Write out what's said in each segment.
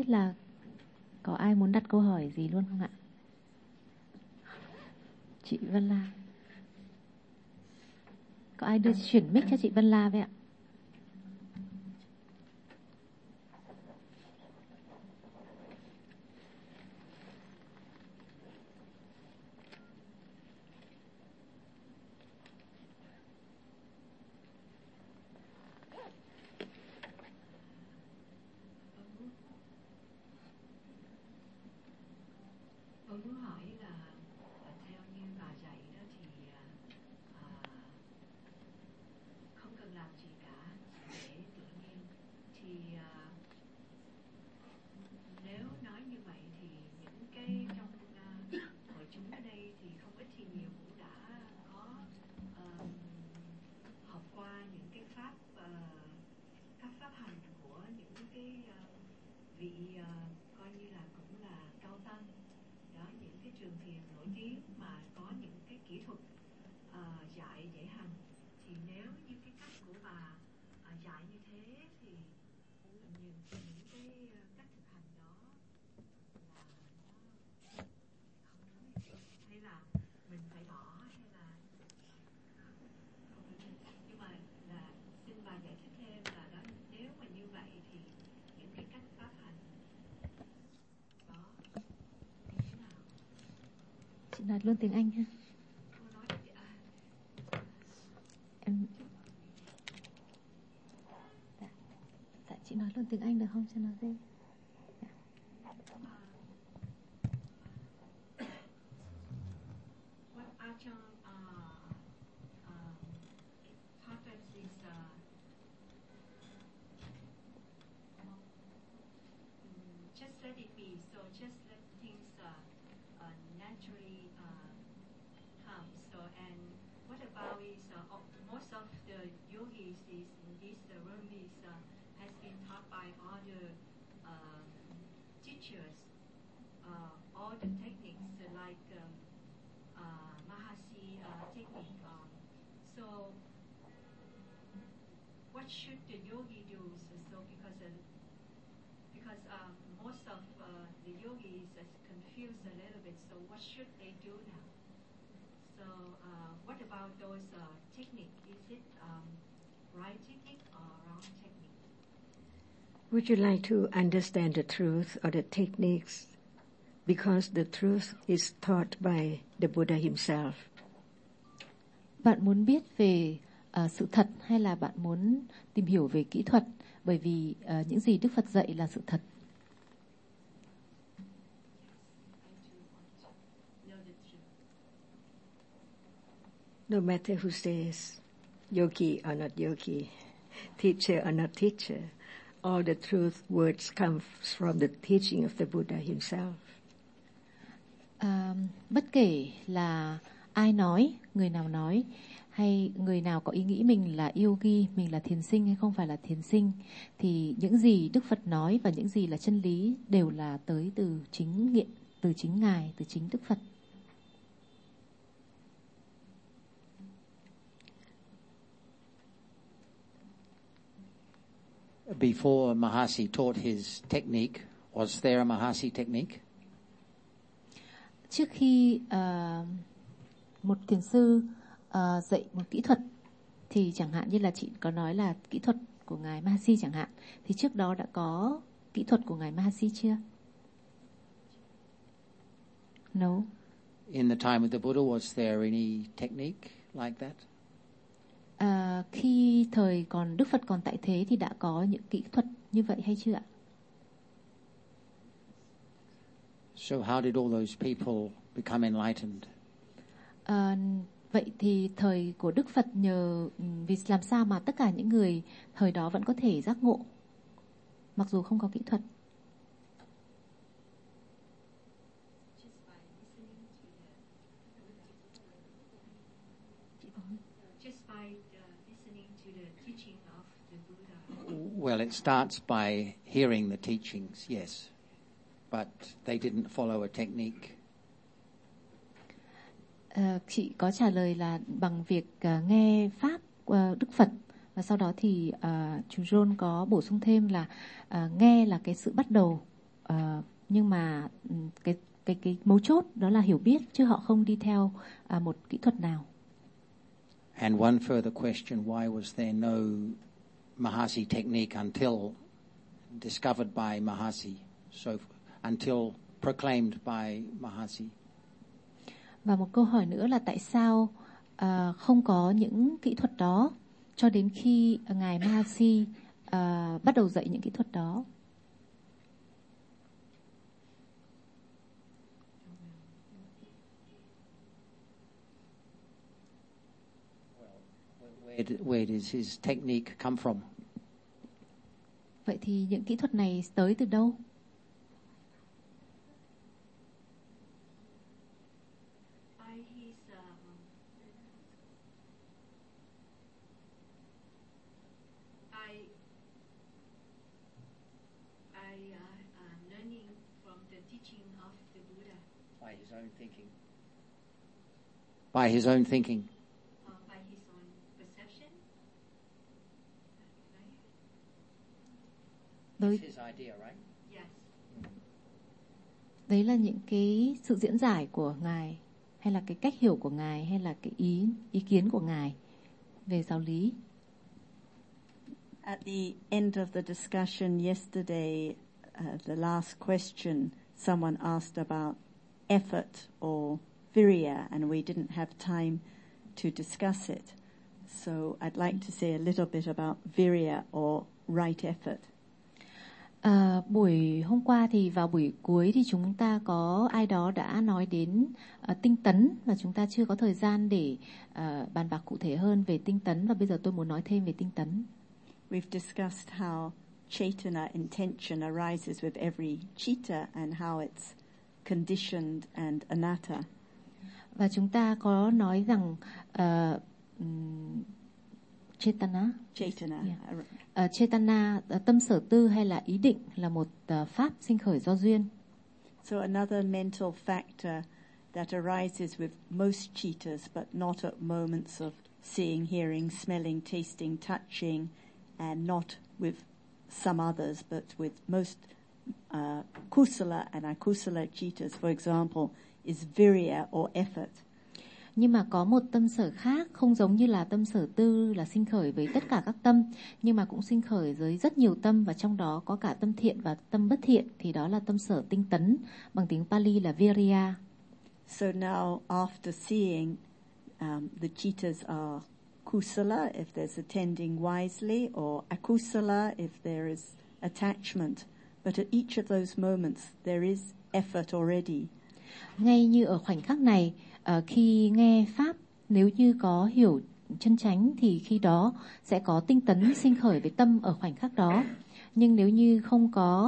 biết là có ai muốn đặt câu hỏi gì luôn không ạ? Chị Vân La. Có ai đưa chuyển mic cho chị Vân La vậy ạ? Tôi muốn hỏi là theo như bà dạy đó thì không cần làm gì cả để tự nhiên. Thì nếu nói như vậy thì những cái trong hội chúng ở đây thì không ít thì nhiều cũng đã có học qua những cái các pháp hành của những cái vị coi như là cũng là cao tăng đó, những cái trường thiền nổi tiếng mà có những cái kỹ thuật dạy để hành. Thì nếu như cái cách của bà dạy như thế thì những cái cách thực hành đó là nó không đúng, hay là mình phải bỏ, hay là không được. Nhưng mà là xin bà giải thích thêm là đó, nếu mà như vậy thì những cái cách pháp hành đó như thế nào? Chị nói luôn tiếng Anh ha. Cô nói Em dạ, chị nói luôn tiếng Anh được không cho nó dễ? What Ajahn taught us is just let it be. So just let things naturally come. So and what about is most of the yogis is in this world is has been taught by other teachers. All the techniques like Mahasi technique. So what should the yogi do? So because most of the yogis is confused a little bit. So what should they do now? So what about those technique? Is it right technique or wrong technique? Would you like to understand the truth or the techniques? Because the truth is taught by the Buddha himself. Bạn muốn biết về sự thật hay là bạn muốn tìm hiểu về kỹ thuật? Bởi vì những gì Đức Phật dạy là sự thật. No matter who says yogi or not yogi, teacher or not teacher, all the truth words come from the teaching of the Buddha himself. Bất kể là ai nói, người nào nói, hay người nào có ý nghĩ mình là yogi, mình là thiền sinh hay không phải là thiền sinh, thì những gì Đức Phật nói và những gì là chân lý đều là tới từ chính Ngài, từ chính Đức Phật. Before Mahasi taught his technique, was there a Mahasi technique? Trước khi một thiền sư dạy một kỹ thuật, thì chẳng hạn như là chị có nói là kỹ thuật của Ngài Mahasi chẳng hạn, thì trước đó đã có kỹ thuật của Ngài Mahasi chưa? No. In the time of the Buddha, was there any technique like that? Khi thời còn Đức Phật còn tại thế thì đã có những kỹ thuật như vậy hay chưa ạ? So how did all those people become enlightened? Vậy thì thời của Đức Phật vì làm sao mà tất cả những người thời đó vẫn có thể giác ngộ mặc dù không có kỹ thuật? Well, it starts by hearing the teachings, yes, but they didn't follow a technique. Chị có trả lời là bằng việc nghe pháp Đức Phật, và sau đó thì chú John có bổ sung thêm là nghe là cái sự bắt đầu, Nhưng mà cái mấu chốt đó là hiểu biết, chứ họ không đi theo một kỹ thuật nào. And one further question, why was there no Mahasi technique until discovered by Mahasi, so until proclaimed by Mahasi? Và một câu hỏi nữa là tại sao không có những kỹ thuật đó cho đến khi Ngài Mahasi bắt đầu dạy những kỹ thuật đó. Where does his technique come from? Vậy thì những kỹ thuật này tới từ đâu? Learning from the teaching of the Buddha. By his own thinking. By his own thinking. By his own perception. It's his idea, right? Yes. Đấy là những cái sự diễn giải của Ngài, hay là cái cách hiểu của Ngài, hay là cái ý kiến của Ngài về giáo lý. At the end of the discussion yesterday, the last question, someone asked about effort or virya, and we didn't have time to discuss it. So I'd like to say a little bit about virya or right effort. Buổi hôm qua thì vào buổi cuối thì chúng ta có ai đó đã nói đến tinh tấn, và chúng ta chưa có thời gian để bàn bạc cụ thể hơn về tinh tấn, và bây giờ tôi muốn nói thêm về tinh tấn. We've discussed how Chaitana intention arises with every chitta and how it's conditioned and anatta. Và chúng ta có nói rằng Chaitana, Chaitana, tâm sở tư hay là ý định là một pháp sinh khởi do duyên. So another mental factor that arises with most chittas, but not at moments of seeing, hearing, smelling, tasting, touching, and not with some others, but with most kusala and akusala chittas, for example, is virya or effort. Nhưng mà có một tâm sở khác, không giống như là tâm sở tư là sinh khởi với tất cả các tâm, nhưng mà cũng sinh khởi với rất nhiều tâm, và trong đó có cả tâm thiện và tâm bất thiện, thì đó là tâm sở tinh tấn, bằng tiếng Pali là virya. So now after seeing, the chittas are kusala if there's attending wisely, or akusala if there is attachment. But at each of those moments there is effort already. Ngay như ở khoảnh khắc này, khi nghe pháp, nếu như có hiểu chân chánh thì khi đó sẽ có tinh tấn sinh khởi với tâm ở khoảnh khắc đó. Nhưng nếu như không có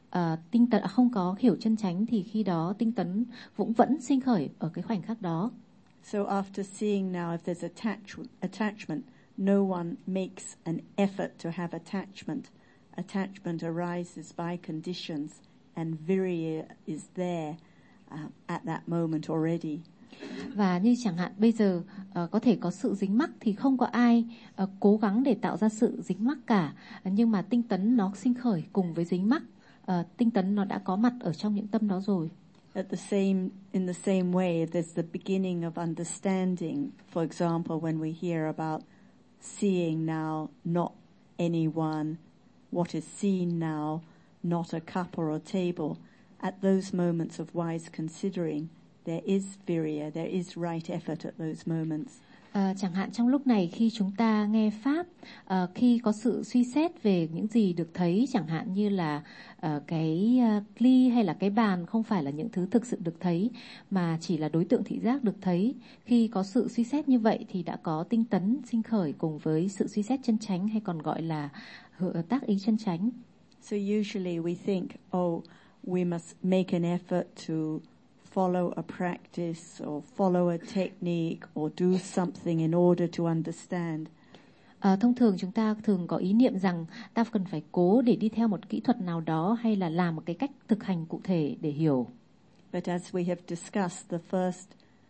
không có hiểu chân chánh thì khi đó tinh tấn cũng vẫn sinh khởi ở cái khoảnh khắc đó. So after seeing now if there's attachment, no one makes an effort to have attachment. Attachment arises by conditions, and virya is there at that moment already. Và như chẳng hạn bây giờ có thể có sự dính mắc, thì không có ai cố gắng để tạo ra sự dính mắc cả, nhưng mà tinh tấn nó sinh khởi cùng với dính mắc. Tinh tấn nó đã có mặt ở trong những tâm đó rồi. In the same way, there's the beginning of understanding. For example, when we hear about seeing now, not anyone, what is seen now, not a cup or a table. At those moments of wise considering, there is virya, there is right effort at those moments. Chẳng hạn trong lúc này khi chúng ta nghe pháp, khi có sự suy xét về những gì được thấy, chẳng hạn như là cái ly hay là cái bàn không phải là những thứ thực sự được thấy, mà chỉ là đối tượng thị giác được thấy. Khi có sự suy xét như vậy thì đã có tinh tấn sinh khởi cùng với sự suy xét chân chánh, hay còn gọi là tác ý chân chánh. So usually we think, we must make an effort to follow a practice or follow a technique or do something in order to understand. Thông thường chúng ta thường có ý niệm rằng ta cần phải cố để đi theo một kỹ thuật nào đó, hay là làm một cái cách thực hành cụ thể để hiểu. But as we have discussed, the first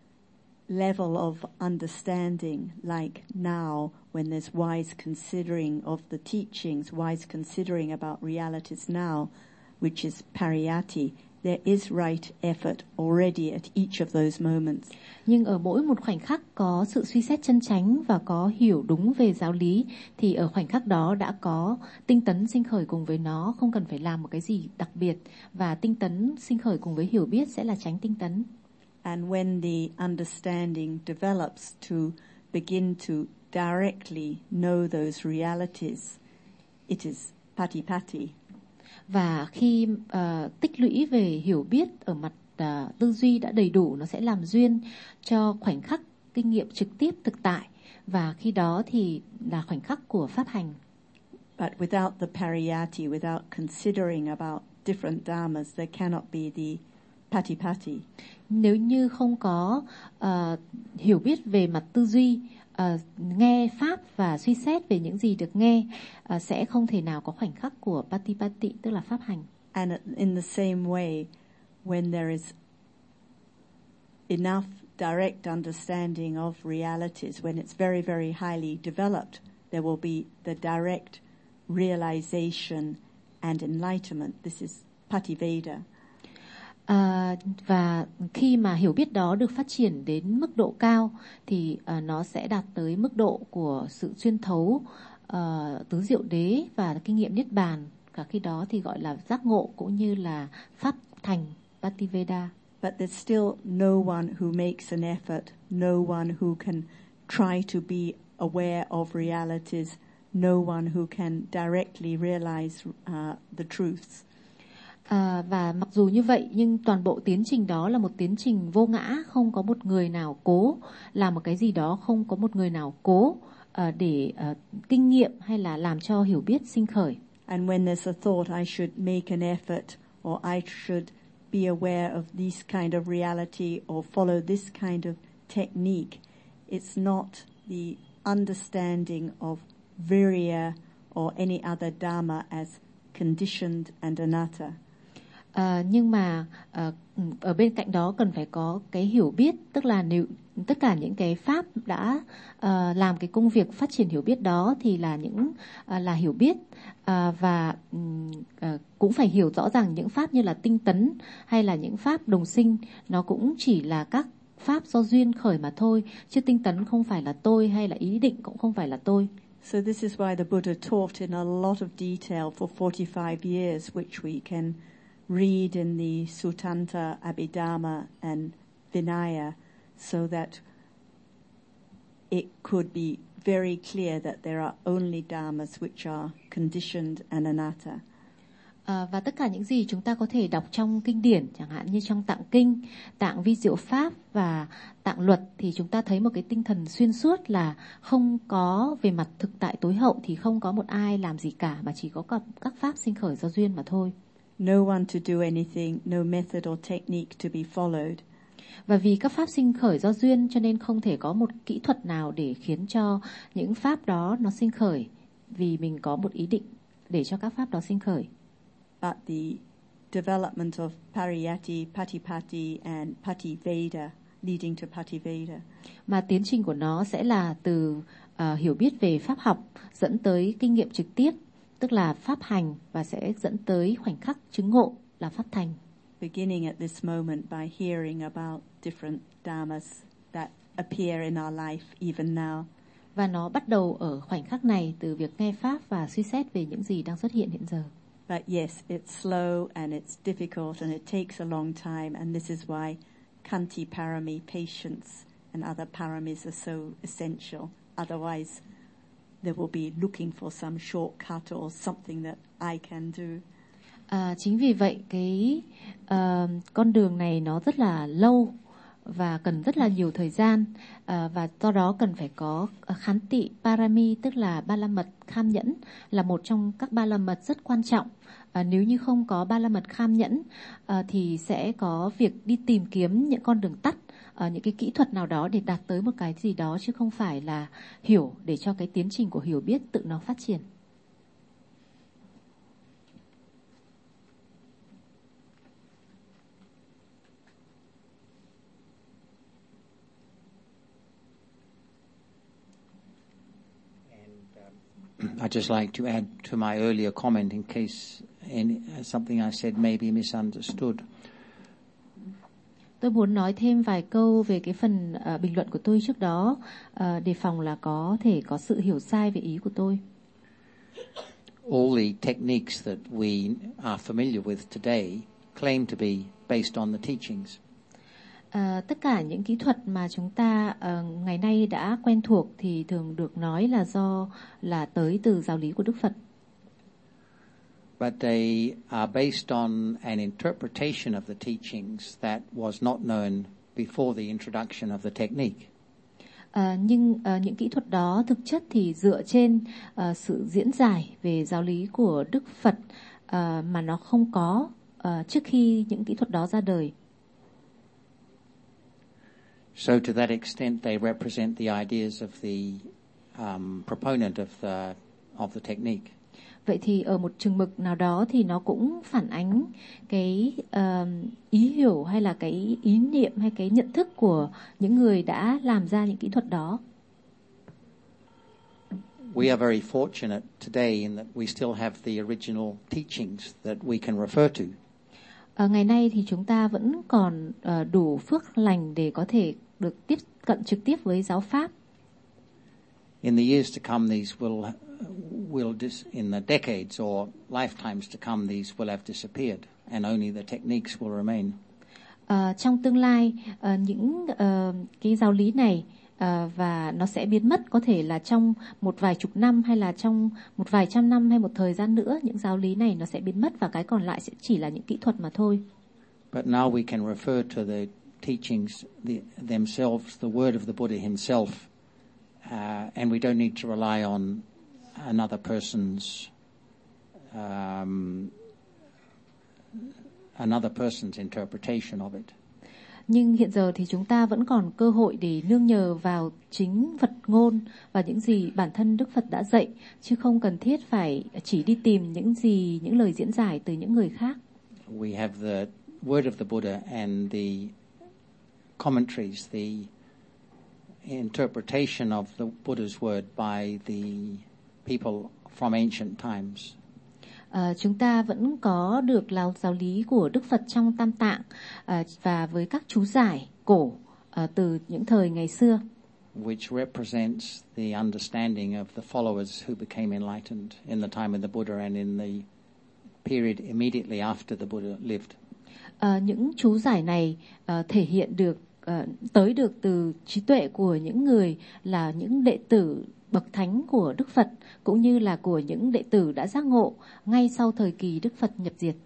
level of understanding, like now when there's wise considering of the teachings, wise considering about realities now, which is pariyatti, there is right effort already at each of those moments. Nhưng ở mỗi một khoảnh khắc có sự suy xét chân chánh và có hiểu đúng về giáo lý, thì ở khoảnh khắc đó đã có tinh tấn sinh khởi cùng với nó, không cần phải làm một cái gì đặc biệt, và tinh tấn sinh khởi cùng với hiểu biết sẽ là chánh tinh tấn. And when the understanding develops to begin to directly know those realities, it is patipatti. Và khi tích lũy về hiểu biết ở mặt tư duy đã đầy đủ, nó sẽ làm duyên cho khoảnh khắc kinh nghiệm trực tiếp thực tại, và khi đó thì là khoảnh khắc của pháp hành. But without the pariyatti, without considering about different dharmas, there cannot be the patipatti. Nếu như không có hiểu biết về mặt tư duy, nghe pháp và suy xét về những gì được nghe, sẽ không thể nào có khoảnh khắc của patipatti, tức là pháp hành. And in the same way, when there is enough direct understanding of realities, when it's very, very highly developed, there will be the direct realization and enlightenment. This is Pativeda. Và khi mà hiểu biết đó được phát triển đến mức độ cao, thì nó sẽ đạt tới mức độ của sự xuyên thấu tứ diệu đế và kinh nghiệm niết bàn. Cả khi đó thì gọi là giác ngộ cũng như là pháp thành Pativeda. But there's still no one who makes an effort, no one who can try to be aware of realities, no one who can directly realize the truths. Và mặc dù như vậy, nhưng toàn bộ tiến trình đó là một tiến trình vô ngã, không có một người nào cố làm một cái gì đó, không có một người nào cố để kinh nghiệm hay là làm cho hiểu biết sinh khởi. And when there's a thought, I should make an effort, or I should be aware of this kind of reality, or follow this kind of technique, it's not the understanding of virya or any other dharma as conditioned and anatta. Nhưng mà ở bên cạnh đó cần phải có cái hiểu biết, tức là nếu tất cả những cái pháp đã làm cái công việc phát triển hiểu biết đó thì là những là hiểu biết, và cũng phải hiểu rõ ràng những pháp như là tinh tấn hay là những pháp đồng sinh, nó cũng chỉ là các pháp do duyên khởi mà thôi, chứ tinh tấn không phải là tôi, hay là ý định cũng không phải là tôi. So this is why the Buddha taught in a lot of detail for 45 years, which we can read in the Suttanta, Abhidhamma and Vinaya, so that it could be very clear that there are only dharmas which are conditioned and anatta. Và tất cả những gì chúng ta có thể đọc trong kinh điển, chẳng hạn như trong tạng kinh, tạng vi diệu pháp và tạng luật, thì chúng ta thấy một cái tinh thần xuyên suốt là không có về mặt thực tại tối hậu thì không có một ai làm gì cả, mà chỉ có các pháp sinh khởi do duyên mà thôi. No one to do anything, no method or technique to be followed. Và vì các pháp sinh khởi do duyên cho nên không thể có một kỹ thuật nào để khiến cho những pháp đó nó sinh khởi, vì mình có một ý định để cho các pháp đó sinh khởi. But the development of pariyatti, patipatti and pativeda, leading to pativeda. Mà tiến trình của nó sẽ là từ hiểu biết về pháp học dẫn tới kinh nghiệm trực tiếp, tức là pháp hành, và sẽ dẫn tới khoảnh khắc chứng ngộ là pháp thành. Beginning at this moment by hearing about different dharmas that appear in our life even now. Và nó bắt đầu ở khoảnh khắc này từ việc nghe pháp và suy xét về những gì đang xuất hiện hiện giờ. But yes, it's slow and it's difficult and it takes a long time, and this is why Khanti Parami, patience, and other paramis are so essential. Otherwise, there will be looking for some shortcut or something that I can do. Chính vì vậy cái con đường này nó rất là lâu và cần rất là nhiều thời gian, và do đó cần phải có Khanti Parami, tức là ba la mật kham nhẫn, là một trong các ba la mật rất quan trọng. Nếu như không có ba la mật kham nhẫn thì sẽ có việc đi tìm kiếm những con đường tắt, những cái kỹ thuật nào đó để đạt tới một cái gì đó, chứ không phải là hiểu để cho cái tiến trình của hiểu biết tự nó phát triển. I'd just like to add to my earlier comment in case something I said may be misunderstood. Tôi muốn nói thêm vài câu về cái phần bình luận của tôi trước đó, đề phòng là có thể có sự hiểu sai về ý của tôi. All the techniques that we are familiar with today claim to be based on the teachings. Tất cả những kỹ thuật mà chúng ta ngày nay đã quen thuộc thì thường được nói là tới từ giáo lý của Đức Phật. But they are based on an interpretation of the teachings that was not known before the introduction of the technique. Nhưng những kỹ thuật đó thực chất thì dựa trên sự diễn giải về giáo lý của Đức Phật mà nó không có trước khi những kỹ thuật đó ra đời. So to that extent they represent the ideas of the proponent of the technique. Vậy thì ở một chừng mực nào đó thì nó cũng phản ánh cái ý hiểu hay là cái ý niệm hay cái nhận thức của những người đã làm ra những kỹ thuật đó. We are very fortunate today in that we still have the original teachings that we can refer to. Ngày nay thì chúng ta vẫn còn đủ phước lành để có thể được tiếp cận trực tiếp với giáo pháp. In the years to come, these will in the decades or lifetimes to come, these will have disappeared, and only the techniques will remain. Trong tương lai, những cái giáo lý này và nó sẽ biến mất, có thể là trong một vài chục năm hay là trong một vài trăm năm hay một thời gian nữa, những giáo lý này nó sẽ biến mất và cái còn lại sẽ chỉ là những kỹ thuật mà thôi. But now we can refer to the teachings themselves, the word of the Buddha himself, and we don't need to rely on another person's interpretation of it. Nhưng hiện giờ thì chúng ta vẫn còn cơ hội để nương nhờ vào chính Phật ngôn và những gì bản thân Đức Phật đã dạy, chứ không cần thiết phải chỉ đi tìm những lời diễn giải từ những người khác. We have the word of the Buddha and the commentaries, the interpretation of the Buddha's word by the people from ancient times. Chúng ta vẫn có được giáo lý của Đức Phật trong Tam Tạng và với các chú giải cổ từ những thời ngày xưa, which represents the understanding of the followers who became enlightened in the time of the Buddha and in the period immediately after the Buddha lived. Những chú giải này thể hiện được tới được từ trí tuệ của những người là những đệ tử bậc thánh của Đức Phật, cũng như là của những đệ tử đã giác ngộ ngay sau thời kỳ Đức Phật nhập diệt.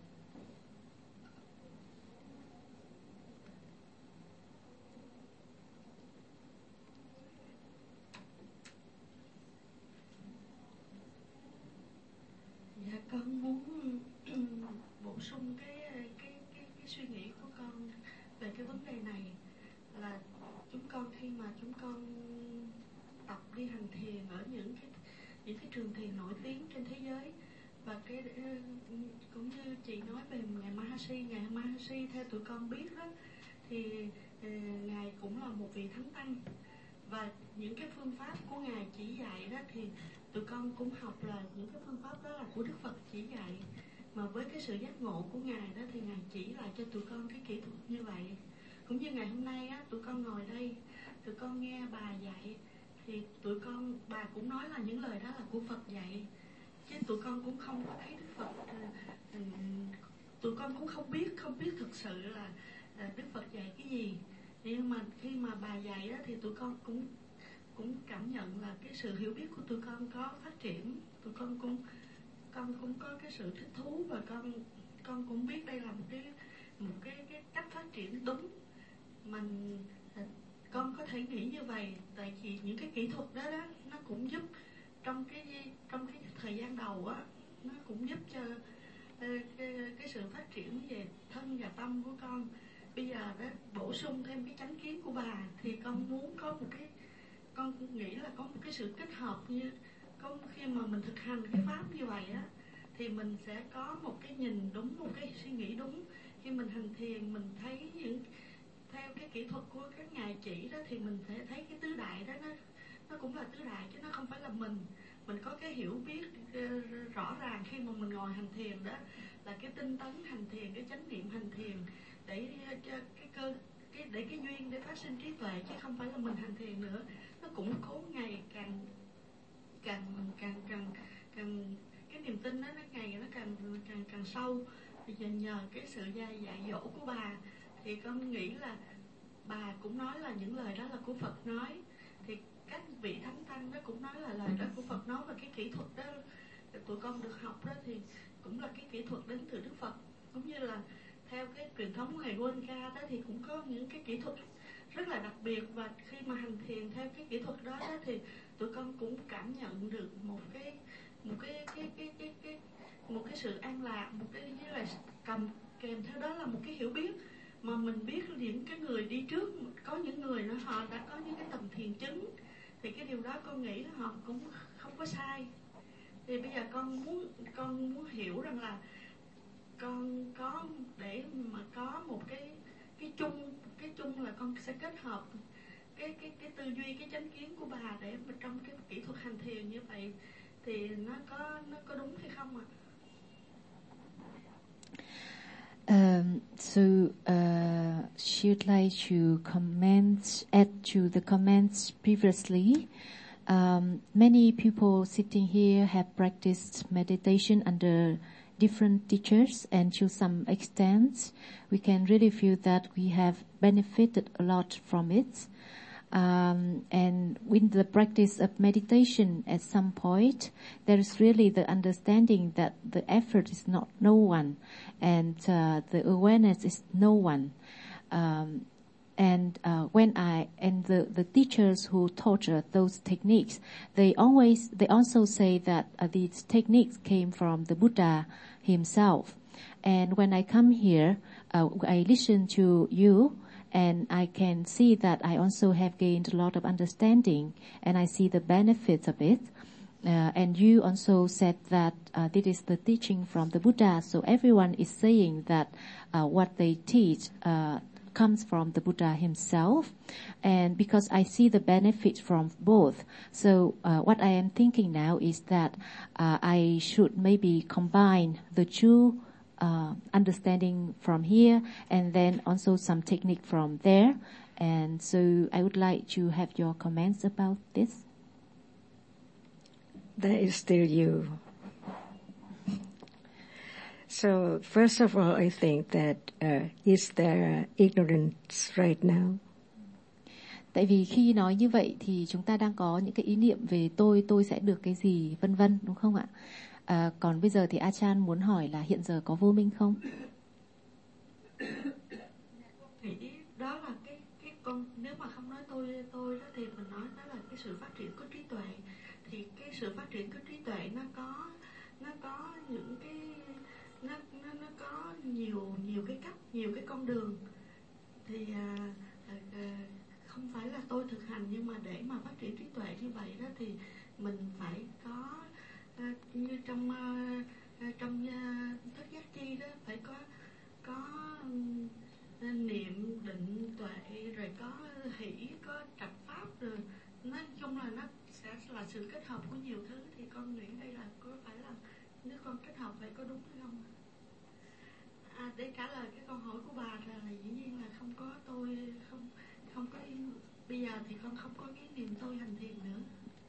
Dạ, con muốn bổ sung cái suy nghĩ của con về cái vấn đề này, là chúng con khi mà chúng con tập đi hành thiền ở những cái trường thiền nổi tiếng trên thế giới, và cũng như chị nói về ngài Mahasi theo tụi con biết đó, thì ngài cũng là một vị thánh tăng, và những cái phương pháp của ngài chỉ dạy đó thì tụi con cũng học là những cái phương pháp đó là của Đức Phật chỉ dạy, mà với cái sự giác ngộ của ngài đó thì ngài chỉ lại cho tụi con cái kỹ thuật như vậy. Cũng như ngày hôm nay á, tụi con ngồi đây, tụi con nghe bà dạy, thì bà cũng nói là những lời đó là của Phật dạy, chứ tụi con cũng không có thấy Đức Phật, tụi con cũng không biết thực sự là Đức Phật dạy cái gì. Nhưng mà khi mà bà dạy đó thì tụi con cũng cảm nhận là cái sự hiểu biết của tụi con có phát triển, tụi con cũng có cái sự thích thú, và con cũng biết đây là một cái cách phát triển đúng. Mình con có thể nghĩ như vậy, tại vì những cái kỹ thuật đó nó cũng giúp trong cái thời gian đầu á, nó cũng giúp cho cái sự phát triển về thân và tâm của con. Bây giờ đó bổ sung thêm cái chánh kiến của bà, thì con muốn có con nghĩ là có một cái sự kết hợp, như khi mà mình thực hành cái pháp như vậy á, thì mình sẽ có một cái nhìn đúng, một cái suy nghĩ đúng. Khi mình hành thiền, mình thấy theo cái kỹ thuật của các ngài chỉ đó, thì mình sẽ thấy cái tứ đại đó nó cũng là tứ đại, chứ nó không phải là mình. mình có cái hiểu biết rõ ràng khi mà mình ngồi hành thiền đó, là cái tinh tấn hành thiền, cái chánh niệm hành thiền để cho để cái duyên để phát sinh trí tuệ, chứ không phải là mình hành thiền nữa. Nó củng cố ngày càng cái niềm tin đó nó càng sâu. Thì nhờ cái sự dạy dỗ của bà thì con nghĩ là bà cũng nói là những lời đó là của Phật nói, thì các vị thánh tăng đó cũng nói là lời đó của Phật nói, và cái kỹ thuật đó tụi con được học đó thì cũng là cái kỹ thuật đến từ Đức Phật. Cũng như là theo cái truyền thống của Ngài Goenka đó thì cũng có những cái kỹ thuật rất là đặc biệt, và khi mà hành thiền theo cái kỹ thuật đó thì tụi con cũng cảm nhận được một cái sự an lạc, một cái như là kèm theo đó là một cái hiểu biết mà mình biết những cái người đi trước, có những người nữa họ đã có những cái tầm thiền chứng, thì cái điều đó con nghĩ là họ cũng không có sai. Thì bây giờ con muốn hiểu rằng là con có để mà có một cái chung là con sẽ kết hợp cái tư duy, cái chánh kiến của bà để mà trong cái kỹ thuật hành thiền như vậy thì nó có đúng hay không ạ? She'd like to add to the comments previously. Many people sitting here have practiced meditation under different teachers, and to some extent, we can really feel that we have benefited a lot from it. And in the practice of meditation, at some point, there is really the understanding that the effort is not no one, and the awareness is no one. And the teachers who taught those techniques, they also say that these techniques came from the Buddha himself. And when I come here, I listen to you, and I can see that I also have gained a lot of understanding, and I see the benefits of it. And you also said that this is the teaching from the Buddha, so everyone is saying that what they teach comes from the Buddha himself, and because I see the benefit from both, so what I am thinking now is that I should maybe combine the two understanding from here, and then also some technique from there. And so I would like to have your comments about this. That is still you. So first of all, I think that is there ignorance right now? Tại vì khi nói như vậy thì chúng ta đang có những cái ý niệm về tôi sẽ được cái gì, vân vân, đúng không ạ? Còn bây giờ thì Achan muốn hỏi là hiện giờ có vô minh không? Nghĩ đó là cái con, nếu mà không nói tôi đó thì mình nói đó là cái sự phát triển của trí tuệ. Thì cái sự phát triển của trí tuệ nó có những cái nó có nhiều cái cách, nhiều cái con đường. Thì không phải là tôi thực hành, nhưng mà để mà phát triển trí tuệ như vậy đó thì mình phải có như trong thức giác chi đó, phải có niệm, định, tuệ, rồi có hỷ, có trạch pháp, rồi nói chung là nó sẽ là sự kết hợp của nhiều thứ. Thì con nghĩ đây là có phải là nếu con kết hợp vậy có đúng hay không? Để trả lời cái câu hỏi của bà là dĩ nhiên là không có tôi, không có bây giờ thì con không có cái niềm tôi hành thiền nữa.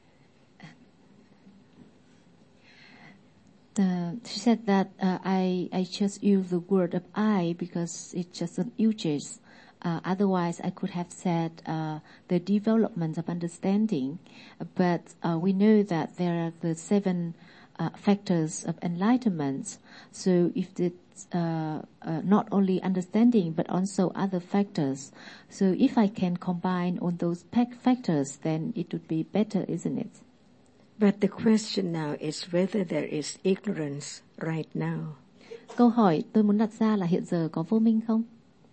She said that I just use the word of I because it's just an uses. Otherwise, I could have said the development of understanding. But we know that there are the 7 factors of enlightenment. So if it's not only understanding but also other factors. So if I can combine all those factors, then it would be better, isn't it? But the question now is whether there is ignorance right now. Câu hỏi tôi muốn đặt ra là hiện giờ có vô minh không?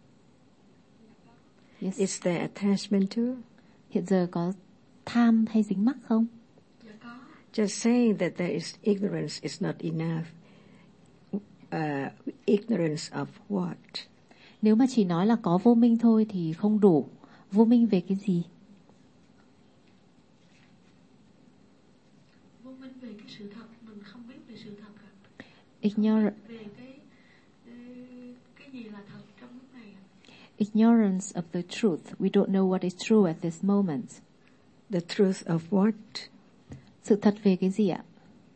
Yes. Is there attachment too? Hiện giờ có tham hay dính mắc không? Just saying that there is ignorance is not enough. Ignorance of what? Nếu mà chỉ nói là có vô minh thôi thì không đủ. Vô minh về cái gì? Vô minh về cái gì là thật trong lúc này ạ? Ignorance of the truth. We don't know what is true at this moment. The truth of what? Sự thật về cái gì ạ?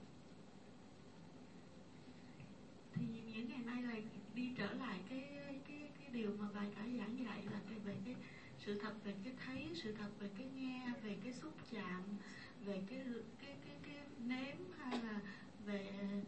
Thì những ngày nay là đi trở lại cái điều mà bài đã giảng dạy là về cái sự thật về cái thấy, sự thật về cái nghe, về cái xúc chạm, về cái nếm, hay là về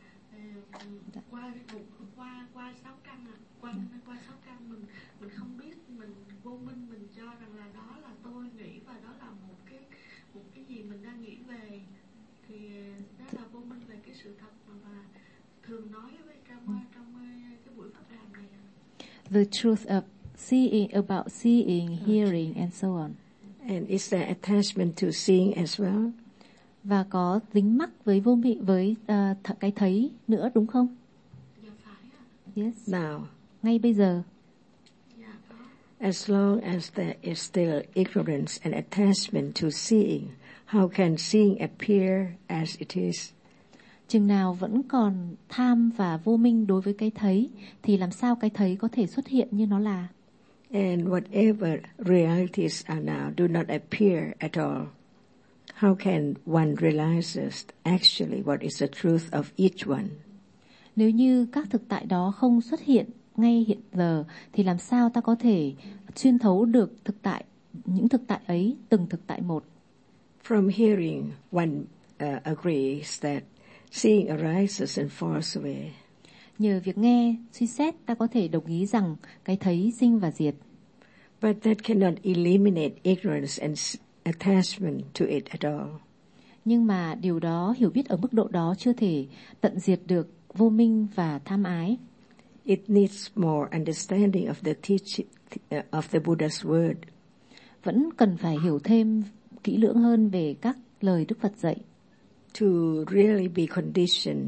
qua sáu căn ạ. Qua sáu căn mình không biết, mình vô minh, mình cho rằng là đó là tôi nghĩ và đó là một cái gì mình đang nghĩ về, thì đó là vô minh về cái sự thật mà thường nói với trong cái buổi pháp đàm này. The truth of seeing, about seeing, hearing and so on. And is there attachment to seeing as well? Và có dính mắc với vô minh, với cái thấy nữa, đúng không? Dạ phải ạ. Yes. Now, Ngay bây giờ, Dạ có. as long as there is still ignorance and attachment to seeing, how can seeing appear as it is? chừng nào vẫn còn tham và vô minh đối với cái thấy, thì làm sao cái thấy có thể xuất hiện như nó là? And whatever realities are now do not appear at all. How can one realize actually what is the truth of each one? Nếu như các thực tại đó không xuất hiện ngay hiện giờ, thì làm sao ta có thể xuyên thấu được thực tại, những thực tại ấy, từng thực tại một? From hearing, one agrees that seeing arises and falls away. Nhờ việc nghe, suy xét, ta có thể đồng ý rằng cái thấy sinh và diệt. But that cannot eliminate ignorance and attachment to it at all. Nhưng mà điều đó, hiểu biết ở mức độ đó chưa thể tận diệt được vô minh và tham ái. It needs more understanding of the teaching of the Buddha's word. Vẫn cần phải hiểu thêm kỹ lưỡng hơn về các lời Đức Phật dạy. To really be conditioned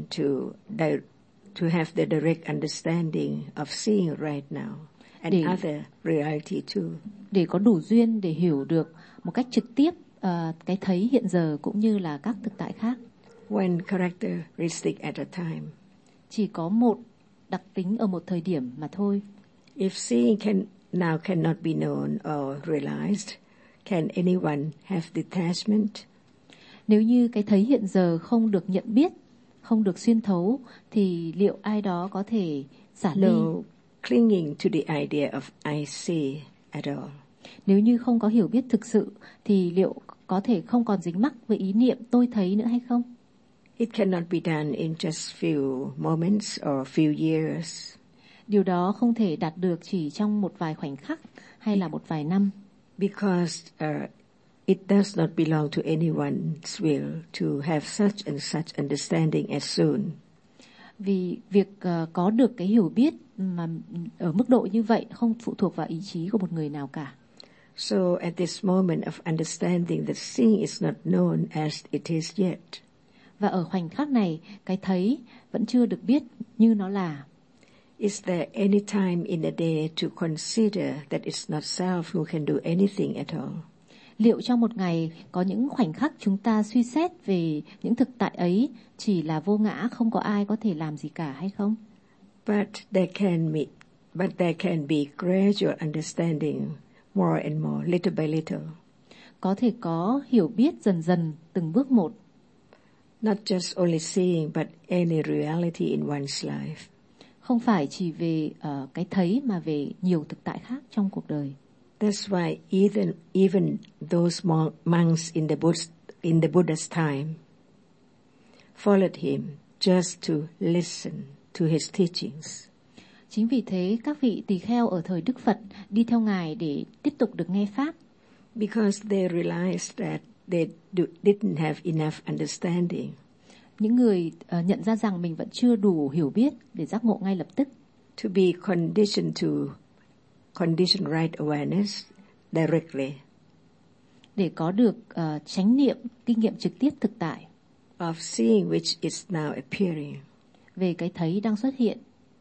to have the direct understanding of seeing right now and other reality too. Để có đủ duyên để hiểu được một cách trực tiếp cái thấy hiện giờ cũng như là các thực tại khác. One characteristic at a time. Chỉ có một đặc tính ở một thời điểm mà thôi. If seeing cannot be known or realized, can anyone have detachment? Nếu như cái thấy hiện giờ không được nhận biết, không được xuyên thấu, thì liệu ai đó có thể xả ly? No clinging to the idea of I see at all. Nếu như không có hiểu biết thực sự, thì liệu có thể không còn dính mắc với ý niệm tôi thấy nữa hay không? It cannot be done in just few moments or few years. Điều đó không thể đạt được chỉ trong một vài khoảnh khắc hay là một vài năm. Because it does not belong to anyone's will to have such and such understanding as soon. Vì việc có được cái hiểu biết mà ở mức độ như vậy không phụ thuộc vào ý chí của một người nào cả. So at this moment of understanding that seeing is not known as it is yet. Và ở khoảnh khắc này, cái thấy vẫn chưa được biết như nó là. Is there any time in a day to consider that it's not self who can do anything at all? Liệu trong một ngày có những khoảnh khắc chúng ta suy xét về những thực tại ấy chỉ là vô ngã, không có ai có thể làm gì cả hay không? But there can be gradual understanding, more and more, little by little. Có thể có hiểu biết dần dần, từng bước một. Not just only seeing, but any reality in one's life. Không phải chỉ về cái thấy mà về nhiều thực tại khác trong cuộc đời. That's why even those monks in the Buddha's time followed him just to listen to his teachings. Chính vì thế các vị tỳ kheo ở thời Đức Phật đi theo Ngài để tiếp tục được nghe pháp. Because they realized that they didn't have enough understanding. Những người nhận ra rằng mình vẫn chưa đủ hiểu biết để giác ngộ ngay lập tức. To be conditioned right awareness directly. Để có được chánh niệm, kinh nghiệm trực tiếp thực tại. Of seeing which is now appearing. Về cái thấy đang xuất hiện.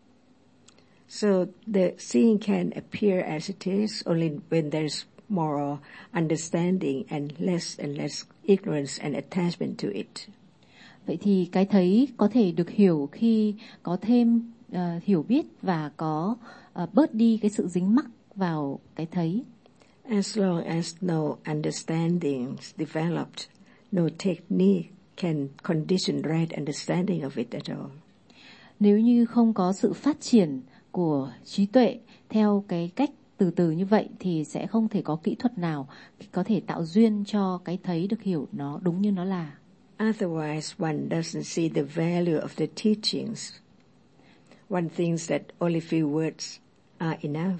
So the seeing can appear as it is only when there's more understanding and less ignorance and attachment to it. Vậy thì cái thấy có thể được hiểu khi có thêm hiểu biết và có bớt đi cái sự dính mắc vào cái thấy. As long as no understanding is developed, no technique can condition right understanding of it at all. Nếu như không có sự phát triển của trí tuệ theo cái cách từ từ như vậy thì sẽ không thể có kỹ thuật nào có thể tạo duyên cho cái thấy được hiểu nó đúng như nó là. Otherwise, one doesn't see the value of the teachings. One thinks that only few words are enough.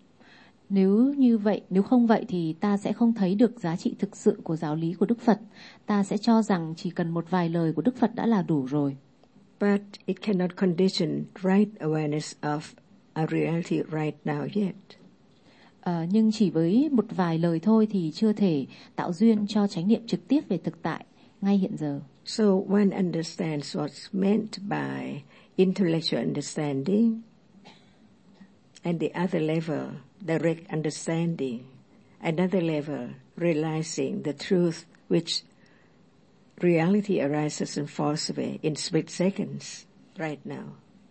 Nếu không vậy thì ta sẽ không thấy được giá trị thực sự của giáo lý của Đức Phật. Ta sẽ cho rằng chỉ cần một vài lời của Đức Phật đã là đủ rồi. But it cannot condition right awareness of a reality right now yet. Nhưng chỉ với một vài lời thôi thì chưa thể tạo duyên cho chánh niệm trực tiếp về thực tại ngay hiện giờ. So one understands what's meant by intellectual understanding, and the other level, direct understanding. Another level, realizing the truth which reality arises and falls away in split seconds right now.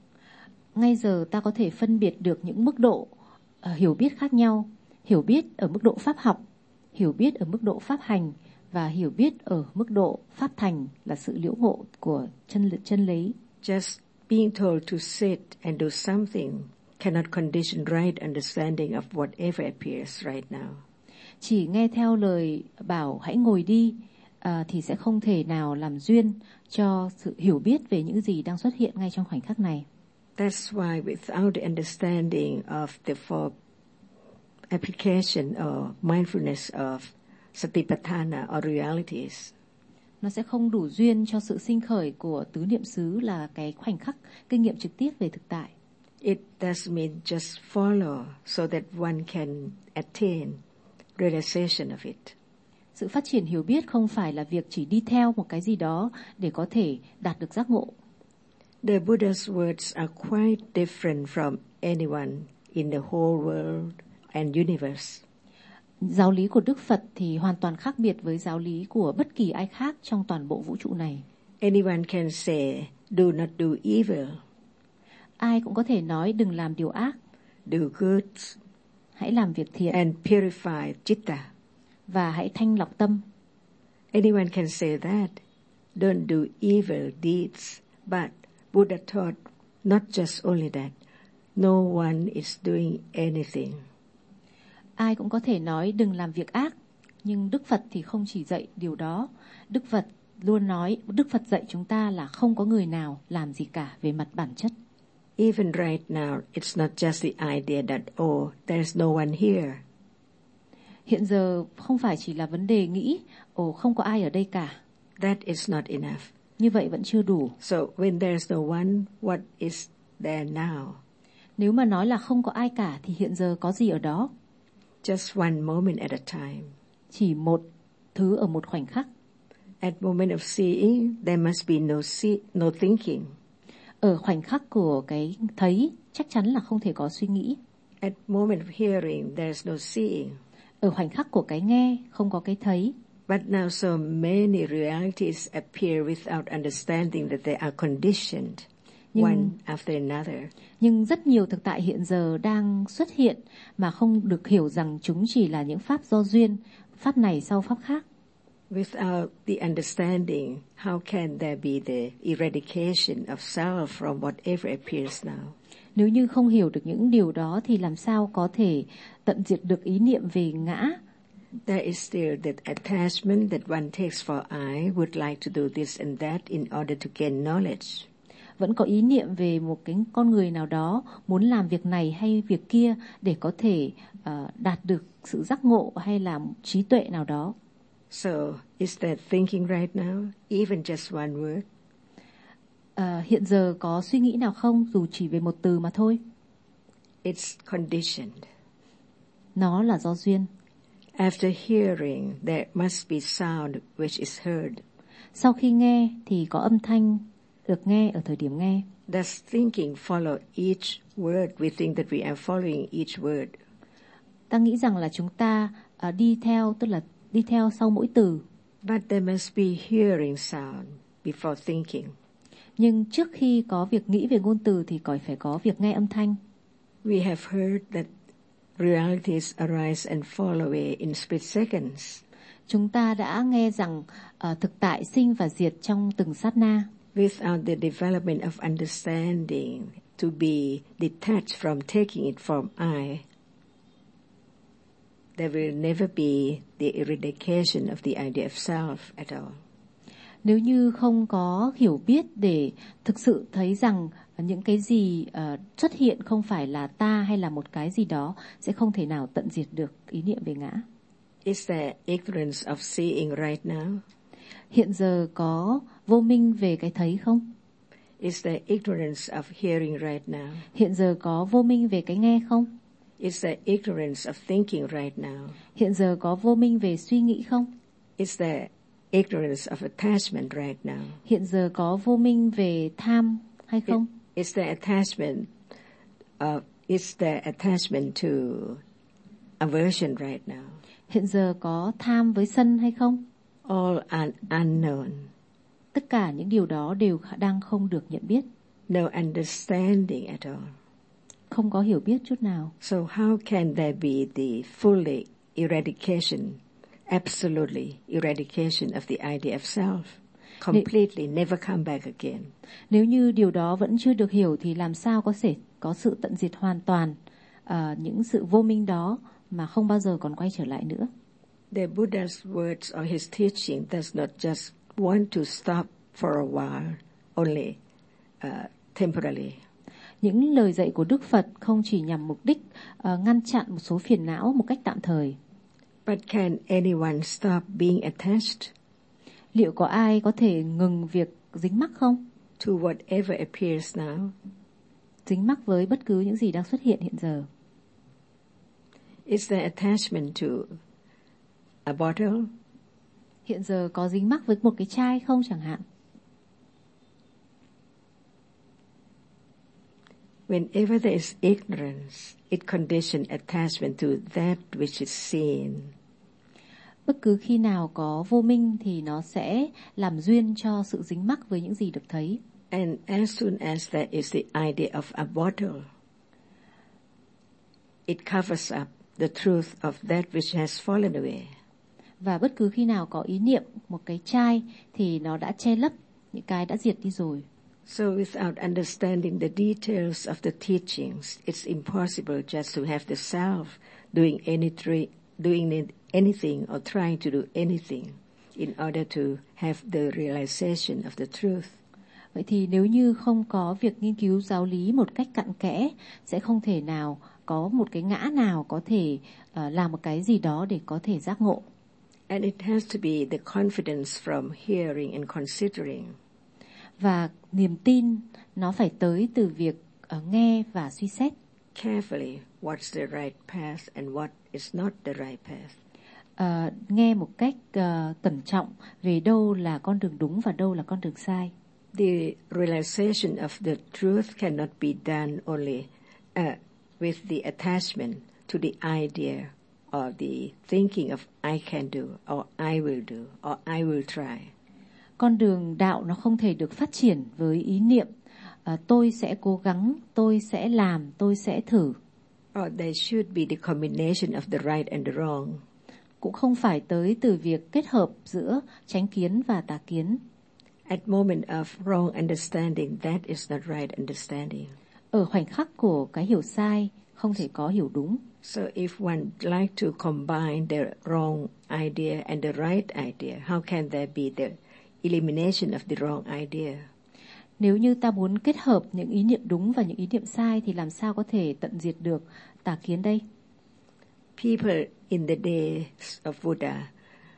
Ngay giờ ta có thể phân biệt được những mức độ hiểu biết khác nhau, hiểu biết ở mức độ pháp học, hiểu biết ở mức độ pháp hành và hiểu biết ở mức độ pháp thành là sự liễu ngộ của chân lý. Just being told to sit and do something cannot condition right understanding of whatever appears right now. Chỉ nghe theo lời bảo hãy ngồi đi thì sẽ không thể nào làm duyên cho sự hiểu biết về những gì đang xuất hiện ngay trong khoảnh khắc này. That's why without the understanding of the four application or mindfulness of Satipatthana or realities, nó sẽ không đủ duyên cho sự sinh khởi của tứ niệm xứ là cái khoảnh khắc kinh nghiệm trực tiếp về thực tại. It does mean just follow so that one can attain realization of it. Sự phát triển hiểu biết không phải là việc chỉ đi theo một cái gì đó để có thể đạt được giác ngộ. The Buddha's words are quite different from anyone in the whole world and universe. Giáo lý của Đức Phật thì hoàn toàn khác biệt với giáo lý của bất kỳ ai khác trong toàn bộ vũ trụ này. Anyone can say, do not do evil. Ai cũng có thể nói đừng làm điều ác. Do good. Hãy làm việc thiện. And purify citta. Và hãy thanh lọc tâm. Anyone can say that. Don't do evil deeds. But Buddha taught not just only that. No one is doing anything. Ai cũng có thể nói đừng làm việc ác. Nhưng Đức Phật thì không chỉ dạy điều đó. Đức Phật dạy chúng ta là không có người nào làm gì cả về mặt bản chất. Even right now, it's not just the idea that, oh, there's no one here. Hiện giờ không phải chỉ là vấn đề nghĩ, không có ai ở đây cả. That is not enough. Như vậy vẫn chưa đủ. So when there's no one, what is there now? Nếu mà nói là không có ai cả thì hiện giờ có gì ở đó? Just one moment at a time. Chỉ một thứ ở một khoảnh khắc. At moment of seeing, there must be no thinking. Ở khoảnh khắc của cái thấy, chắc chắn là không thể có suy nghĩ. At moment of hearing, there's no seeing. Ở khoảnh khắc của cái nghe, không có cái thấy. But now so many realities appear without understanding that they are conditioned, one after another. Nhưng rất nhiều thực tại hiện giờ đang xuất hiện mà không được hiểu rằng chúng chỉ là những pháp do duyên, pháp này sau pháp khác. Without the understanding, how can there be the eradication of self from whatever appears now? Nếu như không hiểu được những điều đó thì làm sao có thể tận diệt được ý niệm về ngã? There is still that attachment that one takes for I would like to do this and that in order to gain knowledge. Vẫn có ý niệm về một cái con người nào đó muốn làm việc này hay việc kia để có thể đạt được sự giác ngộ hay là trí tuệ nào đó. So, is there thinking right now? Even just one word? Hiện giờ có suy nghĩ nào không, dù chỉ về một từ mà thôi? It's conditioned. Nó là do duyên. After hearing, there must be sound which is heard. Sau khi nghe thì có âm thanh được nghe ở thời điểm nghe. Does thinking follow each word? We think that we are following each word. Ta nghĩ rằng là chúng ta đi theo, tức là đi theo sau mỗi từ. But there must be hearing sound before thinking. Nhưng trước khi có việc nghĩ về ngôn từ thì phải có việc nghe âm thanh. We have heard that realities arise and fall away in split seconds. Chúng ta đã nghe rằng thực tại sinh và diệt trong từng sát na. Without the development of understanding to be detached from taking it from I, there will never be the eradication of the idea of self at all. Nếu như không có hiểu biết để thực sự thấy rằng những cái gì xuất hiện không phải là ta hay là một cái gì đó, sẽ không thể nào tận diệt được ý niệm về ngã. Is there ignorance of seeing right now? Hiện giờ có vô minh về cái thấy không? Is there ignorance of hearing right now? Hiện giờ có vô minh về cái nghe không? Is there ignorance of thinking right now? Hiện giờ có vô minh về suy nghĩ không? Is there ignorance of attachment right now? Hiện giờ có vô minh về tham hay không? Is there attachment to aversion right now? Hiện giờ có tham với sân hay không? All unknown. Tất cả những điều đó đều đang không được nhận biết. No understanding at all. Không có hiểu biết chút nào. So how can there be the fully eradication, absolutely eradication of the idea of self? Completely never come back again. Nếu như điều đó vẫn chưa được hiểu thì làm sao có thể có sự tận diệt hoàn toàn những sự vô minh đó mà không bao giờ còn quay trở lại nữa. The Buddha's words or his teaching does not just want to stop for a while, only temporarily. Những lời dạy của Đức Phật không chỉ nhằm mục đích ngăn chặn một số phiền não một cách tạm thời. But can anyone stop being attached? Liệu có ai có thể ngừng việc dính mắc không? To whatever appears now. Dính mắc với bất cứ những gì đang xuất hiện hiện giờ. Is there attachment to a bottle? Hiện giờ có dính mắc với một cái chai không chẳng hạn? Whenever there is ignorance, it conditions attachment to that which is seen. Bất cứ khi nào có vô minh thì nó sẽ làm duyên cho sự dính mắc với những gì được thấy. And as soon as there is the idea of a bottle, it covers up the truth of that which has fallen away. Và bất cứ khi nào có ý niệm một cái chai thì nó đã che lấp những cái đã diệt đi rồi. So without understanding the details of the teachings, it's impossible just to have the self doing anything or trying to do anything in order to have the realization of the truth. Vậy thì nếu như không có việc nghiên cứu giáo lý một cách cặn kẽ, sẽ không thể nào có một cái ngã nào có thể làm một cái gì đó để có thể giác ngộ. And it has to be the confidence from hearing and considering. Và niềm tin nó phải tới từ việc nghe và suy xét. Carefully what's the right path and what is not the right path. Nghe một cách cẩn trọng về đâu là con đường đúng và đâu là con đường sai. The realization of the truth cannot be done only with the attachment to the idea or the thinking of I can do or I will do or I will try. Con đường đạo nó không thể được phát triển với ý niệm tôi sẽ cố gắng, tôi sẽ làm, tôi sẽ thử. Or there should be the combination of the right and the wrong. Cũng không phải tới từ việc kết hợp giữa chánh kiến và tà kiến. At moment of wrong understanding, that is not right understanding. Ở khoảnh khắc của cái hiểu sai, không thể có hiểu đúng. So if one like to combine the wrong idea and the right idea, how can there be the elimination of the wrong idea? Nếu như ta muốn kết hợp những ý niệm đúng và những ý niệm sai thì làm sao có thể tận diệt được tà kiến đây? People in the days of Buddha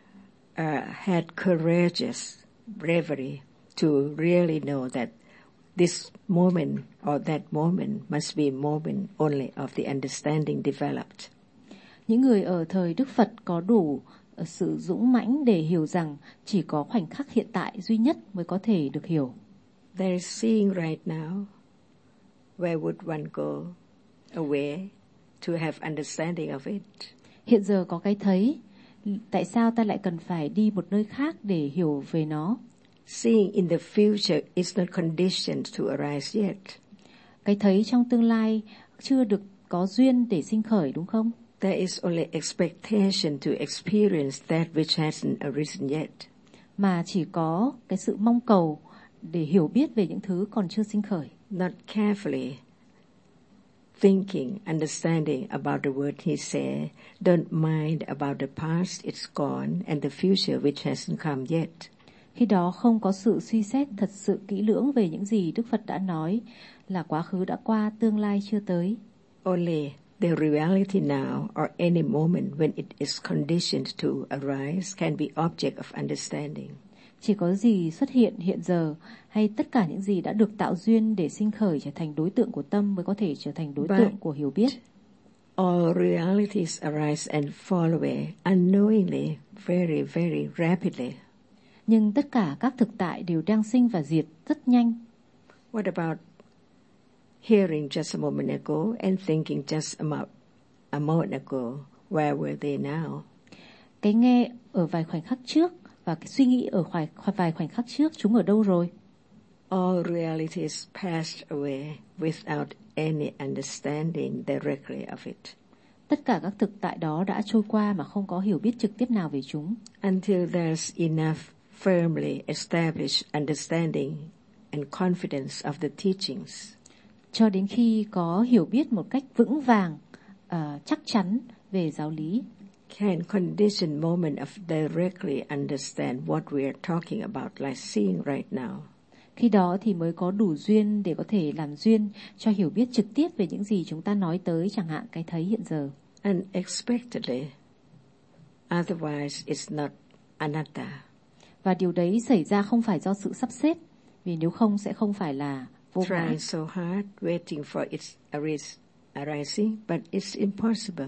had courageous bravery to really know that this moment or that moment must be a moment only of the understanding developed. Những người ở thời Đức Phật có đủ sự dũng mãnh để hiểu rằng chỉ có khoảnh khắc hiện tại duy nhất mới có thể được hiểu. There is seeing right now. Where would one go away to have understanding of it? Hiện giờ có cái thấy, tại sao ta lại cần phải đi một nơi khác để hiểu về nó? Seeing in the future is not conditioned to arise yet. Cái thấy trong tương lai chưa được có duyên để sinh khởi, đúng không? There is only expectation to experience that which hasn't arisen yet. Mà chỉ có cái sự mong cầu để hiểu biết về những thứ còn chưa sinh khởi. Not carefully thinking, understanding about the word he said. Don't mind about the past, it's gone, and the future which hasn't come yet. Khi đó không có sự suy xét thật sự kỹ lưỡng về những gì Đức Phật đã nói, là quá khứ đã qua, tương lai chưa tới. Only the reality now or any moment when it is conditioned to arise can be object of understanding. Chỉ có gì xuất hiện hiện giờ hay tất cả những gì đã được tạo duyên để sinh khởi trở thành đối tượng của tâm mới có thể trở thành đối tượng của hiểu biết. All realities arise and fall away unknowingly, very, very rapidly. Nhưng tất cả các thực tại đều đang sinh và diệt rất nhanh. What about hearing just a moment ago and thinking just about a moment ago? Where were they now? Cái nghe ở vài khoảnh khắc trước và cái suy nghĩ ở vài khoảnh khắc trước, chúng ở đâu rồi? All realities passed away without any understanding directly of it. Tất cả các thực tại đó đã trôi qua mà không có hiểu biết trực tiếp nào về chúng. Until there's enough firmly established understanding and confidence of the teachings. Cho đến khi có hiểu biết một cách vững vàng, chắc chắn về giáo lý. Can condition moment of directly understand what we are talking about, like seeing right now. Khi đó thì mới có đủ duyên để có thể làm duyên cho hiểu biết trực tiếp về những gì chúng ta nói tới, chẳng hạn cái thấy hiện giờ. Unexpectedly, otherwise it's not anatta. Và điều đấy xảy ra không phải do sự sắp xếp, vì nếu không sẽ không phải là vô ngã. Trying so hard, waiting for its arising, but it's impossible.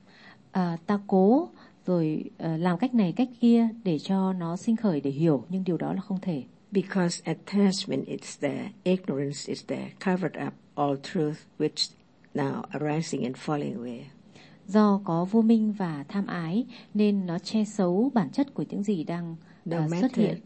Ta cố rồi làm cách này cách kia để cho nó sinh khởi để hiểu, nhưng điều đó là không thể. Because attachment is there, ignorance is there, covered up all truth which now arising and falling away. Do có vô minh và tham ái nên nó che giấu bản chất của những gì đang xuất hiện.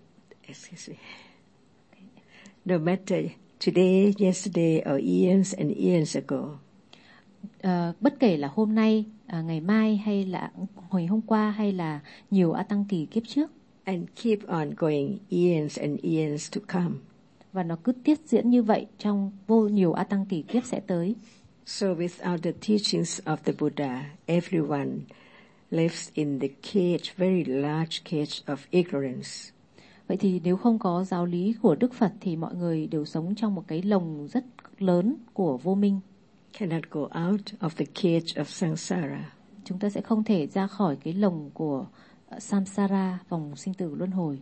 No matter today, yesterday or years and years ago. Bất kể là hôm nay, ngày mai hay là hồi hôm qua hay là nhiều A Tăng kỳ kiếp trước. And keep on going years and years to come. Và nó cứ tiếp diễn như vậy trong vô nhiều A Tăng kỳ kiếp sẽ tới. So without the teachings of the Buddha, everyone lives in the cage, very large cage of ignorance. Vậy thì nếu không có giáo lý của Đức Phật thì mọi người đều sống trong một cái lồng rất lớn của vô minh. Cannot go out of the cage of samsara. Chúng ta sẽ không thể ra khỏi cái lồng của samsara, vòng sinh tử luân hồi.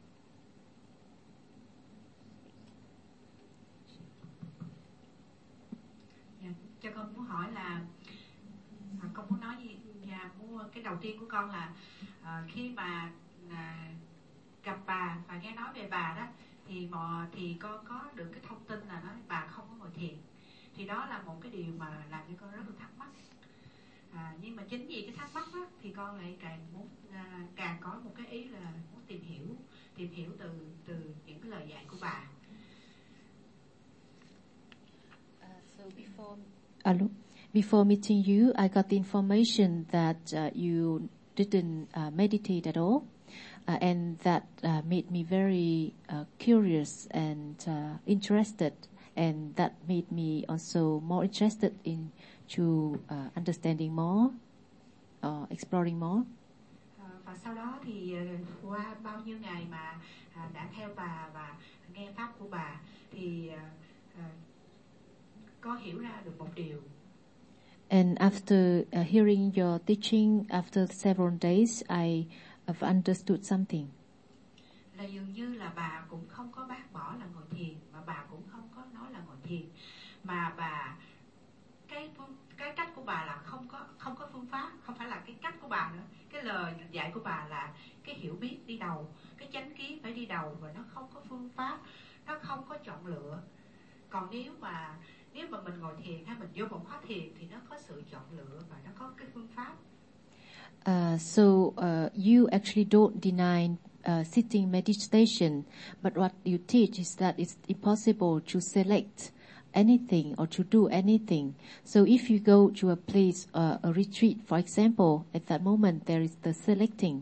Cho con muốn hỏi là con muốn nói gì? Cái đầu tiên của con là khi mà gặp bà và nghe nói về bà đó thì con có được cái thông tin là nói bà không có ngồi thiền. Thì đó là một cái điều mà làm cho con rất là thắc mắc. Nhưng mà chính vì cái thắc mắc đó thì con lại càng muốn càng có một cái ý là muốn tìm hiểu từ những cái lời dạy của bà. Before meeting you, I got the information that you didn't meditate at all, and that made me very curious and interested, and that made me also more interested into understanding more, exploring more. Và sau đó thì qua bao nhiêu ngày mà đã theo bà và nghe pháp của bà thì có hiểu ra được một điều. And after hearing your teaching, after several days, I have understood something. Là dường như là bà cũng không có bác bỏ là ngồi thiền, mà bà cũng không có nói là ngồi thiền, mà bà cái cách của bà là không có phương pháp, không phải là cái cách của bà nữa. Cái lời dạy của bà là cái hiểu biết đi đầu, cái chánh kiến phải đi đầu, và nó không có phương pháp, nó không có chọn lựa. Còn nếu mà mình ngồi thiền hay mình vô một khóa thiền thì nó có sự chọn lựa và nó có cái phương pháp. So you actually don't deny sitting meditation, but what you teach is that it's impossible to select anything or to do anything. So if you go to a place, a retreat, for example, at that moment there is the selecting.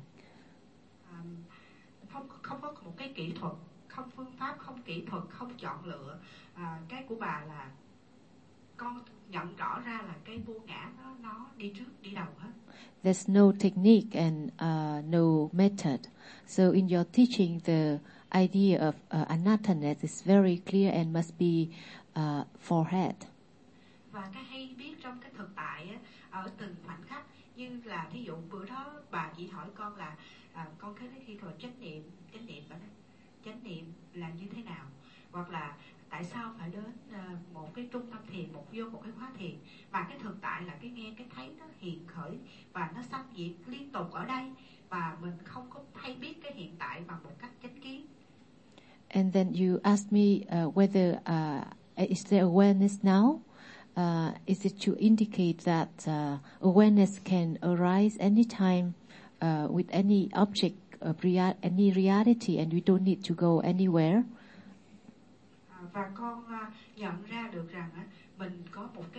Không có một cái kỹ thuật, không phương pháp, không kỹ thuật, không chọn lựa. Cái của bà là con nhận rõ ra là cái vô ngã nó đi trước, đi đầu hết. There's no technique and no method. So in your teaching, the idea of anattanet is very clear and must be forehead. Và cái hay biết trong cái thực tại á, ở từng khoảnh khắc, như là thí dụ bữa đó bà chỉ hỏi con là con thấy khi rồi chánh niệm là như thế nào, hoặc là tại sao phải đến một cái trung tâm thiền, vô một cái khóa thiền, mà cái thực tại là cái nghe cái thấy nó hiện khởi và nó sanh diệt liên tục ở đây, và mình không có hay biết cái hiện tại bằng một cách chánh kiến. And then you asked me whether is there awareness now? Is it to indicate that awareness can arise anytime with any object of any reality, and we don't need to go anywhere? Và con nhận ra được rằng mình có một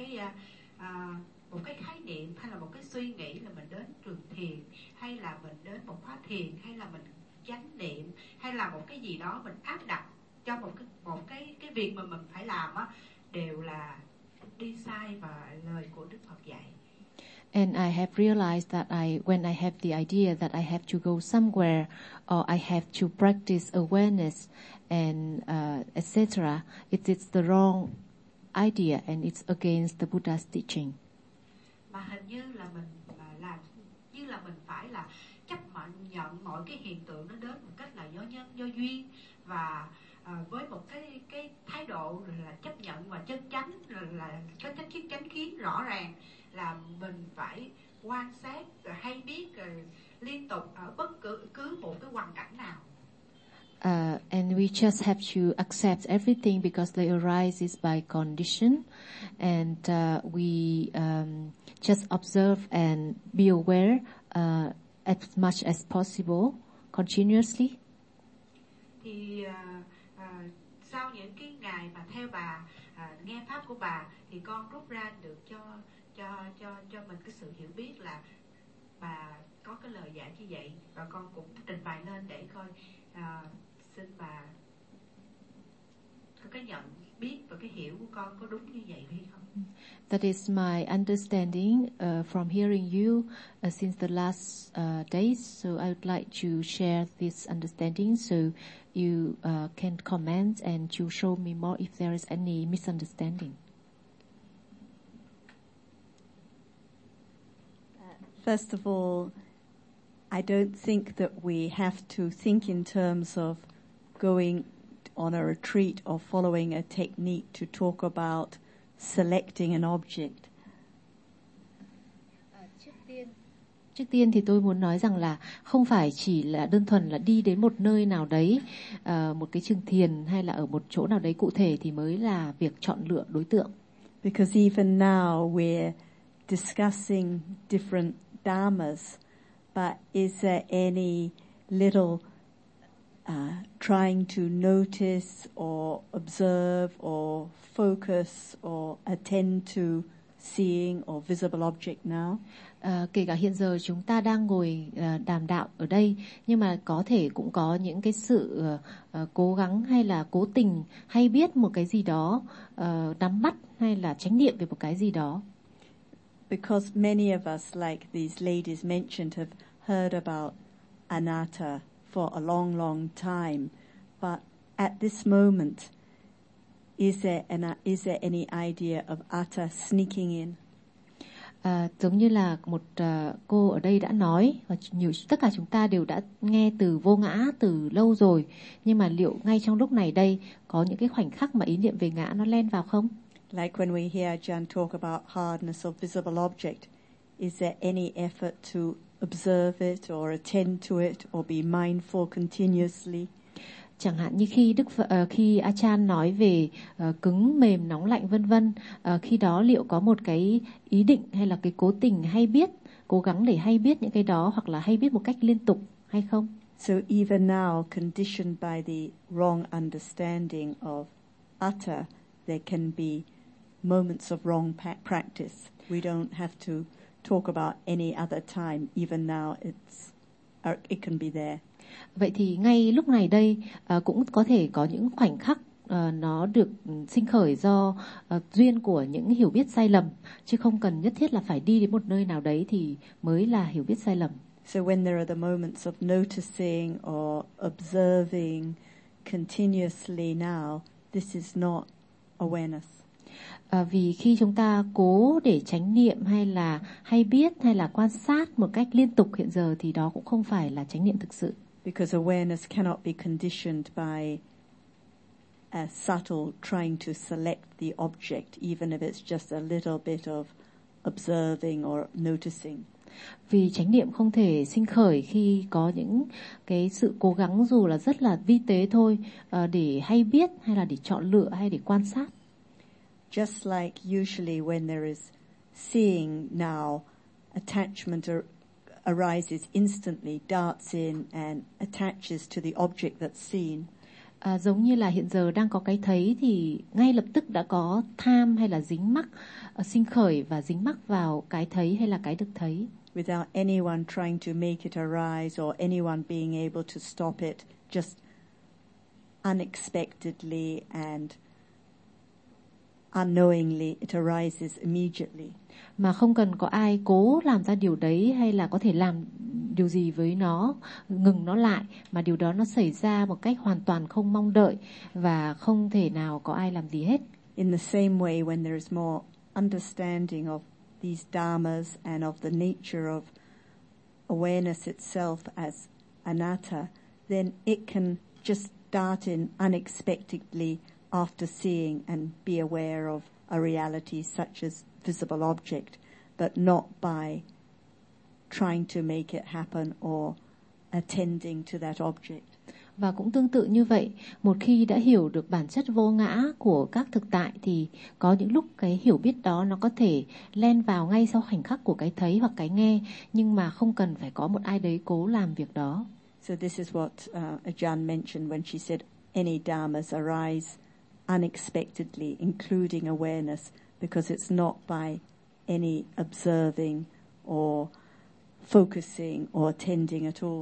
cái khái niệm hay là một cái suy nghĩ là mình đến trường thiền, hay là mình đến một khóa thiền, hay là mình chánh niệm, hay là một cái gì đó mình áp đặt cho một cái việc mà mình phải làm á, đều là đi sai và lời của Đức Phật dạy. And I have realized that when I have the idea that I have to go somewhere or I have to practice awareness and etc., it is the wrong idea and it's against the Buddha's teaching. Mà hình như là mình phải là chấp nhận mọi cái hiện tượng nó đến một cách là do nhân, do duyên, và với một cái thái độ là chấp nhận và chân chánh, là có chánh kiến rõ ràng, là mình phải quan sát rồi hay biết rồi liên tục ở bất cứ một cái hoàn cảnh nào. And we just have to accept everything because they arises by condition, and we just observe and be aware as much as possible, continuously. Thì sau những cái ngày mà theo bà nghe pháp của bà, thì con rút ra được cho mình cái sự hiểu biết là bà có cái lời dạy như vậy, và con cũng trình bày lên để coi xin bà có cái nhận biết và cái hiểu của con có đúng như vậy hay không. That is my understanding from hearing you since the last days. So I would like to share this understanding so you can comment and to show me more if there is any misunderstanding. First of all, I don't think that we have to think in terms of going on a retreat or following a technique to talk about selecting an object. Trước tiên thì tôi muốn nói rằng là không phải chỉ là đơn thuần là đi đến một nơi nào đấy, một cái trường thiền hay là ở một chỗ nào đấy cụ thể thì mới là việc chọn lựa đối tượng. Because even now we're discussing different dharmas, but is there any little trying to notice or observe or focus or attend to seeing or visible object now? Kể cả hiện giờ chúng ta đang ngồi đàm đạo ở đây, nhưng mà có thể cũng có những cái sự cố gắng hay là cố tình hay biết một cái gì đó, nắm bắt hay là chánh niệm về một cái gì đó. Because many of us, like these ladies mentioned, have heard about anatta for a long, long time, but at this moment, is there any idea of atta sneaking in? Giống như là một cô ở đây đã nói, và tất cả chúng ta đều đã nghe từ vô ngã từ lâu rồi, nhưng mà liệu ngay trong lúc này đây có những cái khoảnh khắc mà ý niệm về ngã nó len vào không? Like when we hear Jan talk about hardness of visible object, is there any effort to observe it or attend to it or be mindful continuously? Chẳng hạn như khi Achan nói về cứng, mềm, nóng, lạnh vân vân, khi đó liệu có một cái ý định hay là cái cố tình hay biết, cố gắng để hay biết những cái đó, hoặc là hay biết một cách liên tục hay không? So even now, conditioned by the wrong understanding of atta, there can be moments of wrong practice. We don't have to talk about any other time. Even now, it can be there. Vậy thì ngay lúc này đây cũng có thể có những khoảnh khắc nó được sinh khởi do duyên của những hiểu biết sai lầm, chứ không cần nhất thiết là phải đi đến một nơi nào đấy thì mới là hiểu biết sai lầm. So when there are the moments of noticing or observing continuously now, this is not awareness. Vì khi chúng ta cố để chánh niệm hay là hay biết hay là quan sát một cách liên tục hiện giờ thì đó cũng không phải là chánh niệm thực sự. Because awareness cannot be conditioned by a subtle trying to select the object, even if it's just a little bit of observing or noticing. Vì chánh niệm không thể sinh khởi khi có những cái sự cố gắng dù là rất là vi tế thôi, để hay biết hay là để chọn lựa hay để quan sát. Just like usually when there is seeing now, attachment arises instantly, darts in and attaches to the object that's seen. Giống như là hiện giờ đang có cái thấy thì ngay lập tức đã có tham hay là dính mắc sinh khởi và dính mắc vào cái thấy hay là cái được thấy. Without anyone trying to make it arise or anyone being able to stop it, just unexpectedly and unknowingly it arises immediately. Mà không cần có ai cố làm ra điều đấy hay là có thể làm điều gì với nó, ngừng nó lại, mà điều đó nó xảy ra một cách hoàn toàn không mong đợi và không thể nào có ai làm gì hết. In the same way, when there is more understanding of these dharmas and of the nature of awareness itself as anatta, then it can just start in unexpectedly after seeing and be aware of a reality such as visible object, but not by trying to make it happen or attending to that object. Và cũng tương tự như vậy, một khi đã hiểu được bản chất vô ngã của các thực tại thì có những lúc cái hiểu biết đó nó có thể len vào ngay sau khoảnh khắc của cái thấy hoặc cái nghe, nhưng mà không cần phải có một ai đấy cố làm việc đó. So this is what Ajahn mentioned when she said any dharmas arise unexpectedly, including awareness, because it's not by any observing or focusing or attending at all.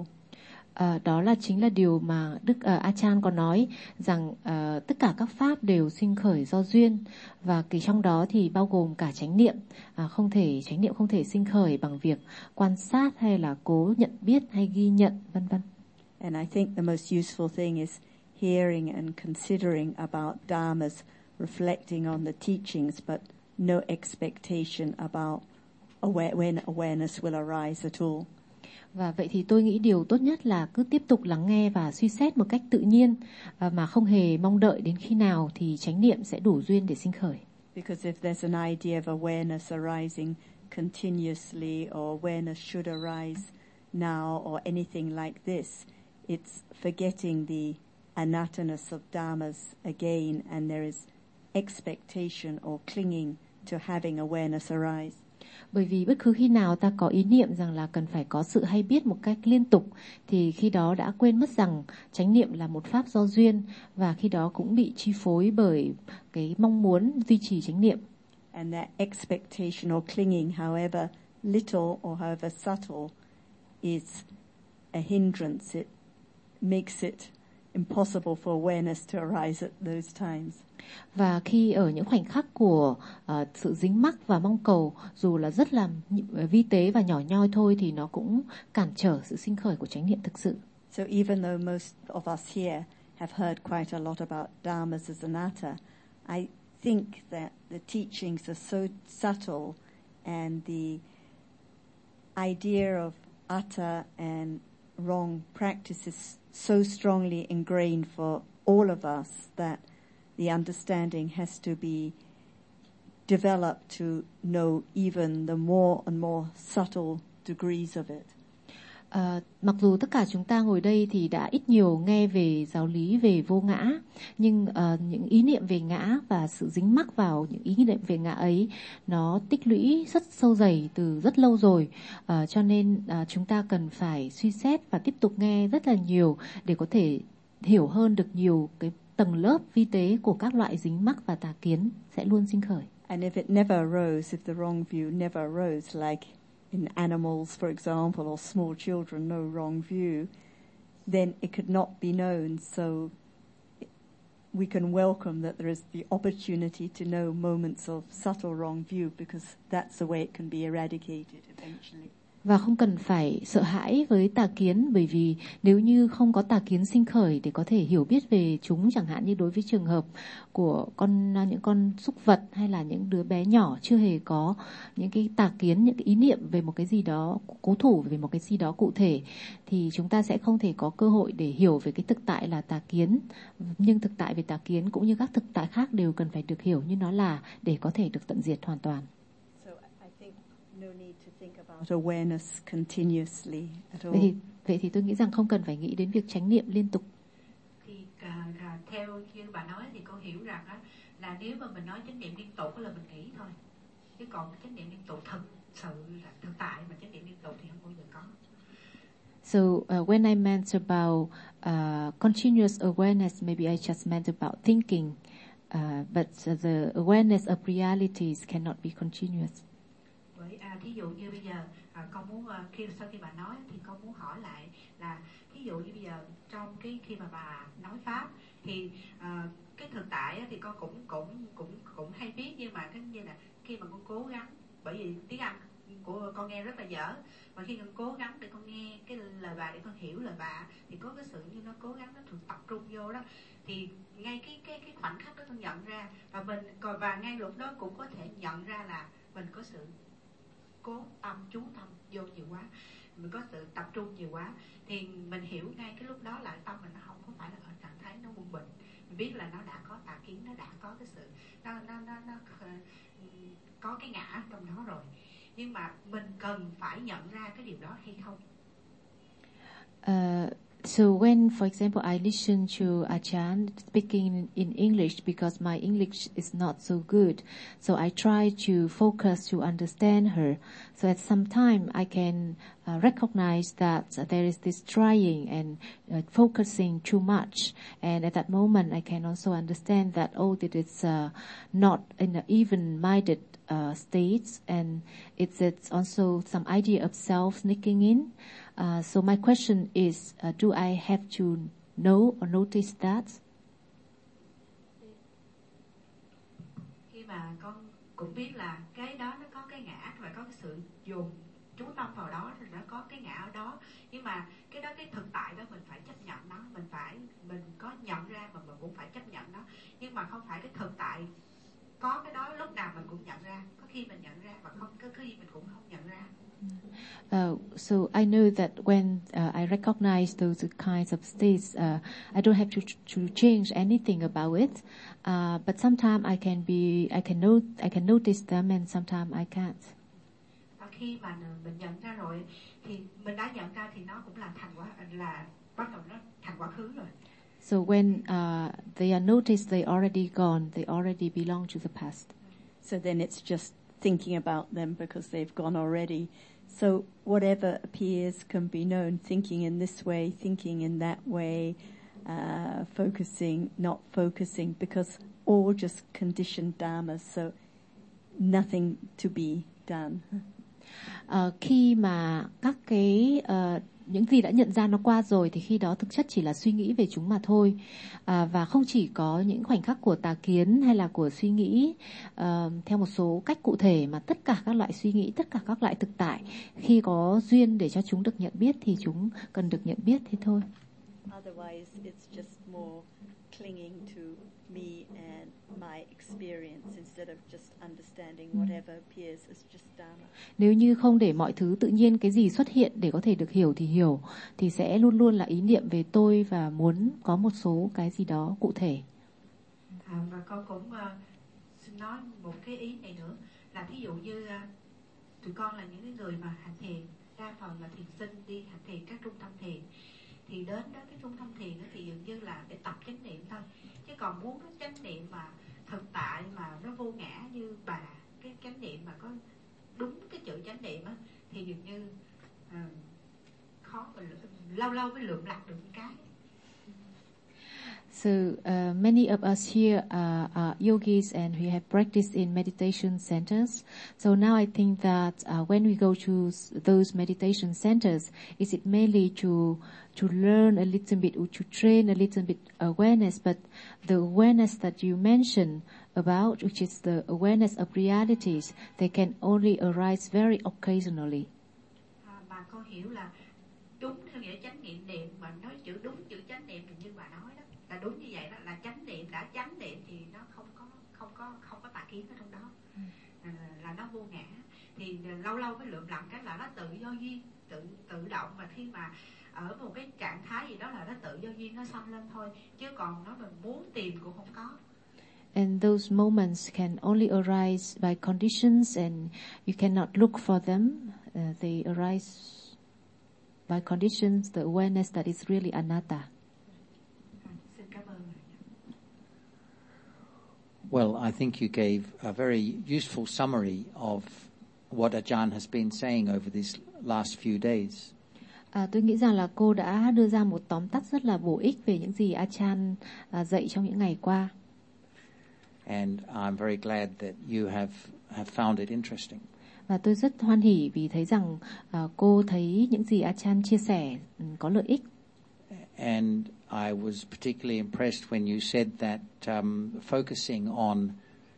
Đó là chính là điều mà Đức Ajahn có nói rằng tất cả các pháp đều sinh khởi do duyên, và cái trong đó thì bao gồm cả chánh niệm. Chánh niệm không thể sinh khởi bằng việc quan sát hay là cố nhận biết hay ghi nhận, vân vân. And I think the most useful thing is hearing and considering about dharmas, reflecting on the teachings, but no expectation about when awareness will arise at all. Và vậy thì tôi nghĩ điều tốt nhất là cứ tiếp tục lắng nghe và suy xét một cách tự nhiên, mà không hề mong đợi đến khi nào thì chánh niệm sẽ đủ duyên để sinh khởi. Because if there's an idea of awareness arising continuously or awareness should arise now or anything like this, it's forgetting the anattanness of dharmas again, and there is expectation or clinging to having awareness arise. Bởi vì bất cứ khi nào ta có ý niệm rằng là cần phải có sự hay biết một cách liên tục thì khi đó đã quên mất rằng chánh niệm là một pháp do duyên, và khi đó cũng bị chi phối bởi cái mong muốn duy trì chánh niệm. And that expectation or clinging, however little or however subtle, is a hindrance. It makes it impossible for awareness to arise at those times. Và khi ở những khoảnh khắc của sự dính mắc và mong cầu, dù là rất là vi tế và nhỏ nhoi thôi, thì nó cũng cản trở sự sinh khởi của chánh niệm thực sự. So even though most of us here have heard quite a lot about dharmas as anatta, I think that the teachings are so subtle and the idea of atta and wrong practices so strongly ingrained for all of us that the understanding has to be developed to know even the more and more subtle degrees of it. Mặc dù tất cả chúng ta ngồi đây thì đã ít nhiều nghe về giáo lý về vô ngã, nhưng những ý niệm về ngã và sự dính mắc vào những ý niệm về ngã ấy nó tích lũy rất sâu dày từ rất lâu rồi. Cho nên chúng ta cần phải suy xét và tiếp tục nghe rất là nhiều để có thể hiểu hơn được nhiều cái tầng lớp vi tế của các loại dính mắc và tà kiến sẽ luôn sinh khởi. And if it never arose, if the wrong view never arose, like in animals, for example, or small children, no wrong view, then it could not be known. So we can welcome that there is the opportunity to know moments of subtle wrong view, because that's the way it can be eradicated eventually. Và không cần phải sợ hãi với tà kiến, bởi vì nếu như không có tà kiến sinh khởi để có thể hiểu biết về chúng, chẳng hạn như đối với trường hợp của những con súc vật hay là những đứa bé nhỏ chưa hề có những cái tà kiến, những cái ý niệm về một cái gì đó cố thủ, về một cái gì đó cụ thể, thì chúng ta sẽ không thể có cơ hội để hiểu về cái thực tại là tà kiến. Nhưng thực tại về tà kiến cũng như các thực tại khác đều cần phải được hiểu như nó là, để có thể được tận diệt hoàn toàn. No need to think about awareness continuously at all. Vậy thì tôi nghĩ rằng không cần phải nghĩ đến việc chánh niệm liên tục. Thì theo như bà nói thì cô hiểu rằng á, là nếu mà mình nói chánh niệm liên tục là mình nghĩ thôi, chứ còn chánh niệm liên tục thực sự là thực tại mà chánh niệm liên tục thì không bao giờ có. So when I meant about continuous awareness, maybe I just meant about thinking, but the awareness of realities cannot be continuous. Thí dụ như bây giờ con muốn sau khi bà nói thì con muốn hỏi lại là thí dụ như bây giờ trong khi mà bà nói pháp thì cái thực tại thì con cũng hay biết, nhưng mà cái như là khi mà con cố gắng, bởi vì tiếng Anh của con nghe rất là dở, mà khi con cố gắng để con nghe cái lời bà, để con hiểu lời bà, thì có cái sự như nó cố gắng, nó thường tập trung vô đó, thì ngay cái khoảnh khắc đó con nhận ra, và ngay lúc đó cũng có thể nhận ra là mình có sự cố tâm chú tâm vô nhiều quá, mình có sự tập trung nhiều quá, thì mình hiểu ngay cái lúc đó là tâm mình nó không có phải là ở trạng thái nó quân bình, mình biết là nó đã có tà kiến, nó đã có cái sự nó có cái ngã trong đó rồi, nhưng mà mình cần phải nhận ra cái điều đó hay không? So when, for example, I listen to Ajahn speaking in English, because my English is not so good, so I try to focus to understand her. So at some time I can recognize that there is this trying and focusing too much, and at that moment I can also understand that that it's not in an even-minded state, and it's also some idea of self sneaking in. So my question is, do I have to know or notice that? Khi mà con cũng biết là cái đó nó có cái ngã và có cái sự dồn chú tâm vào đó, thì nó có cái ngã ở đó, nhưng mà cái đó, cái thực tại đó mình phải chấp nhận nó, mình có nhận ra mà mình cũng phải chấp nhận nó, nhưng mà không phải cái thực tại có cái đó lúc nào mình cũng nhận ra, có khi mình nhận ra và có khi mình cũng không nhận ra. So I know that when I recognize those kinds of states, I don't have to change anything about it. But sometimes I can notice them, and sometimes I can't. Và khi mà mình nhận ra rồi, thì mình đã nhận ra thì nó cũng là bắt đầu nó thành quá khứ rồi. So when they are noticed, they already gone. They already belong to the past. So then it's just thinking about them because they've gone already. So whatever appears can be known, thinking in this way, thinking in that way, focusing, not focusing, because all just conditioned dharmas, so nothing to be done. Khi mà các cái những gì đã nhận ra nó qua rồi, thì khi đó thực chất chỉ là suy nghĩ về chúng mà thôi, và không chỉ có những khoảnh khắc của tà kiến hay là của suy nghĩ theo một số cách cụ thể, mà tất cả các loại suy nghĩ, tất cả các loại thực tại, khi có duyên để cho chúng được nhận biết thì chúng cần được nhận biết thế thôi. Otherwise it's just more clinging to me and my experience instead of just understanding whatever appears as just dharma. Nếu như không để mọi thứ tự nhiên, cái gì xuất hiện để có thể được hiểu thì sẽ luôn luôn là ý niệm về tôi và muốn có một số cái gì đó cụ thể. Và con cũng xin nói một cái ý này nữa, là thí dụ như tụi con là những cái người mà hành thiền, đa phần là thiền sinh đi hành thiền các trung tâm thiền, thì đến đó cái trung tâm thiền thì dường như là để tập chánh niệm thôi, chứ còn muốn cái chánh niệm mà thực tại mà nó vô ngã như bà, cái chánh niệm mà có đúng cái chữ chánh niệm á, thì dường như khó, lâu lâu mới lượm lặt được cái. So many of us here are yogis and we have practiced in meditation centers. So now I think that when we go to those meditation centers, is it mainly to learn a little bit or to train a little bit awareness, but the awareness that you mentioned about, which is the awareness of realities, they can only arise very occasionally. Bà con hiểu là đúng theo nghĩa chánh niệm mà nói chữ đúng chữ chánh niệm như bà nói đó, là đúng như vậy đó, là chánh niệm đã chánh niệm thì nó không có tà kiến ở trong đó, là nó vô ngã, thì lâu lâu mới lượm lặt cái là nó tự do duyên, tự động, mà khi mà ở một cái trạng thái gì đó là nó tự do duyên nó sanh lên thôi, chứ còn nó mình muốn tìm cũng không có. And those moments can only arise by conditions, and you cannot look for them. They arise by conditions, the awareness that is really anatta. Well, I think you gave a very useful summary of what Ajahn has been saying over these last few days. Tôi nghĩ rằng là cô đã đưa ra một tóm tắt rất là bổ ích về những gì Ajahn dạy trong những ngày qua. And I'm very glad that you have found it interesting. Và tôi rất hoan hỉ vì thấy rằng cô thấy những gì Ajahn chia sẻ có lợi ích. And I was particularly impressed when you said that focusing on,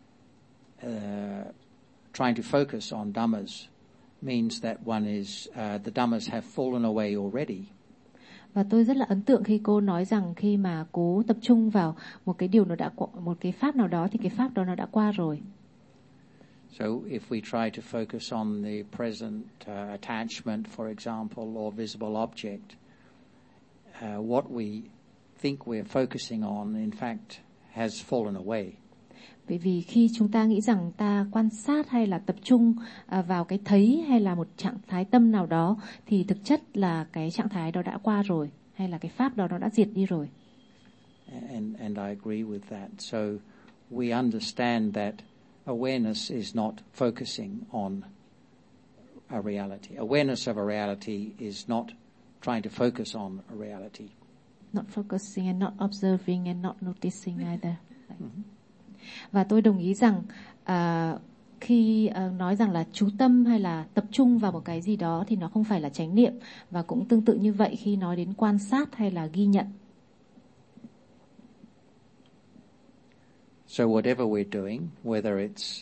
trying to focus on Dhammas means that one is, the Dhammas have fallen away already. Và tôi rất là ấn tượng khi cô nói rằng khi mà cố tập trung vào một cái điều nó đã, một cái pháp nào đó thì cái pháp đó nó đã qua rồi. So if we try to focus on the present attachment, for example, or visible object, what we think we're focusing on, in fact, has fallen away. Bởi vì khi chúng ta nghĩ rằng ta quan sát hay là tập trung vào cái thấy hay là một trạng thái tâm nào đó, thì thực chất là cái trạng thái đó đã qua rồi, hay là cái pháp đó nó đã diệt đi rồi. And I agree with that. So we understand that awareness is not focusing on a reality. Awareness of a reality is not trying to focus on a reality. Not focusing and not observing and not noticing either. Và tôi đồng ý rằng khi nói rằng là chú tâm hay là tập trung vào một cái gì đó thì nó không phải là chánh niệm, và cũng tương tự như vậy khi nói đến quan sát hay là ghi nhận. So whatever we're doing, whether it's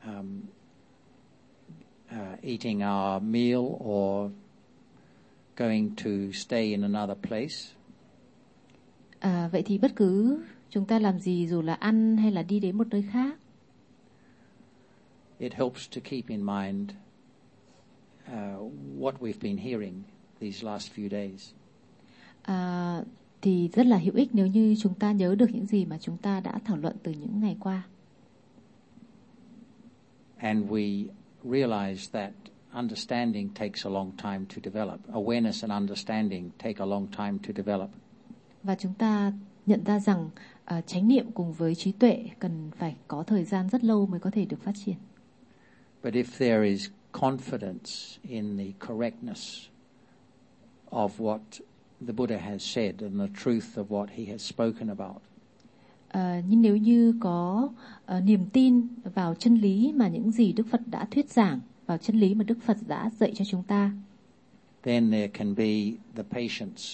eating our meal or going to stay in another place, vậy thì bất cứ chúng ta làm gì, dù là ăn hay là đi đến một nơi khác, it helps to keep in mind what we've been hearing these last few days. Thì rất là hữu ích nếu như chúng ta nhớ được những gì mà chúng ta đã thảo luận từ những ngày qua. And we realize that understanding takes a long time to develop. Awareness and understanding take a long time to develop. Và chúng ta nhận ra rằng chánh niệm cùng với trí tuệ cần phải có thời gian rất lâu mới có thể được phát triển. But if there is confidence in the correctness of what the Buddha has said and the truth of what he has spoken about, nhưng nếu như có niềm tin vào chân lý mà những gì Đức Phật đã thuyết giảng, vào chân lý mà Đức Phật đã dạy cho chúng ta, then there can be the patience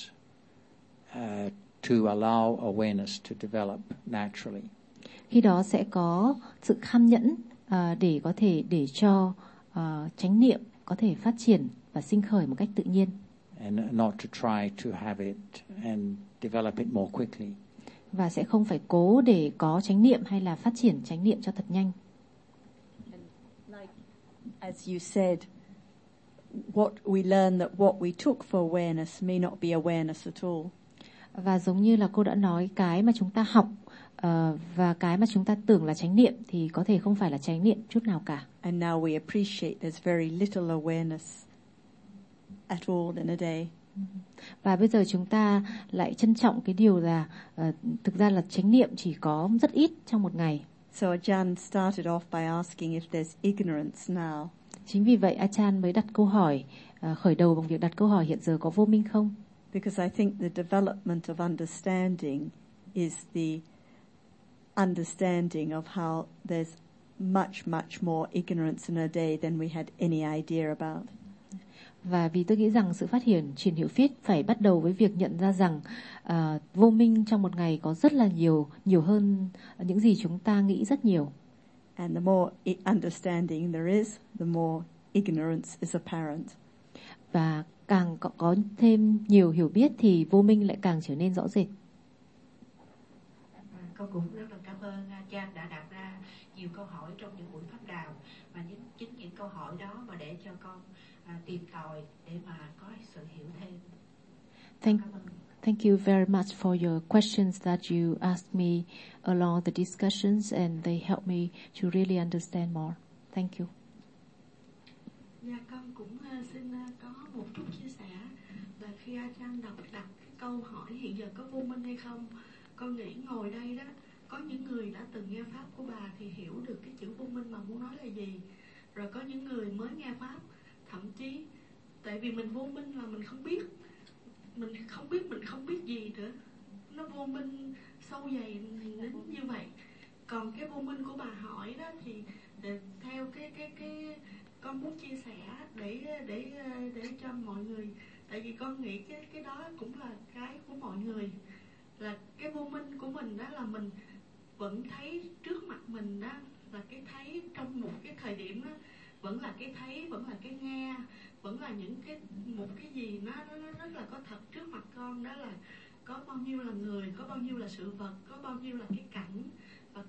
to allow awareness to develop naturally. Khi đó sẽ có sự kham nhẫn để có thể để cho chánh niệm có thể phát triển và sinh khởi một cách tự nhiên. And not to try to have it and develop it more quickly. Và sẽ không phải cố để có chánh niệm hay là phát triển chánh niệm cho thật nhanh. Like, as you said, what we learn that what we took for awareness may not be awareness at all. Và giống như là cô đã nói, cái mà chúng ta học và cái mà chúng ta tưởng là chánh niệm thì có thể không phải là chánh niệm chút nào cả. And now we appreciate there's very little awareness. at all in a day. Và bây giờ chúng ta lại trân trọng cái điều là thực ra là chánh niệm chỉ có rất ít trong một ngày. So Ajahn started off by asking if there's ignorance now. Chính vì vậy Ajahn mới đặt câu hỏi, khởi đầu bằng việc đặt câu hỏi hiện giờ có vô minh không? Because I think the development of understanding is the understanding of how there's much more ignorance in a day than we had any idea about. Và vì tôi nghĩ rằng sự phát triển truyền hiểu Phết phải bắt đầu với việc nhận ra rằng vô minh trong một ngày có rất là nhiều hơn những gì chúng ta nghĩ rất nhiều. And the more understanding there is, the more ignorance is apparent. Và càng có thêm nhiều hiểu biết thì vô minh lại càng trở nên rõ rệt. Con cũng rất là cảm ơn Ajahn đã đặt ra nhiều câu hỏi trong những buổi pháp đàm, và chính những câu hỏi đó mà để cho con tìm tòi để mà có sự hiểu thêm. Thank you very much for your questions that you asked me along the discussions, and they help me to really understand more. Thank you. Dạ, con cũng xin có một chút chia sẻ là khi Ajahn đặt cái câu hỏi hiện giờ có vô minh hay không, con nghĩ ngồi đây đó có những người đã từng nghe pháp của bà thì hiểu được cái chữ vô minh mà muốn nói là gì, rồi có những người mới nghe pháp, thậm chí tại vì mình vô minh là mình không biết mình không biết gì nữa, nó vô minh sâu dày đến như vậy. Còn cái vô minh của bà hỏi đó thì theo cái con muốn chia sẻ để cho mọi người, tại vì con nghĩ cái đó cũng là cái của mọi người, là cái vô minh của mình đó là mình vẫn thấy trước mặt mình đó là cái thấy trong một cái thời điểm đó, vẫn là cái thấy, vẫn là cái nghe, vẫn là những một cái gì nó rất là có thật trước mặt con, đó là có bao nhiêu là người, có bao nhiêu là sự vật, có bao nhiêu là cái cảnh, và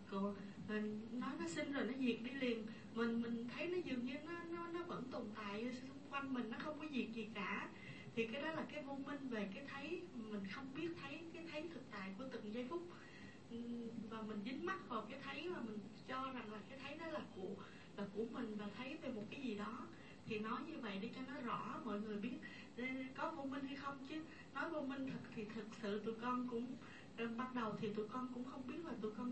nó sinh rồi nó diệt đi liền. Mình thấy nó dường như nó vẫn tồn tại xung quanh mình, nó không có diệt gì cả. Thì cái đó là cái vô minh về cái thấy, mình không biết thấy cái thấy thực tại của từng giây phút, và mình dính mắc vào cái thấy và mình cho rằng là cái thấy đó là của mình và thấy về một cái gì đó. Thì nói như vậy để cho nó rõ mọi người biết có vô minh hay không, chứ nói vô minh thì thực sự tụi con cũng ban đầu thì tụi con cũng không biết là tụi con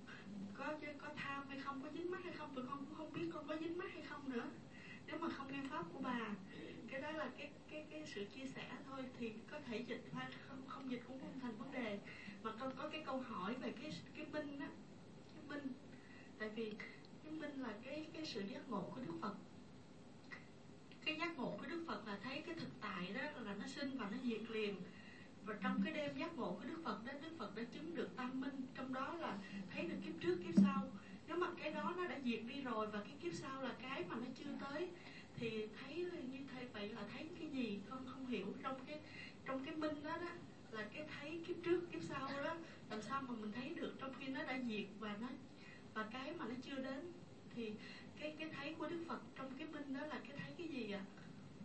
có tham hay không, có dính mắc hay không, tụi con cũng không biết con có dính mắc hay không nữa, nếu mà không nghe pháp của bà. Cái đó là cái sự chia sẻ thôi, thì có thể dịch hay không dịch cũng không thành vấn đề. Mà con có cái câu hỏi về cái minh á, cái minh, tại vì cái minh là cái sự giác ngộ của Đức Phật. Cái giác ngộ của Đức Phật là thấy cái thực tại đó là nó sinh và nó diệt liền. Và trong cái đêm giác ngộ của Đức Phật đó, Đức Phật đã chứng được tam minh, trong đó là thấy được kiếp trước kiếp sau. Nếu mà cái đó nó đã diệt đi rồi và cái kiếp sau là cái mà nó chưa tới, thì thấy như thế vậy là thấy cái gì con không hiểu. Trong cái minh đó là cái thấy kiếp trước kiếp sau đó, làm sao mà mình thấy được trong khi nó đã diệt và cái mà nó chưa đến. Thì cái thấy của Đức Phật trong cái minh đó là cái thấy cái gì ạ?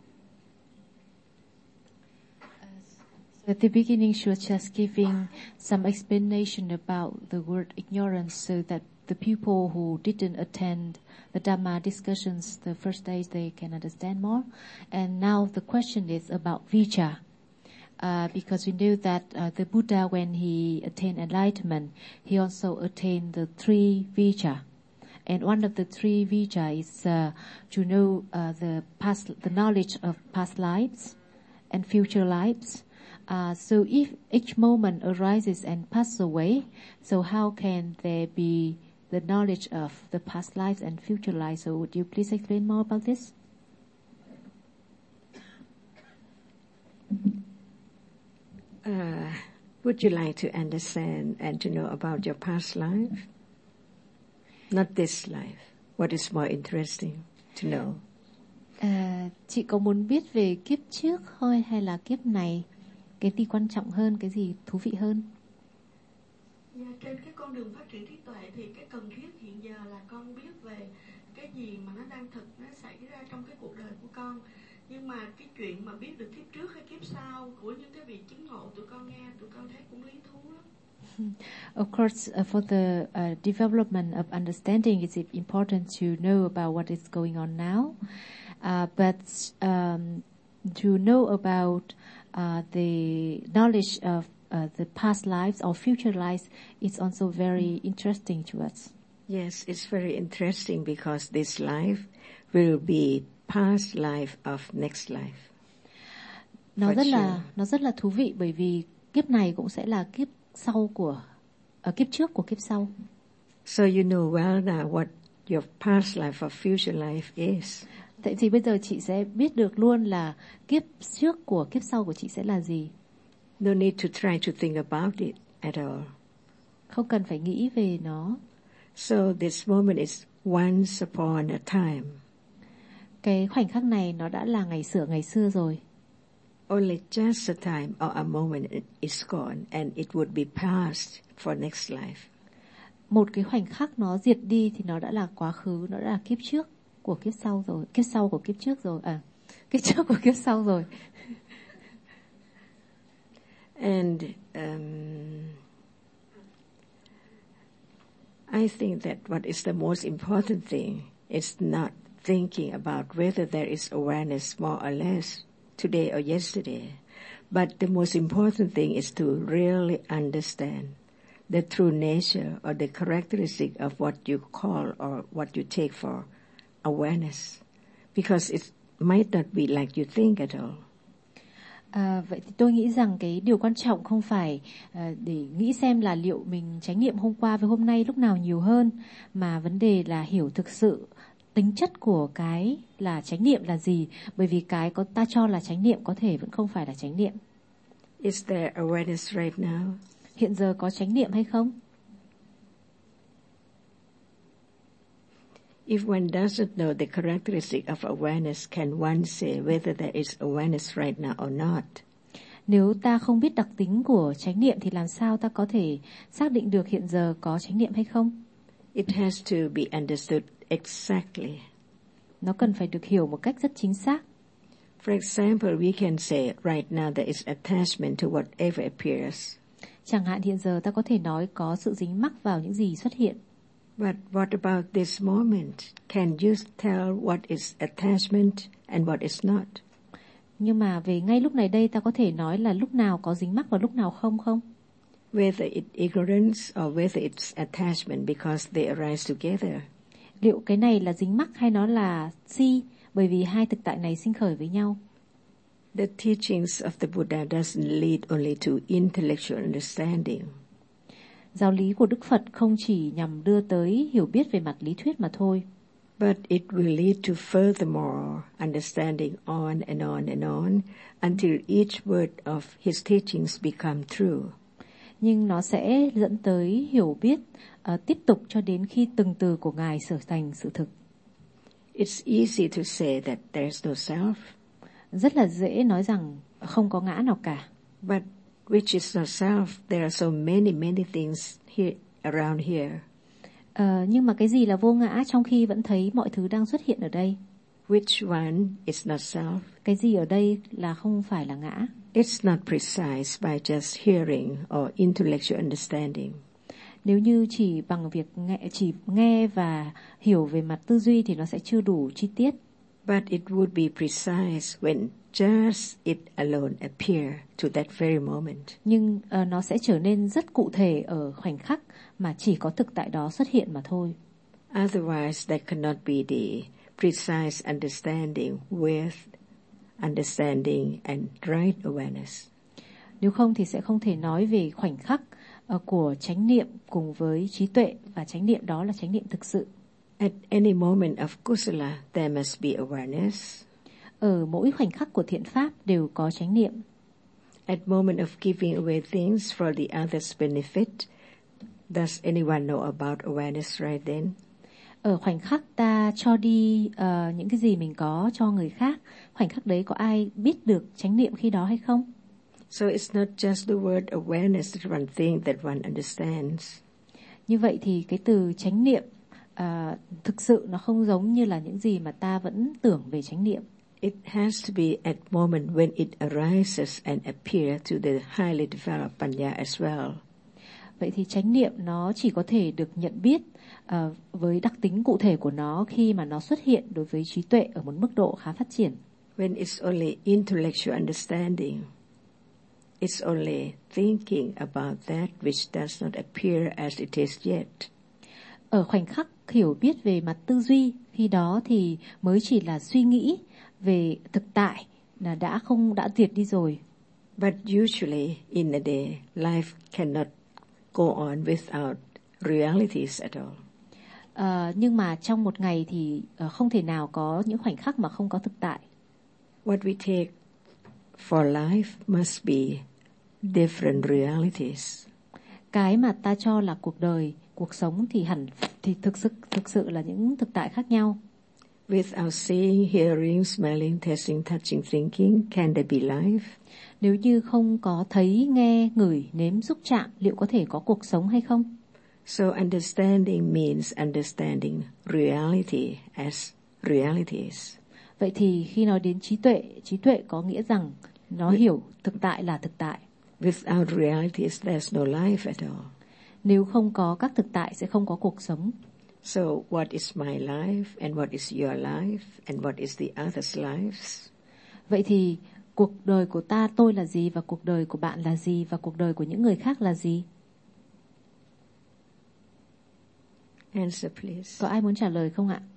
So at the beginning, she was just giving some explanation about the word ignorance, so that the people who didn't attend the Dhamma discussions the first days, they can understand more. And now the question is about vijja. Because we know that the Buddha, when he attained enlightenment, he also attained the 3 vijja. And one of the 3 vijja is to know the knowledge of past lives and future lives. So if each moment arises and passes away, so how can there be the knowledge of the past lives and future lives? So would you please explain more about this? Would you like to understand and to know about your past life? Not this life. What is more interesting to know? Chị có muốn biết về kiếp trước thôi hay là kiếp này? Cái gì quan trọng hơn, cái gì thú vị hơn? Trên cái con đường phát triển trí tuệ thì cái cần thiết hiện giờ là con biết về cái gì mà nó đang thực, nó xảy ra trong cái cuộc đời của con. Nhưng mà cái chuyện mà biết được kiếp trước hay kiếp sau của những cái vị chứng ngộ tụi con nghe, tụi con thấy cũng lý thú lắm. Of course, for the development of understanding, it's important to know about what is going on now. But to know about the knowledge of the past lives or future lives is also very interesting to us. Yes, it's very interesting because this life will be past life of next life. Nó For rất là thú vị bởi vì kiếp này cũng sẽ là kiếp sau của kiếp trước của kiếp sau. So you know well now what your past life or future life is. Vậy thì bây giờ chị sẽ biết được luôn là kiếp trước của kiếp sau của chị sẽ là gì. No need to try to think about it at all. Không cần phải nghĩ về nó. So this moment is once upon a time. Cái khoảnh khắc này nó đã là ngày xưa rồi. Only just a time or a moment is gone and it would be past for next life. Một cái khoảnh khắc nó diệt đi thì nó đã là quá khứ, nó đã là kiếp trước của kiếp sau rồi, kiếp sau của kiếp trước rồi, kiếp trước của kiếp sau rồi. And I think that what is the most important thing is not thinking about whether there is awareness more or less today or yesterday, but the most important thing is to really understand the true nature or the characteristic of what you call or what you take for awareness, because it might not be like you think at all. Vậy thì tôi nghĩ rằng cái điều quan trọng không phải để nghĩ xem là liệu mình chánh niệm hôm qua với hôm nay lúc nào nhiều hơn, mà vấn đề là hiểu thực sự tính chất của cái là chánh niệm là gì, bởi vì cái ta cho là chánh niệm có thể vẫn không phải là chánh niệm. Is there awareness right now? Hiện giờ có chánh niệm hay không? If one doesn't know the characteristic of awareness, can one say whether there is awareness right now or not? Nếu ta không biết đặc tính của chánh niệm thì làm sao ta có thể xác định được hiện giờ có chánh niệm hay không? It has to be understood exactly. Nó cần phải được hiểu một cách rất chính xác. For example, we can say right now there is attachment to whatever appears. Chẳng hạn hiện giờ ta có thể nói có sự dính mắc vào những gì xuất hiện. But what about this moment? Can you tell what is attachment and what is not? Nhưng mà về ngay lúc này đây ta có thể nói là lúc nào có dính mắc và lúc nào không? Whether it's ignorance or whether it's attachment because they arise together. Liệu cái này là dính mắc hay nó là si, bởi vì hai thực tại này sinh khởi với nhau. The teachings of the Buddha doesn't lead only to intellectual understanding. Giáo lý của Đức Phật không chỉ nhằm đưa tới hiểu biết về mặt lý thuyết mà thôi. But it will lead to furthermore understanding on and on and on until each word of his teachings become true. Nhưng nó sẽ dẫn tới hiểu biết tiếp tục cho đến khi từng từ của Ngài trở thành sự thực. It's easy to say that there's no self. Rất là dễ nói rằng không có ngã nào cả. But which is not self? There are so many things here around here. Nhưng mà cái gì là vô ngã trong khi vẫn thấy mọi thứ đang xuất hiện ở đây? Which one is not self? Cái gì ở đây là không phải là ngã? It's not precise by just hearing or intellectual understanding. Nếu như chỉ bằng việc nghe và hiểu về mặt tư duy thì nó sẽ chưa đủ chi tiết. But it would be precise when just it alone appear to that very moment. Nhưng nó sẽ trở nên rất cụ thể ở khoảnh khắc mà chỉ có thực tại đó xuất hiện mà thôi. Otherwise, there cannot be the precise understanding with understanding and right awareness. Nếu không thì sẽ không thể nói về khoảnh khắc của chánh niệm cùng với trí tuệ, và chánh niệm đó là chánh niệm thực sự. At any moment of kusala, there must be awareness. Ở mỗi khoảnh khắc của thiện pháp đều có chánh niệm. At moment of giving away things for the other's benefit, does anyone know about awareness right then? Ở khoảnh khắc ta cho đi những cái gì mình có cho người khác, khoảnh khắc đấy có ai biết được chánh niệm khi đó hay không? So it's not just the word awareness that one thing that one understands. Như vậy thì cái từ chánh niệm thực sự nó không giống như là những gì mà ta vẫn tưởng về chánh niệm. It has to be at moment when it arises and appear to the highly developed panya as well. Vậy thì chánh niệm nó chỉ có thể được nhận biết với đặc tính cụ thể của nó khi mà nó xuất hiện đối với trí tuệ ở một mức độ khá phát triển. when it's only intellectual understanding, it's only thinking about that which does not appear as it is yet. Ở khoảnh khắc hiểu biết về mặt tư duy, khi đó thì mới chỉ là suy nghĩ về thực tại là đã diệt đi rồi. But usually in a day, life cannot go on without realities at all. Nhưng mà trong một ngày thì không thể nào có những khoảnh khắc mà không có thực tại. What we take for life must be different realities. Cái mà ta cho là cuộc đời, cuộc sống thì thực sự là những thực tại khác nhau. Without seeing, hearing, smelling, tasting, touching, thinking, can there be life? Nếu như không có thấy, nghe, ngửi, nếm, xúc chạm, liệu có thể có cuộc sống hay không? So understanding means understanding reality as realities. Vậy thì khi nói đến trí tuệ có nghĩa rằng nó hiểu thực tại là thực tại. Without realities, there's no life at all. Nếu không có các thực tại sẽ không có cuộc sống. So what is my life and what is your life and what is the other's lives? Vậy thì cuộc đời của tôi là gì và cuộc đời của bạn là gì và cuộc đời của những người khác là gì? Answer please. Có ai muốn trả lời không ạ?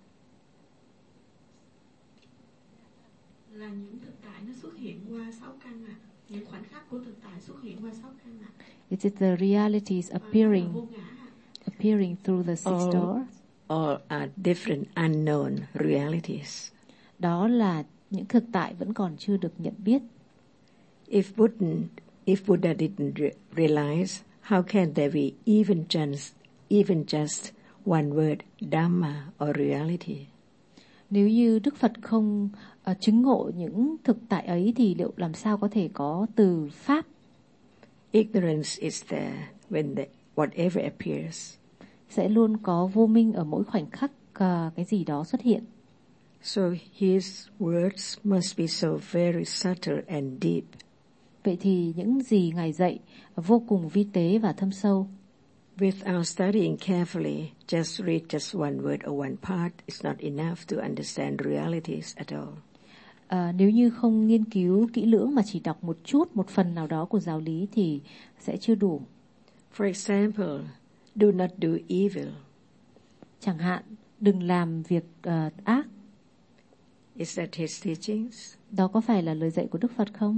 Là những thực tại nó xuất hiện qua 6 căn ạ. Những khoảnh khắc của thực tại xuất hiện qua 6 căn ạ. It is the realities appearing through the six doors. All are different unknown realities. Đó là những thực tại vẫn còn chưa được nhận biết. If Buddha didn't realize, how can there be even just one word Dhamma or reality? Nếu như Đức Phật không chứng ngộ những thực tại ấy thì liệu làm sao có thể có từ pháp? Ignorance is there when whatever appears. Sẽ luôn có vô minh ở mỗi khoảnh khắc cái gì đó xuất hiện. So his words must be so very subtle and deep. Vậy thì những gì Ngài dạy vô cùng vi tế và thâm sâu. Without studying carefully, just read just one word or one part is not enough to understand realities at all. Nếu như không nghiên cứu kỹ lưỡng mà chỉ đọc một phần nào đó của giáo lý thì sẽ chưa đủ. For example, do not do evil. Chẳng hạn, đừng làm việc ác. Is that his teachings? Đó có phải là lời dạy của Đức Phật không?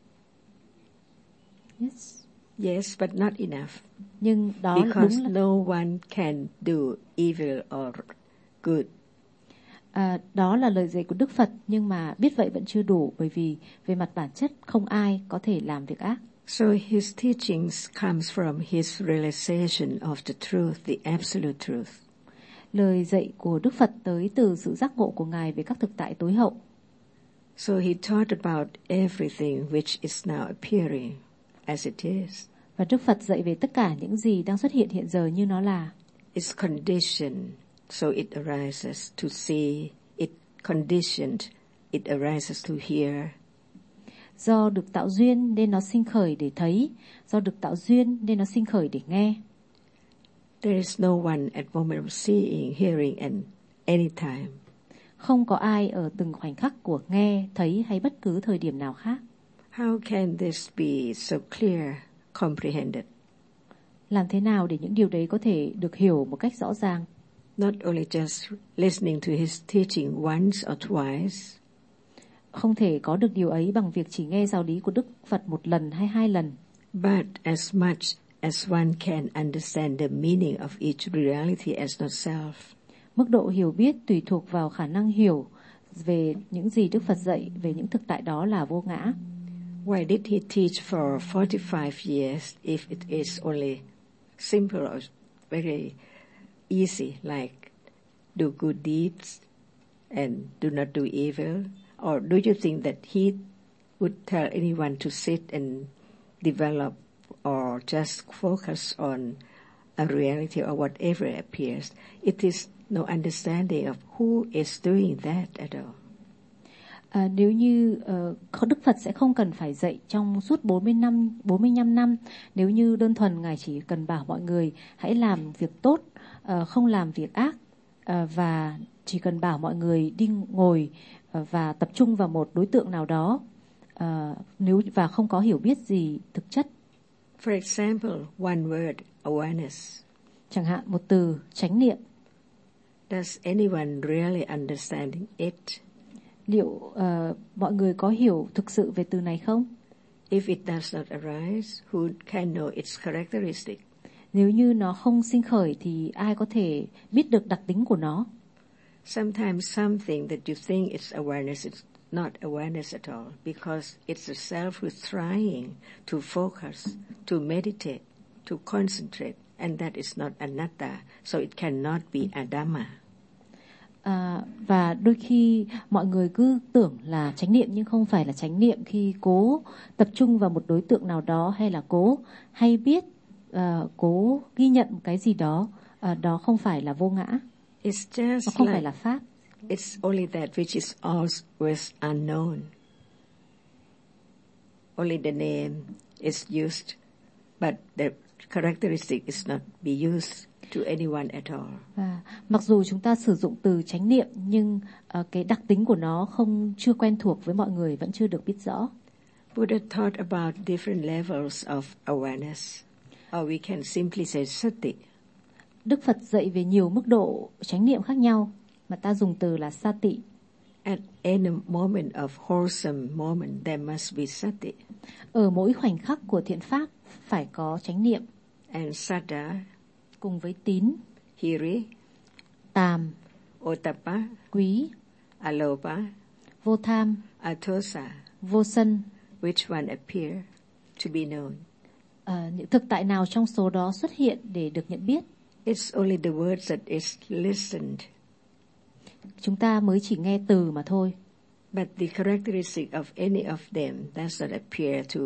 Yes. Yes, but not enough. Nhưng đó Because đúng là no one can do evil or good. Đó là lời dạy của Đức Phật, nhưng mà biết vậy vẫn chưa đủ, bởi vì về mặt bản chất không ai có thể làm việc ác. So his teachings comes from his realization of the truth, the absolute truth. Lời dạy của Đức Phật tới từ sự giác ngộ của Ngài về các thực tại tối hậu. So he taught about everything which is now appearing as it is. Và Đức Phật dạy về tất cả những gì đang xuất hiện hiện giờ như nó là. It's conditioned, so it arises to see. It conditioned, it arises to hear. Do được tạo duyên nên nó sinh khởi để thấy, do được tạo duyên nên nó sinh khởi để nghe. There is no one at moment of seeing, hearing at any time. Không có ai ở từng khoảnh khắc của nghe, thấy hay bất cứ thời điểm nào khác. How can this be so clear, comprehended? Làm thế nào để những điều đấy có thể được hiểu một cách rõ ràng? Not only just listening to his teaching once or twice. Không thể có được điều ấy bằng việc chỉ nghe giáo lý của Đức Phật một lần hay 2 lần. But as much as one can understand the meaning of each reality as not self. Mức độ hiểu biết tùy thuộc vào khả năng hiểu về những gì Đức Phật dạy về những thực tại đó là vô ngã. Why did he teach for 45 years if it is only simple or very easy, like do good deeds and do not do evil? Or do you think that he would tell anyone to sit and develop or just focus on a reality or whatever appears? It is no understanding of who is doing that at all. Nếu như Đức Phật sẽ không cần phải dạy trong suốt 45 năm, nếu như đơn thuần Ngài chỉ cần bảo mọi người hãy làm việc tốt, không làm việc ác, và chỉ cần bảo mọi người đi ngồi và tập trung vào một đối tượng nào đó nếu và không có hiểu biết gì thực chất. For example, one word, awareness. Chẳng hạn một từ chánh niệm. Does anyone really understand it? Liệu mọi người có hiểu thực sự về từ này không? If it does not arise, who can know its characteristic? Nếu như nó không sinh khởi thì ai có thể biết được đặc tính của nó? Sometimes something that you think is awareness is not awareness at all, because it's the self who's trying to focus, to meditate, to concentrate, and that is not anatta, so it cannot be adhamma. Và đôi khi mọi người cứ tưởng là chánh niệm nhưng không phải là chánh niệm khi cố tập trung vào một đối tượng nào đó, hay là cố hay biết, cố ghi nhận một cái gì đó, đó không phải là vô ngã. It's just Nó không phải là pháp. It's only that which is always unknown. Only the name is used, but the characteristic is not be used to anyone at all. Và mặc dù chúng ta sử dụng từ chánh niệm nhưng cái đặc tính của nó chưa quen thuộc với mọi người, vẫn chưa được biết rõ. Buddha taught about different levels of awareness, or we can simply say sati. Đức Phật dạy về nhiều mức độ chánh niệm khác nhau, mà ta dùng từ là sati. At any moment of wholesome moment, there must be sati. Ở mỗi khoảnh khắc của thiện pháp phải có chánh niệm. And saddha, cùng với tín, hiri, tàm, ottappa, quý, alopa, vô tham, atosa, vô sân. Which one appear to be known? Những thực tại nào trong số đó xuất hiện để được nhận biết? It's only the words that is listened. Chúng ta mới chỉ nghe từ mà thôi. But the characteristic of any of them does not appear to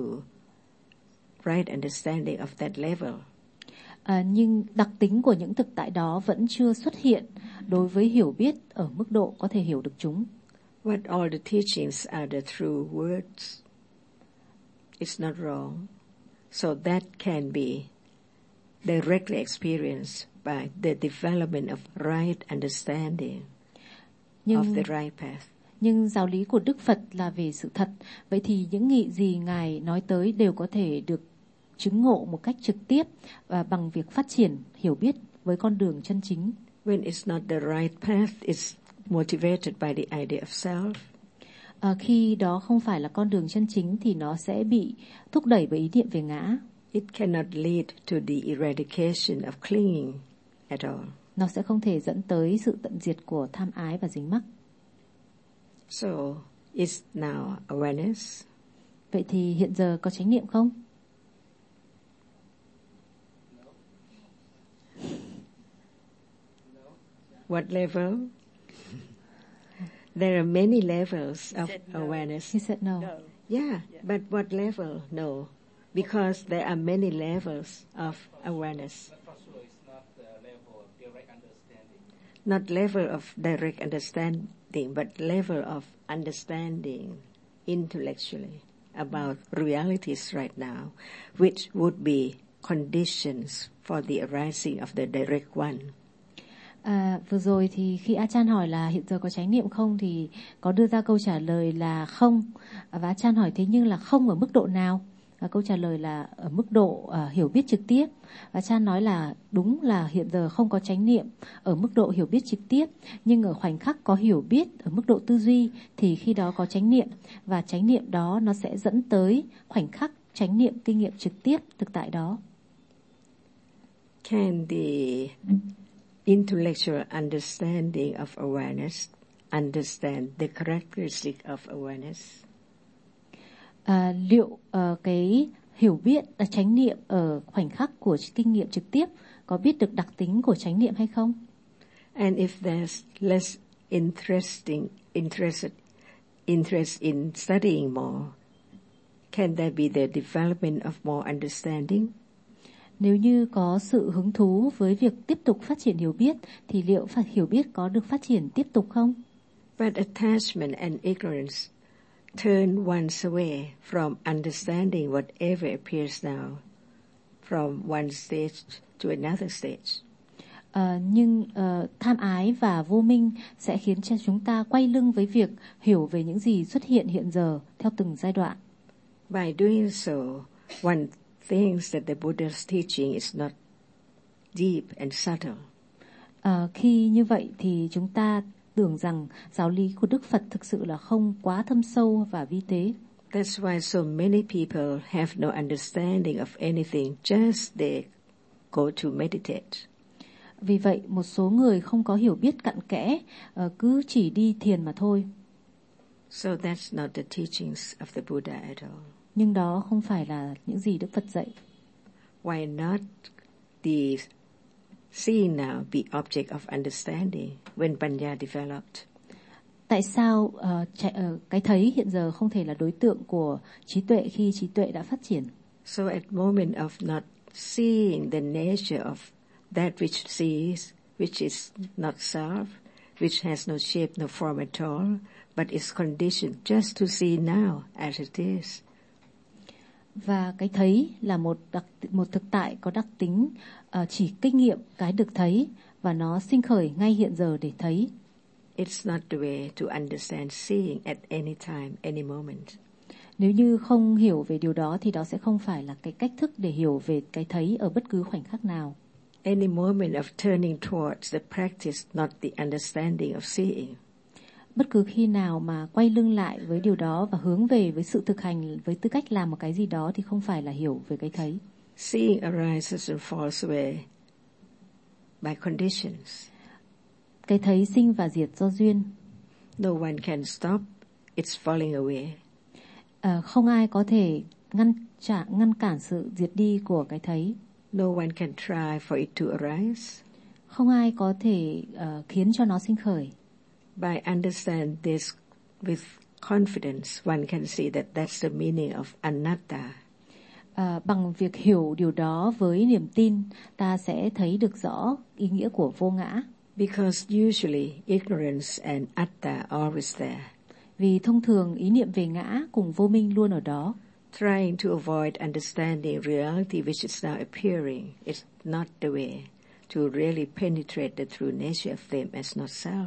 right understanding of that level. Nhưng đặc tính của những thực tại đó vẫn chưa xuất hiện đối với hiểu biết ở mức độ có thể hiểu được chúng. What all the teachings are the true words. It's not wrong. So that can be directly experienced by the development of right understanding of the right path. Nhưng giáo lý của Đức Phật là về sự thật. Vậy thì những gì Ngài nói tới đều có thể được chứng ngộ một cách trực tiếp và bằng việc phát triển hiểu biết với con đường chân chính. When it's not the right path, it's motivated by the idea of self. Khi đó không phải là con đường chân chính thì nó sẽ bị thúc đẩy bởi ý niệm về ngã. It cannot lead to the eradication of clinging at all. Nó sẽ không thể dẫn tới sự tận diệt của tham ái và dính mắc. So, is now awareness. Vậy thì hiện giờ có chánh niệm không? What level? There are many levels of awareness. He said no. Yeah, but what level? No. Because there are many levels of awareness. Not level of direct understanding, but level of understanding intellectually about realities right now, which would be conditions for the arising of the direct one. Vừa rồi thì khi A Chan hỏi là hiện giờ có chánh niệm không thì có đưa ra câu trả lời là không. Và A Chan hỏi thế nhưng là không ở mức độ nào? Và câu trả lời là ở mức độ hiểu biết trực tiếp. Và Chan nói là đúng là hiện giờ không có chánh niệm ở mức độ hiểu biết trực tiếp, nhưng ở khoảnh khắc có hiểu biết ở mức độ tư duy thì khi đó có chánh niệm, và chánh niệm đó nó sẽ dẫn tới khoảnh khắc chánh niệm kinh nghiệm trực tiếp thực tại đó. Can the intellectual understanding of awareness understand the characteristic of awareness? Liệu cái hiểu biết chánh niệm ở khoảnh khắc của kinh nghiệm trực tiếp có biết được đặc tính của chánh niệm hay không? And if there's less interest in studying more, can there be the development of more understanding? Nếu như có sự hứng thú với việc tiếp tục phát triển hiểu biết thì liệu hiểu biết có được phát triển tiếp tục không? But attachment and ignorance turn ones away from understanding whatever appears now, from one stage to another stage. Nhưng tham ái và vô minh sẽ khiến cho chúng ta quay lưng với việc hiểu về những gì xuất hiện hiện giờ theo từng giai đoạn. By doing so, one thinks that the Buddha's teaching is not deep and subtle. Khi như vậy thì chúng ta tưởng rằng giáo lý của Đức Phật thực sự là không quá thâm sâu và vi tế. That's why so many people have no understanding of anything, just they go to meditate. Vì vậy, một số người không có hiểu biết cặn kẽ, cứ chỉ đi thiền mà thôi. So that's not the teachings of the Buddha at all. Nhưng đó không phải là những gì Đức Phật dạy. Why not the seeing now be object of understanding when Panya developed? Tại sao cái thấy hiện giờ không thể là đối tượng của trí tuệ khi trí tuệ đã phát triển? So at moment of not seeing the nature of that which sees, which is not self, which has no shape, no form at all, but is conditioned just to see now as it is. Và cái thấy là một thực tại có đặc tính chỉ kinh nghiệm cái được thấy và nó sinh khởi ngay hiện giờ để thấy. It's not the way to understand seeing at any time, any moment. Nếu như không hiểu về điều đó thì đó sẽ không phải là cái cách thức để hiểu về cái thấy ở bất cứ khoảnh khắc nào. Any moment of turning towards the practice, not the understanding of seeing. Bất cứ khi nào mà quay lưng lại với điều đó và hướng về với sự thực hành với tư cách làm một cái gì đó thì không phải là hiểu về cái thấy. Seeing arises and falls away by conditions. Cái thấy sinh và diệt do duyên. No one can stop its falling away. Không ai có thể ngăn cản sự diệt đi của cái thấy. No one can try for it to arise. Không ai có thể khiến cho nó sinh khởi. By understand this with confidence, one can see that that's the meaning of anatta. Bằng việc hiểu điều đó với niềm tin, ta sẽ thấy được rõ ý nghĩa của vô ngã. Because usually ignorance and atta are always there. Vì thông thường ý niệm về ngã cùng vô minh luôn ở đó. Trying to avoid understanding reality which is now appearing is not the way to really penetrate the true nature of them as not self.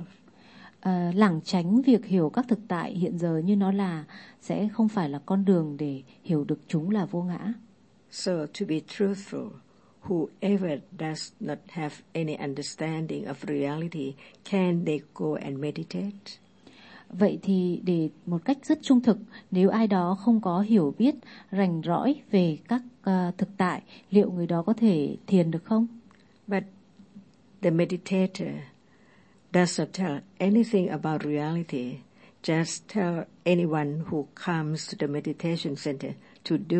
Lảng tránh việc hiểu các thực tại hiện giờ như nó là sẽ không phải là con đường để hiểu được chúng là vô ngã. So to be truthful, whoever does not have any understanding of reality, can they go and meditate? Vậy thì để một cách rất trung thực, nếu ai đó không có hiểu biết rành rõi về các thực tại, liệu người đó có thể thiền được không? But the meditator does not tell anything about reality, just tell anyone who comes to the meditation center to do.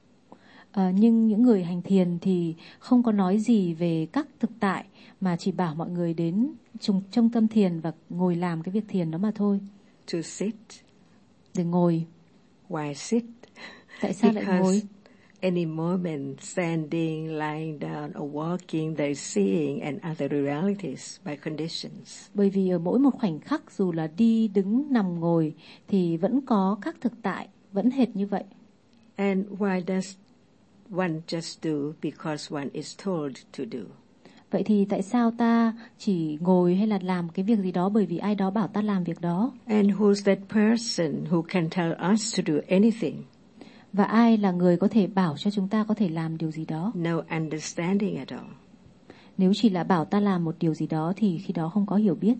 Nhưng những người hành thiền thì không có nói gì về các thực tại, mà chỉ bảo mọi người đến trong tâm thiền và ngồi làm cái việc thiền đó mà thôi. To sit. Để ngồi. Why sit? Tại sao lại ngồi? Any moment, standing, lying down or walking, there is seeing and other realities by conditions. Bởi vì ở mỗi một khoảnh khắc, dù là đi, đứng, nằm, ngồi, thì vẫn có các thực tại, vẫn hệt như vậy. And why does one just do because one is told to do? Vậy thì tại sao ta chỉ ngồi hay là làm cái việc gì đó bởi vì ai đó bảo ta làm việc đó? And who's that person who can tell us to do anything? Và ai là người có thể bảo cho chúng ta có thể làm điều gì đó? No understanding at all. Nếu chỉ là bảo ta làm một điều gì đó thì khi đó không có hiểu biết.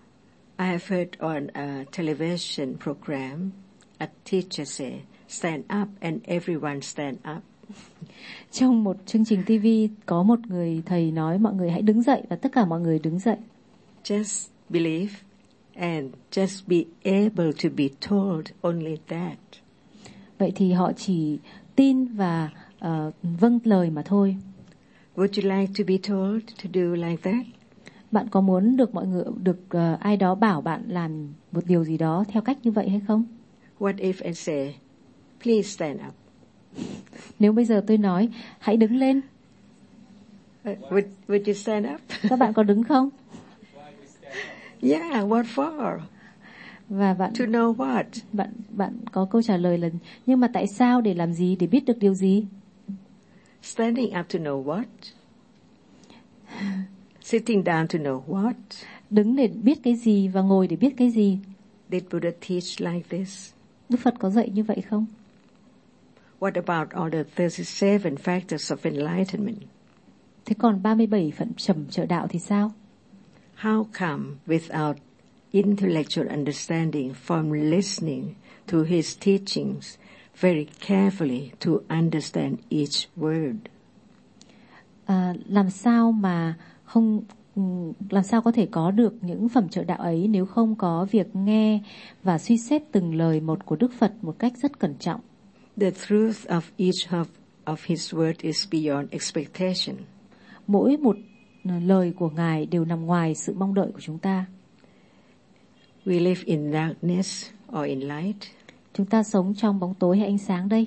I have heard on a television program, a teacher say, stand up and everyone stand up. Trong một chương trình TV có một người thầy nói mọi người hãy đứng dậy và tất cả mọi người đứng dậy. Just believe and just be able to be told only that. Vậy thì họ chỉ tin và vâng lời mà thôi. Would you like to be told to do like that? Bạn có muốn được mọi người ai đó bảo bạn làm một điều gì đó theo cách như vậy hay không? What if I say, please stand up? Nếu bây giờ tôi nói hãy đứng lên, would you stand up? các bạn có đứng không? Yeah, what for? Và bạn to know what? Bạn có câu trả lời là nhưng mà tại sao, để làm gì, để biết được điều gì? Standing up to know what? Sitting down to know what? Đứng để biết cái gì và ngồi để biết cái gì? Did Buddha teach like this? Đức Phật có dạy như vậy không? What about all the 37 factors of enlightenment? Thế còn 37 phận trầm trợ đạo thì sao? How come without intellectual understanding from listening to his teachings very carefully to understand each word? Làm sao có thể có được những phẩm trợ đạo ấy nếu không có việc nghe và suy xét từng lời một của Đức Phật một cách rất cẩn trọng? The truth of each of his word is beyond expectation. Mỗi một lời của Ngài đều nằm ngoài sự mong đợi của chúng ta. We live in darkness or in light. Chúng ta sống trong bóng tối hay ánh sáng đây?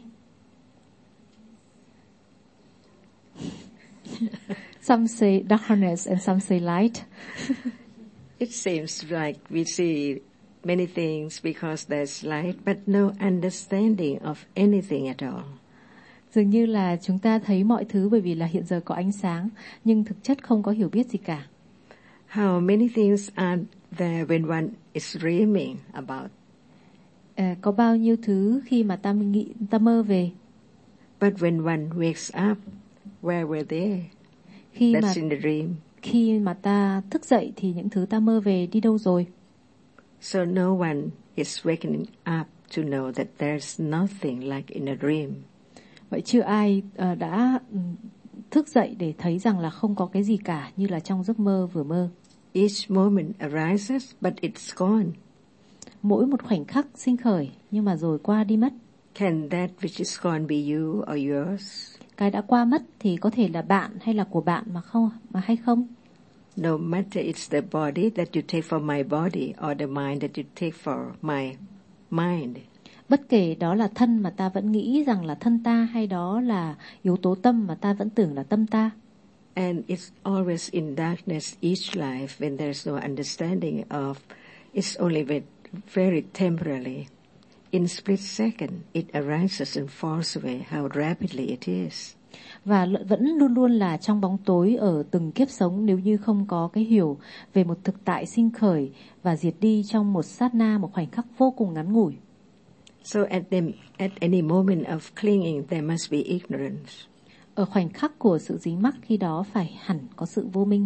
Some say darkness and some say light. It seems like we see many things because there's light, but no understanding of anything at all. Dường như là chúng ta thấy mọi thứ bởi vì là hiện giờ có ánh sáng, nhưng thực chất không có hiểu biết gì cả. How many things are there when one is dreaming about? Có bao nhiêu thứ khi mà ta mơ về? But when one wakes up, where were they? That's in the dream. Khi mà ta thức dậy thì những thứ ta mơ về đi đâu rồi? So no one is waking up to know that there's nothing like in a dream. Vậy chưa ai đã thức dậy để thấy rằng là không có cái gì cả như là trong giấc mơ vừa mơ. Each moment arises, but it's gone. Mỗi một khoảnh khắc sinh khởi nhưng mà rồi qua đi mất. Can that which is gone be you or yours? Cái đã qua mất thì có thể là bạn hay là của bạn mà hay không? No matter it's the body that you take for my body or the mind that you take for my mind. Bất kể đó là thân mà ta vẫn nghĩ rằng là thân ta hay đó là yếu tố tâm mà ta vẫn tưởng là tâm ta. And it's always in darkness each life when there's no understanding of it's only very temporarily. In split second it arises and falls away. How rapidly it is. Và vẫn luôn luôn là trong bóng tối ở từng kiếp sống nếu như không có cái hiểu về một thực tại sinh khởi và diệt đi trong một sát na, một khoảnh khắc vô cùng ngắn ngủi. So at any moment of clinging there must be ignorance. Ở khoảnh khắc của sự dính mắc khi đó phải hẳn có sự vô minh.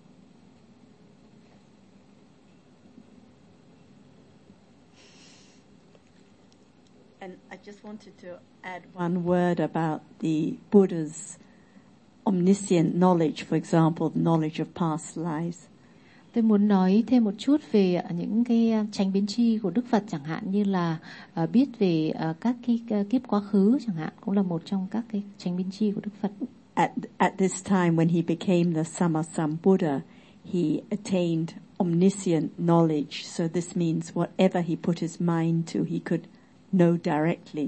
And I just wanted to add one word about the Buddha's omniscient knowledge, for example, the knowledge of past lives. Tôi muốn nói thêm một chút về những cái chánh biến tri của Đức Phật, chẳng hạn như là biết về các cái kiếp quá khứ chẳng hạn, cũng là một trong các cái chánh biến tri của Đức Phật. At this time when he became the Sammasambuddha, he attained omniscient knowledge. So this means whatever he put his mind to, he could know directly.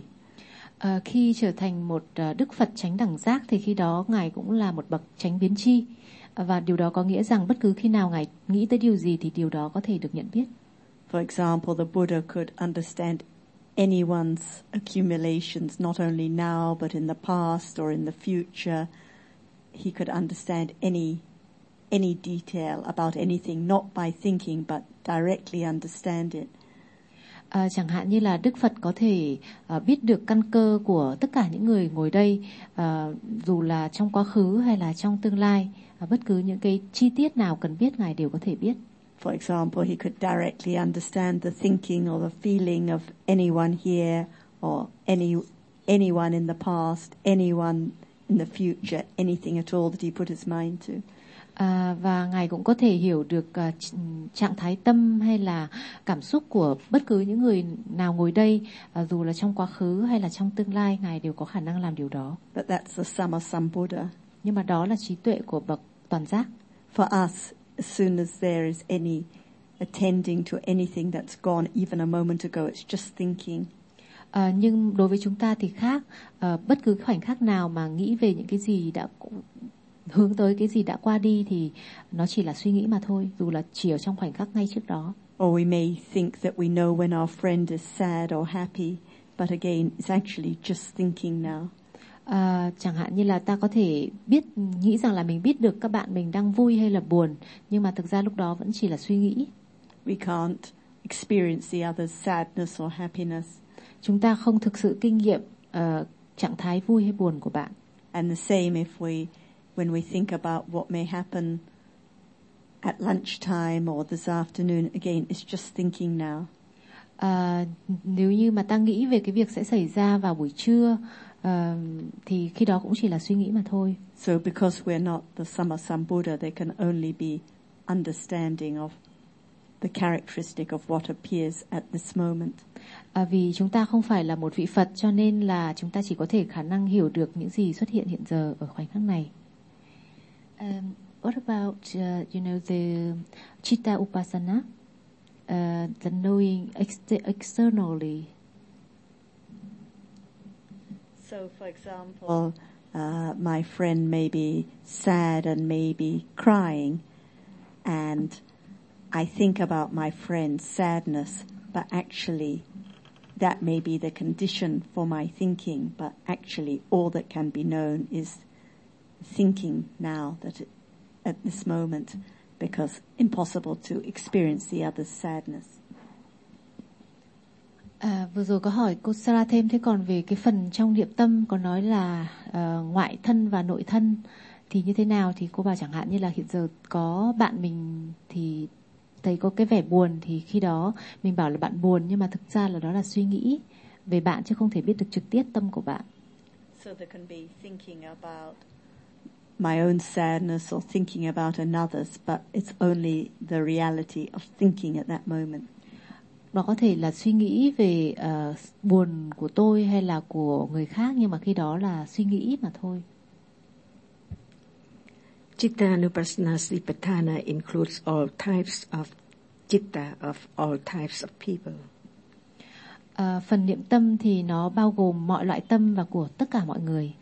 Khi trở thành một Đức Phật chánh đẳng giác thì khi đó Ngài cũng là một bậc chánh biến tri. Và điều đó có nghĩa rằng bất cứ khi nào Ngài nghĩ tới điều gì thì điều đó có thể được nhận biết. For example, the Buddha could understand anyone's accumulations, not only now but in the past or in the future. He could understand any detail about anything, not by thinking but directly understand it. Chẳng hạn như là Đức Phật có thể biết được căn cơ của tất cả những người ngồi đây, dù là trong quá khứ hay là trong tương lai. Bất cứ những cái chi tiết nào cần biết Ngài đều có thể biết. For example, he could directly understand the thinking or the feeling of anyone here or anyone in the past, anyone in the future, anything at all that he put his mind to. Và Ngài cũng có thể hiểu được trạng thái tâm hay là cảm xúc của bất cứ những người nào ngồi đây, dù là trong quá khứ hay là trong tương lai, Ngài đều có khả năng làm điều đó. But that's the Sammasambuddha. Nhưng mà đó là trí tuệ của bậc toàn giác. For us, as soon as there is any attending to anything that's gone, even a moment ago, it's just thinking. Nhưng đối với chúng ta thì khác. Bất cứ khoảnh khắc nào mà nghĩ về những cái gì đã hướng tới cái gì đã qua đi thì nó chỉ là suy nghĩ mà thôi, dù là chỉ ở trong khoảnh khắc ngay trước đó. Or we may think that we know when our friend is sad or happy, but again, it's actually just thinking now. Chẳng hạn như là ta có thể nghĩ rằng là mình biết được các bạn mình đang vui hay là buồn, nhưng mà thực ra lúc đó vẫn chỉ là suy nghĩ. We can't experience the other's sadness or happiness. Chúng ta không thực sự kinh nghiệm trạng thái vui hay buồn của bạn. And the same when we think about what may happen at lunchtime or this afternoon, again, it's just thinking now. Nếu như mà ta nghĩ về cái việc sẽ xảy ra vào buổi trưa, thì khi đó cũng chỉ là suy nghĩ mà thôi. So because we're not the Sammasambuddha, they can only be understanding of the characteristic of what appears at this moment. Vì chúng ta không phải là một vị Phật, cho nên là chúng ta chỉ có thể khả năng hiểu được những gì xuất hiện hiện giờ ở khoảnh khắc này. What about the Chitta Upasana, the knowing externally? So, for example, my friend may be sad and may be crying, and I think about my friend's sadness, but actually that may be the condition for my thinking, but actually all that can be known is thinking now at this moment, because impossible to experience the other's sadness. Vừa rồi có hỏi cô Sarah thêm, thế còn về cái phần trong niệm tâm có nói là ngoại thân và nội thân thì như thế nào, thì cô bảo chẳng hạn như là hiện giờ có bạn mình thì thấy có cái vẻ buồn, thì khi đó mình bảo là bạn buồn, nhưng mà thực ra là đó là suy nghĩ về bạn chứ không thể biết được trực tiếp tâm của bạn. So there can be thinking about my own sadness or thinking about another's, but it's only the reality of thinking at that moment. Nó có thể là suy nghĩ về buồn của tôi hay là của người khác, nhưng mà khi đó là suy nghĩ mà thôi. Chittanupassana Satipatthana includes all types of chitta, of all types of people. Phần niệm tâm thì nó bao gồm mọi loại tâm và của tất cả mọi người.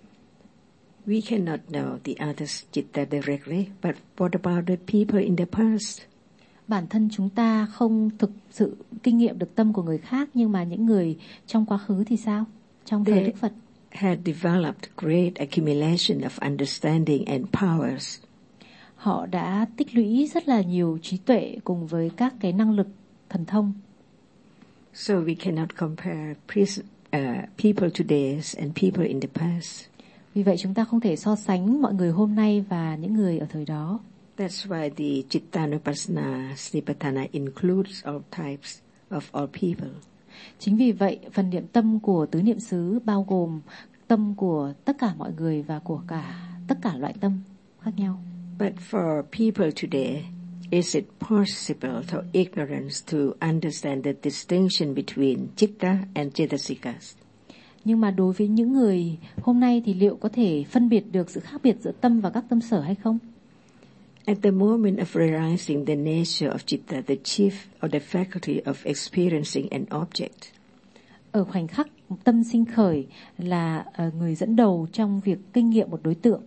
We cannot know the other's chitta directly, but what about the people in the past? Bản thân chúng ta không thực sự kinh nghiệm được tâm của người khác, nhưng mà những người trong quá khứ thì sao? Trong thời Đức Phật had developed great accumulation of understanding and powers. Họ đã tích lũy rất là nhiều trí tuệ cùng với các cái năng lực thần thông. So we cannot compare people today and people in the past. Vì vậy chúng ta không thể so sánh mọi người hôm nay và những người ở thời đó. That's why the Chittanupassana Satipatthana includes all types of all people. Chính vì vậy, phần niệm tâm của tứ niệm xứ bao gồm tâm của tất cả mọi người và của tất cả loại tâm khác nhau. But for people today, is it possible for ignorance to understand the distinction between chitta and cetasikas? Nhưng mà đối với những người hôm nay thì liệu có thể phân biệt được sự khác biệt giữa tâm và các tâm sở hay không? At the moment of realizing the nature of chitta, the chief or the faculty of experiencing an object. Ở khoảnh khắc tâm sinh khởi là người dẫn đầu trong việc kinh nghiệm một đối tượng.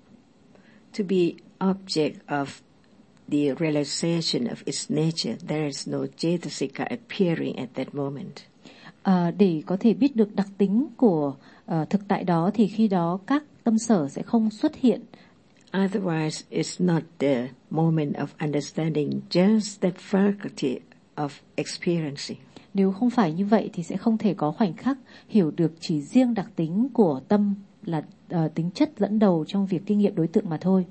To be object of the realization of its nature, there is no cetasika appearing at that moment. Để có thể biết được đặc tính của thực tại đó thì khi đó các tâm sở sẽ không xuất hiện. Otherwise, it's not the moment of understanding, just that faculty of experiencing. Nếu không phải như vậy thì sẽ không thể có khoảnh khắc hiểu được chỉ riêng đặc tính của tâm là tính chất dẫn đầu trong việc kinh nghiệm đối tượng mà thôi.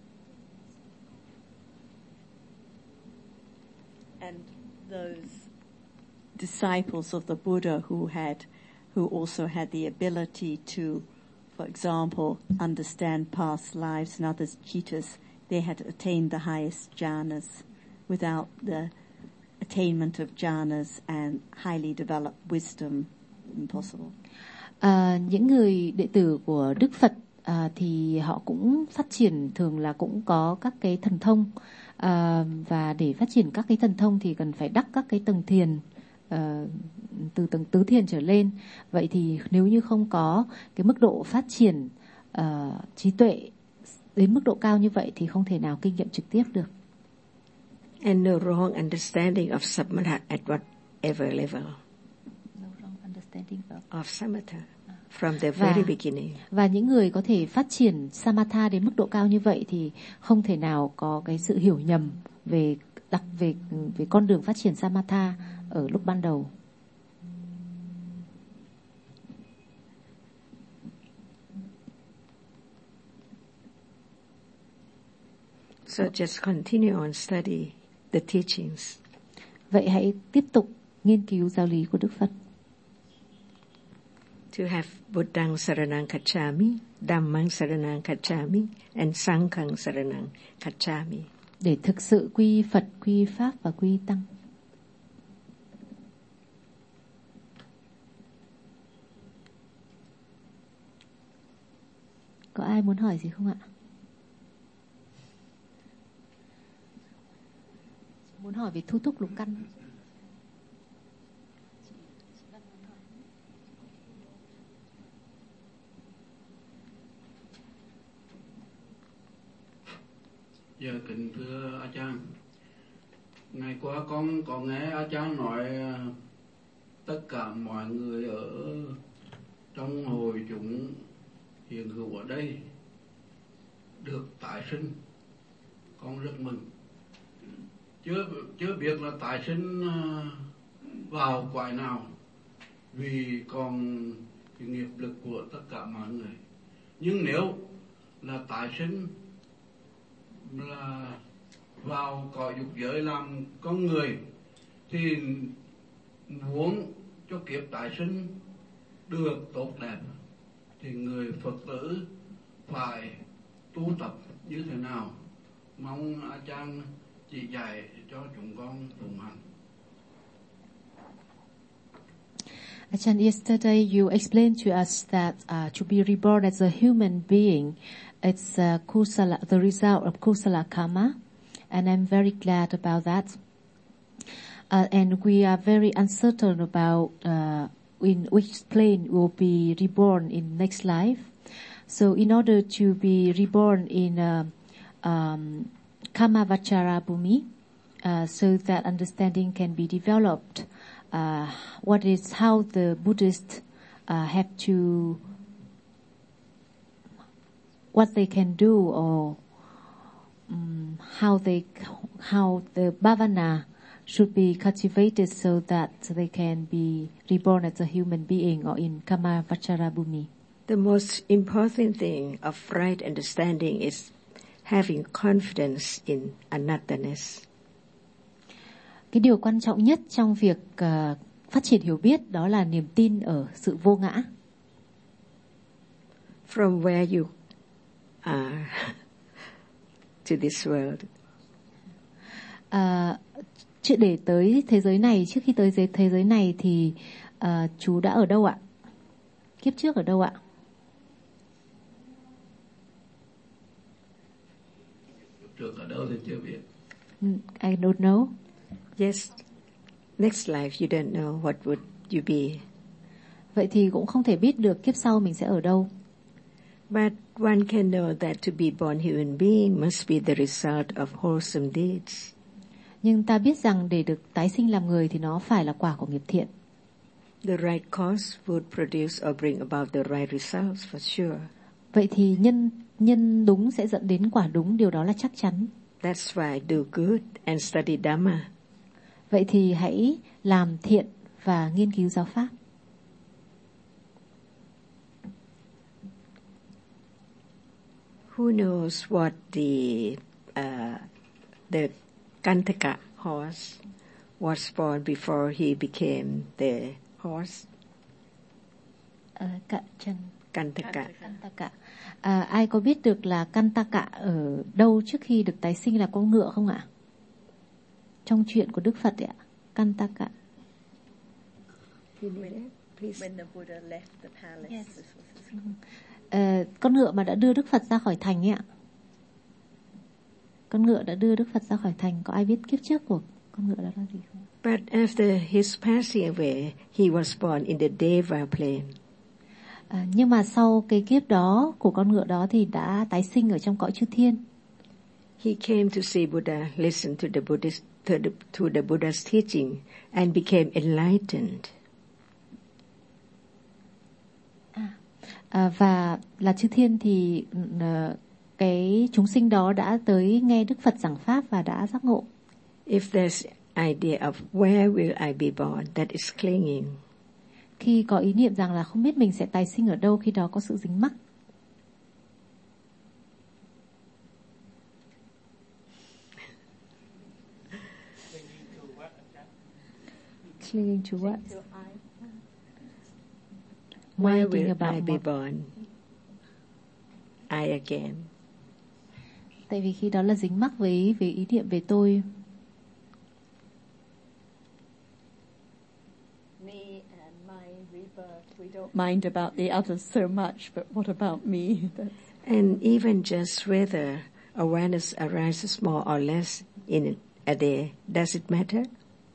And those disciples of the Buddha who also had the ability to, for example, understand past lives and others' chittas, they had attained the highest jhanas. Without the attainment of jhanas and highly developed wisdom, impossible. Những người đệ tử của Đức Phật thì họ cũng phát triển, thường là cũng có các cái thần thông, và để phát triển các cái thần thông thì cần phải đắc các cái tầng thiền, từ tầng tứ thiền trở lên. Vậy thì nếu như không có cái mức độ phát triển trí tuệ đến mức độ cao như vậy thì không thể nào kinh nghiệm trực tiếp được. And no wrong understanding of samatha at whatever level. No wrong understanding of samatha. from the very beginning. Và những người có thể phát triển samatha đến mức độ cao như vậy thì không thể nào có cái sự hiểu nhầm về con đường phát triển samatha ở lúc ban đầu. So just continue on study the teachings. Vậy hãy tiếp tục nghiên cứu giáo lý của Đức Phật. To have Buddhang Saranang Gacchami, Dhammang Saranang Gacchami, and Sanghang Saranang Gacchami. Để thực sự quy Phật, quy Pháp và quy Tăng. Có ai muốn hỏi gì không ạ? Muốn hỏi về thu thúc lục căn. Dạ kính thưa A Chan, ngày qua con có nghe A Chan nói tất cả mọi người ở trong hội chúng hiện hữu ở đây được tái sinh, con rất mừng. Chưa biết là tái sinh vào quại nào, vì còn cái nghiệp lực của tất cả mọi người. Nhưng nếu là tái sinh là vào cõi dục giới làm con người thì muốn cho kiếp tái sinh được tốt đẹp thì người Phật tử phải tu tập như thế nào? Mong A Chan chỉ dạy cho chúng con tụng hành. Ajahn, yesterday you explained to us that to be reborn as a human being, it's kusala, the result of kusala karma, and I'm very glad about that. And we are very uncertain about in which plane we'll be reborn in next life. So in order to be reborn in Kama Vachara Bhumi, so that understanding can be developed, how the Buddhists have to, what they can do, or how the bhavana should be cultivated so that they can be reborn as a human being or in Kama Vachara Bhumi. The most important thing of right understanding is having confidence in anatta-ness. Cái điều quan trọng nhất trong việc phát triển hiểu biết đó là niềm tin ở sự vô ngã. From where you are to this world. Để tới thế giới này, trước khi tới thế giới này thì chú đã ở đâu ạ? Kiếp trước ở đâu ạ? Trước ở đâu thì chưa biết. I don't know. Yes, next life you don't know what would you be. Vậy thì cũng không thể biết được kiếp sau mình sẽ ở đâu. But one can know that to be born human being must be the result of wholesome deeds. Nhưng ta biết rằng để được tái sinh làm người thì nó phải là quả của nghiệp thiện. The right cause would produce or bring about the right results for sure. Vậy thì nhân đúng sẽ dẫn đến quả đúng, điều đó là chắc chắn. That's why do good and study Dhamma. Vậy thì hãy làm thiện và nghiên cứu giáo pháp. Who knows what the Kantaka horse was born before he became the horse? Kantaka. Ai có biết được là Kantaka ở đâu trước khi được tái sinh là con ngựa không ạ? Trong chuyện của Đức Phật ạ, Kantaka. When the Buddha left the palace. Yes. Con ngựa mà đã đưa Đức Phật ra khỏi thành ấy ạ. Con ngựa đã đưa Đức Phật ra khỏi thành. Có ai biết kiếp trước của con ngựa đó là gì không? But after his passing away, he was born in the Deva plane. Nhưng mà sau cái kiếp đó của con ngựa đó thì đã tái sinh ở trong cõi chư thiên. He came to see Buddha, listened to the Buddha's teaching, and became enlightened. Và là chư thiên thì cái chúng sinh đó đã tới nghe Đức Phật giảng pháp và đã giác ngộ. If there's idea of where will I be born, that is clinging. Khi có ý niệm rằng là không biết mình sẽ tái sinh ở đâu, khi đó có sự dính mắc. Clinging to what? Where will I be born? I again. Tại vì khi đó là dính mắc với ý niệm về tôi. Me and my rebirth, we don't mind about the others so much, but what about me? And even just whether awareness arises more or less in a day, does it matter?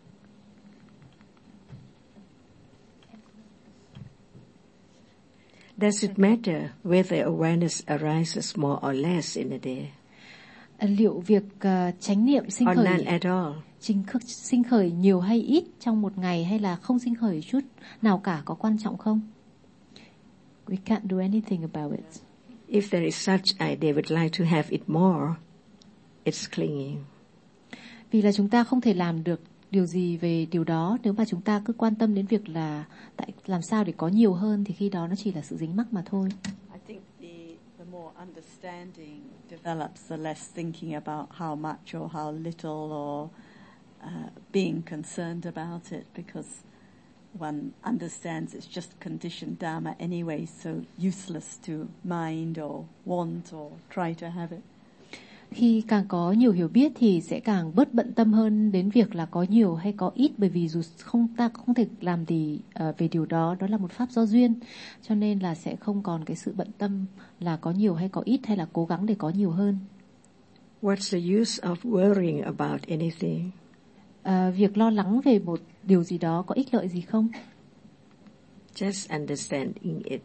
Does it matter whether awareness arises more or less in a day? Liệu việc chánh niệm sinh or khởi none at all? sinh khởi nhiều hay ít trong một ngày, hay là không sinh khởi chút nào cả, có quan trọng không? We can't do anything about it. If there is such idea, would like to have it more, it's clinging. Vì là chúng ta không thể làm được điều gì về điều đó, nếu mà chúng ta cứ quan tâm đến việc là làm sao để có nhiều hơn, thì khi đó nó chỉ là sự dính mắc mà thôi. I think the more understanding develops, the less thinking about how much or how little or being concerned about it, because one understands it's just conditioned dharma anyway, so useless to mind or want or try to have it. Khi càng có nhiều hiểu biết thì sẽ càng bớt bận tâm hơn đến việc là có nhiều hay có ít, bởi vì dù ta không thể làm gì về điều đó, đó là một pháp do duyên, cho nên là sẽ không còn cái sự bận tâm là có nhiều hay có ít, hay là cố gắng để có nhiều hơn. What's the use of worrying about anything? Việc lo lắng về một điều gì đó có ích lợi gì không? Just understanding it.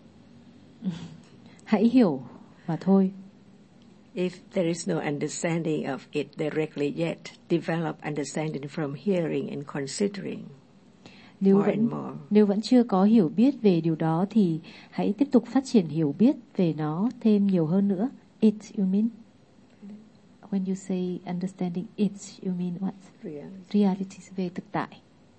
Hãy hiểu mà thôi. If there is no understanding of it directly yet, develop understanding from hearing and considering more and more. Nếu vẫn chưa có hiểu biết về điều đó thì hãy tiếp tục phát triển hiểu biết về nó thêm nhiều hơn nữa. It, you mean? When you say understanding it, you mean what? Reality về thực tại.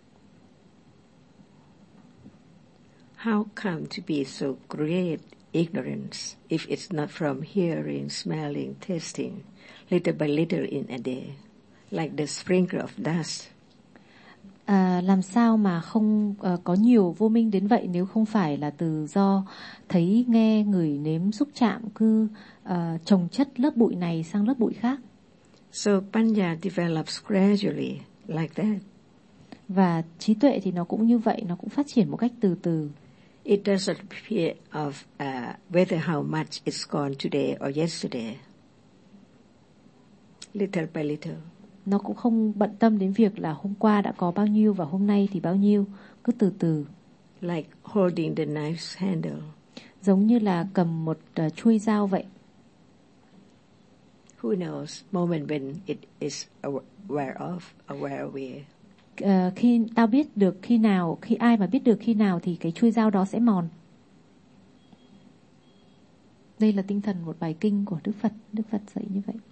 How come to be so great ignorance if it's not from hearing, smelling, tasting, little by little in a day, like the sprinkle of dust? Làm sao mà không có nhiều vô minh đến vậy nếu không phải là từ do thấy, nghe, ngửi, nếm, xúc chạm, cứ chồng chất lớp bụi này sang lớp bụi khác. So panya develops gradually like that. Và trí tuệ thì nó cũng như vậy, nó cũng phát triển một cách từ từ. It doesn't appear of whether how much it's gone today or yesterday. Little by little. Nó cũng không bận tâm đến việc là hôm qua đã có bao nhiêu và hôm nay thì bao nhiêu, cứ từ từ. Like holding the knife's handle. Giống như là cầm một chuôi dao vậy. Who knows moment when it is aware of. Khi tao biết được khi nào, khi ai mà biết được khi nào thì cái chuôi dao đó sẽ mòn. Đây là tinh thần một bài kinh của Đức Phật. Đức Phật dạy như vậy.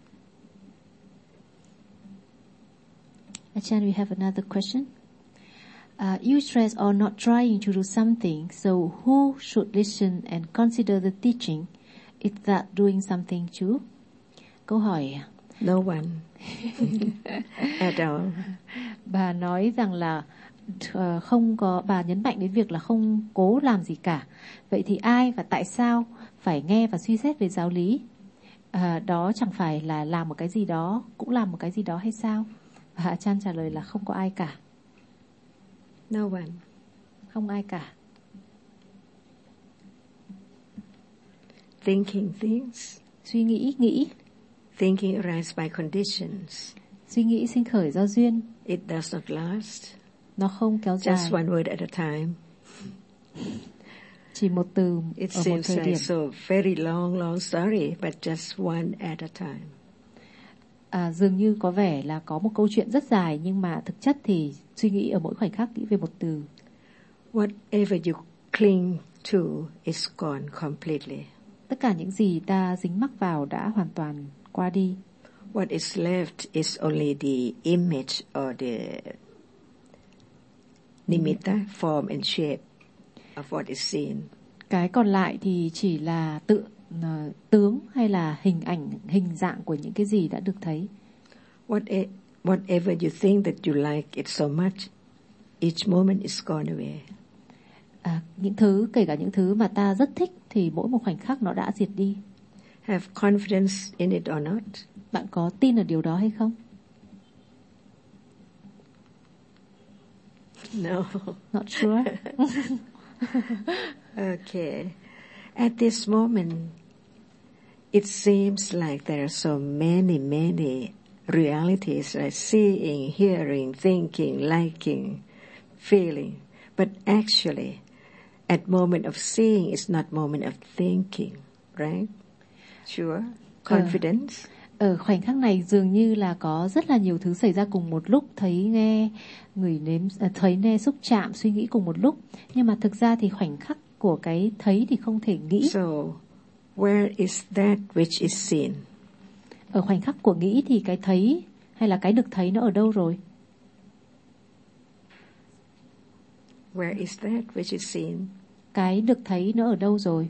Achan, we have another question. You stress on not trying to do something, so who should listen and consider the teaching? Is that doing something too? Câu hỏi. No one. At all. Bà nói rằng là không có, bà nhấn mạnh đến việc là không cố làm gì cả. Vậy thì ai và tại sao phải nghe và suy xét về giáo lý? Đó chẳng phải là làm một cái gì đó, cũng làm một cái gì đó hay sao? Và Achan trả lời là không có ai cả. No one. Không ai cả. Thinking things. Suy nghĩ. Thinking arises by conditions. Suy nghĩ sinh khởi do duyên. It does not last. Nó không kéo dài. Just one word at a time. Chỉ một từ It ở một seems thời like điểm. so very long story, but just one at a time. Dường như có vẻ là có một câu chuyện rất dài, nhưng mà thực chất thì suy nghĩ ở mỗi khoảnh khắc nghĩ về một từ. Whatever you cling to is gone completely. Tất cả những gì ta dính mắc vào đã hoàn toàn qua đi. What is left is only the image or the nimitta, form and shape of what is seen. Cái còn lại thì chỉ là tướng hay là hình ảnh, hình dạng của những cái gì đã được thấy. Whatever you think that you like it so much, each moment is gone away. Những thứ, kể cả những thứ mà ta rất thích thì mỗi một khoảnh khắc nó đã diệt đi. Have confidence in it or not? Bạn có tin ở điều đó hay không? No. Not sure. Okay. At this moment, it seems like there are so many realities, like seeing, hearing, thinking, liking, feeling. But actually, at moment of seeing is not moment of thinking, right? Sure. Confidence. Ở khoảnh khắc này dường như là có rất là nhiều thứ xảy ra cùng một lúc, thấy, nghe, ngửi, nếm, thấy, nghe, xúc chạm, suy nghĩ cùng một lúc. Nhưng mà thực ra thì khoảnh khắc của cái thấy thì không thể nghĩ. So, where is that which is seen? Ở khoảnh khắc của nghĩ thì cái thấy hay là cái được thấy nó ở đâu rồi? Where is that which is seen? Cái được thấy nó ở đâu rồi?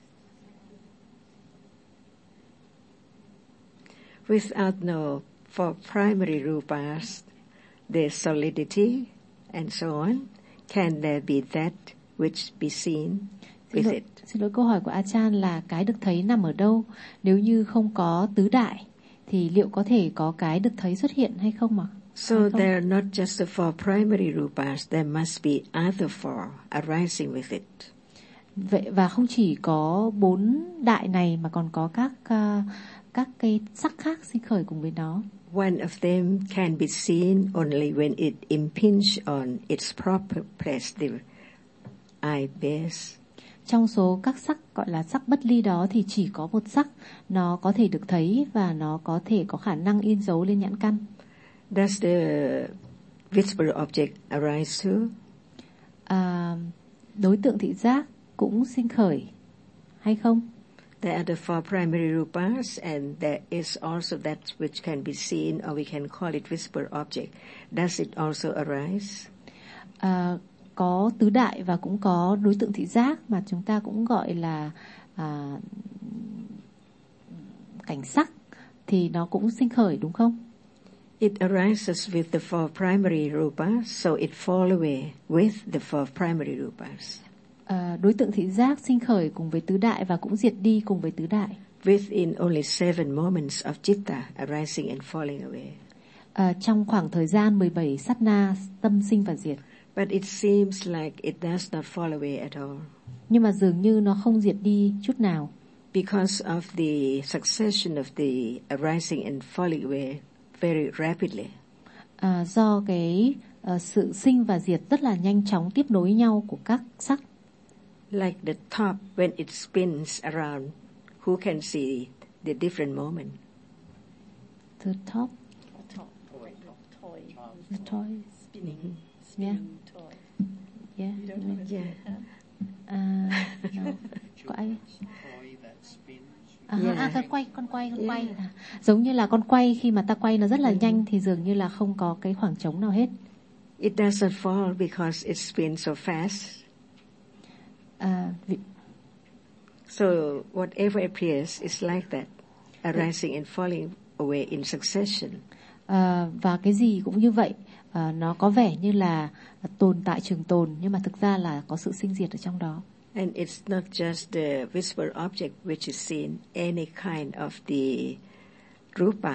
Without for primary rupas, the solidity and so on, can there be that which be seen with it? Xin lỗi, câu hỏi của Achan là cái được thấy nằm ở đâu? Nếu như không có tứ đại, thì liệu có thể có cái được thấy xuất hiện hay không ạ? So there are not just the four primary rupas, there must be other four arising with it. Vậy và không chỉ có 4 đại này mà còn có các cái sắc khác sinh khởi cùng với nó. One of them can be seen only when it impinges on its proper place, the eye base. Trong số các sắc gọi là sắc bất ly đó thì chỉ có một sắc nó có thể được thấy và nó có thể có khả năng in dấu lên nhãn căn. Does the visible object arise too? Đối tượng thị giác cũng sinh khởi hay không? There are the four primary rupas, and there is also that which can be seen, or we can call it visible object. Does it also arise? Có tứ đại và cũng có đối tượng thị giác mà chúng ta cũng gọi là cảnh sắc, thì nó cũng sinh khởi đúng không? It arises with the four primary rupas, so it fall away with the four primary rupas. Đối tượng thị giác sinh khởi cùng với tứ đại và cũng diệt đi cùng với tứ đại. Within only 7 moments of citta arising and falling away. Trong khoảng thời gian 17 sát na tâm sinh và diệt. But it seems like it does not fall away at all. Nhưng mà dường như nó không diệt đi chút nào. Because of the succession of the arising and falling away very rapidly. Do cái sự sinh và diệt rất là nhanh chóng tiếp nối nhau của các sắc. Like the top when it spins around, who can see the different moment? The top. The toy. Spinning. Yeah. Toy. Yeah. You don't know. Yeah. No. Có ai? Yeah. Con quay. Giống như là con quay khi mà ta quay nó rất là nhanh thì dường như là không có cái khoảng trống nào hết. It doesn't fall because it spins so fast. So whatever appears is like that, arising and falling away in succession. Và cái gì cũng như vậy, nó có vẻ như là tồn tại trường tồn nhưng mà thực ra là có sự sinh diệt ở trong đó. And it's not just the visible object which is seen, any kind of the rupa.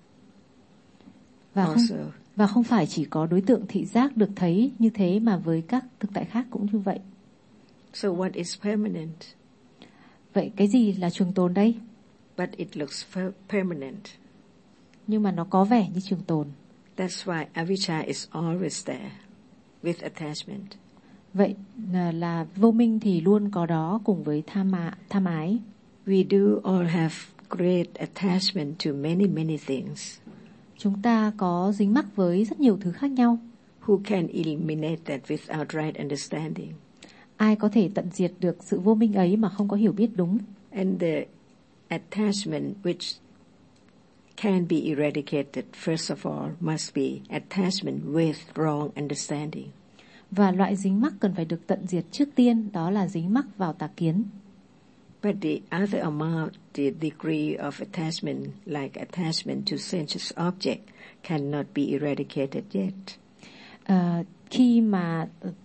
Và không phải chỉ có đối tượng thị giác được thấy như thế mà với các thực tại khác cũng như vậy. So what is permanent? Vậy cái gì là trường tồn đây? But it looks permanent. Nhưng mà nó có vẻ như trường tồn. That's why avijja is always there with attachment. Vậy là vô minh thì luôn có đó cùng với tham ái. We do all have great attachment to many things. Chúng ta có dính mắc với rất nhiều thứ khác nhau. Who can eliminate that without right understanding? ai có thể tận diệt được sự vô minh ấy mà không có hiểu biết đúng. And the attachment which can be eradicated, first of all, must be attachment with wrong understanding. Và loại dính mắc cần phải được tận diệt trước tiên, đó là dính mắc vào tà kiến. But the other amount, the degree of attachment, like attachment to sensuous object, cannot be eradicated yet. Khi mà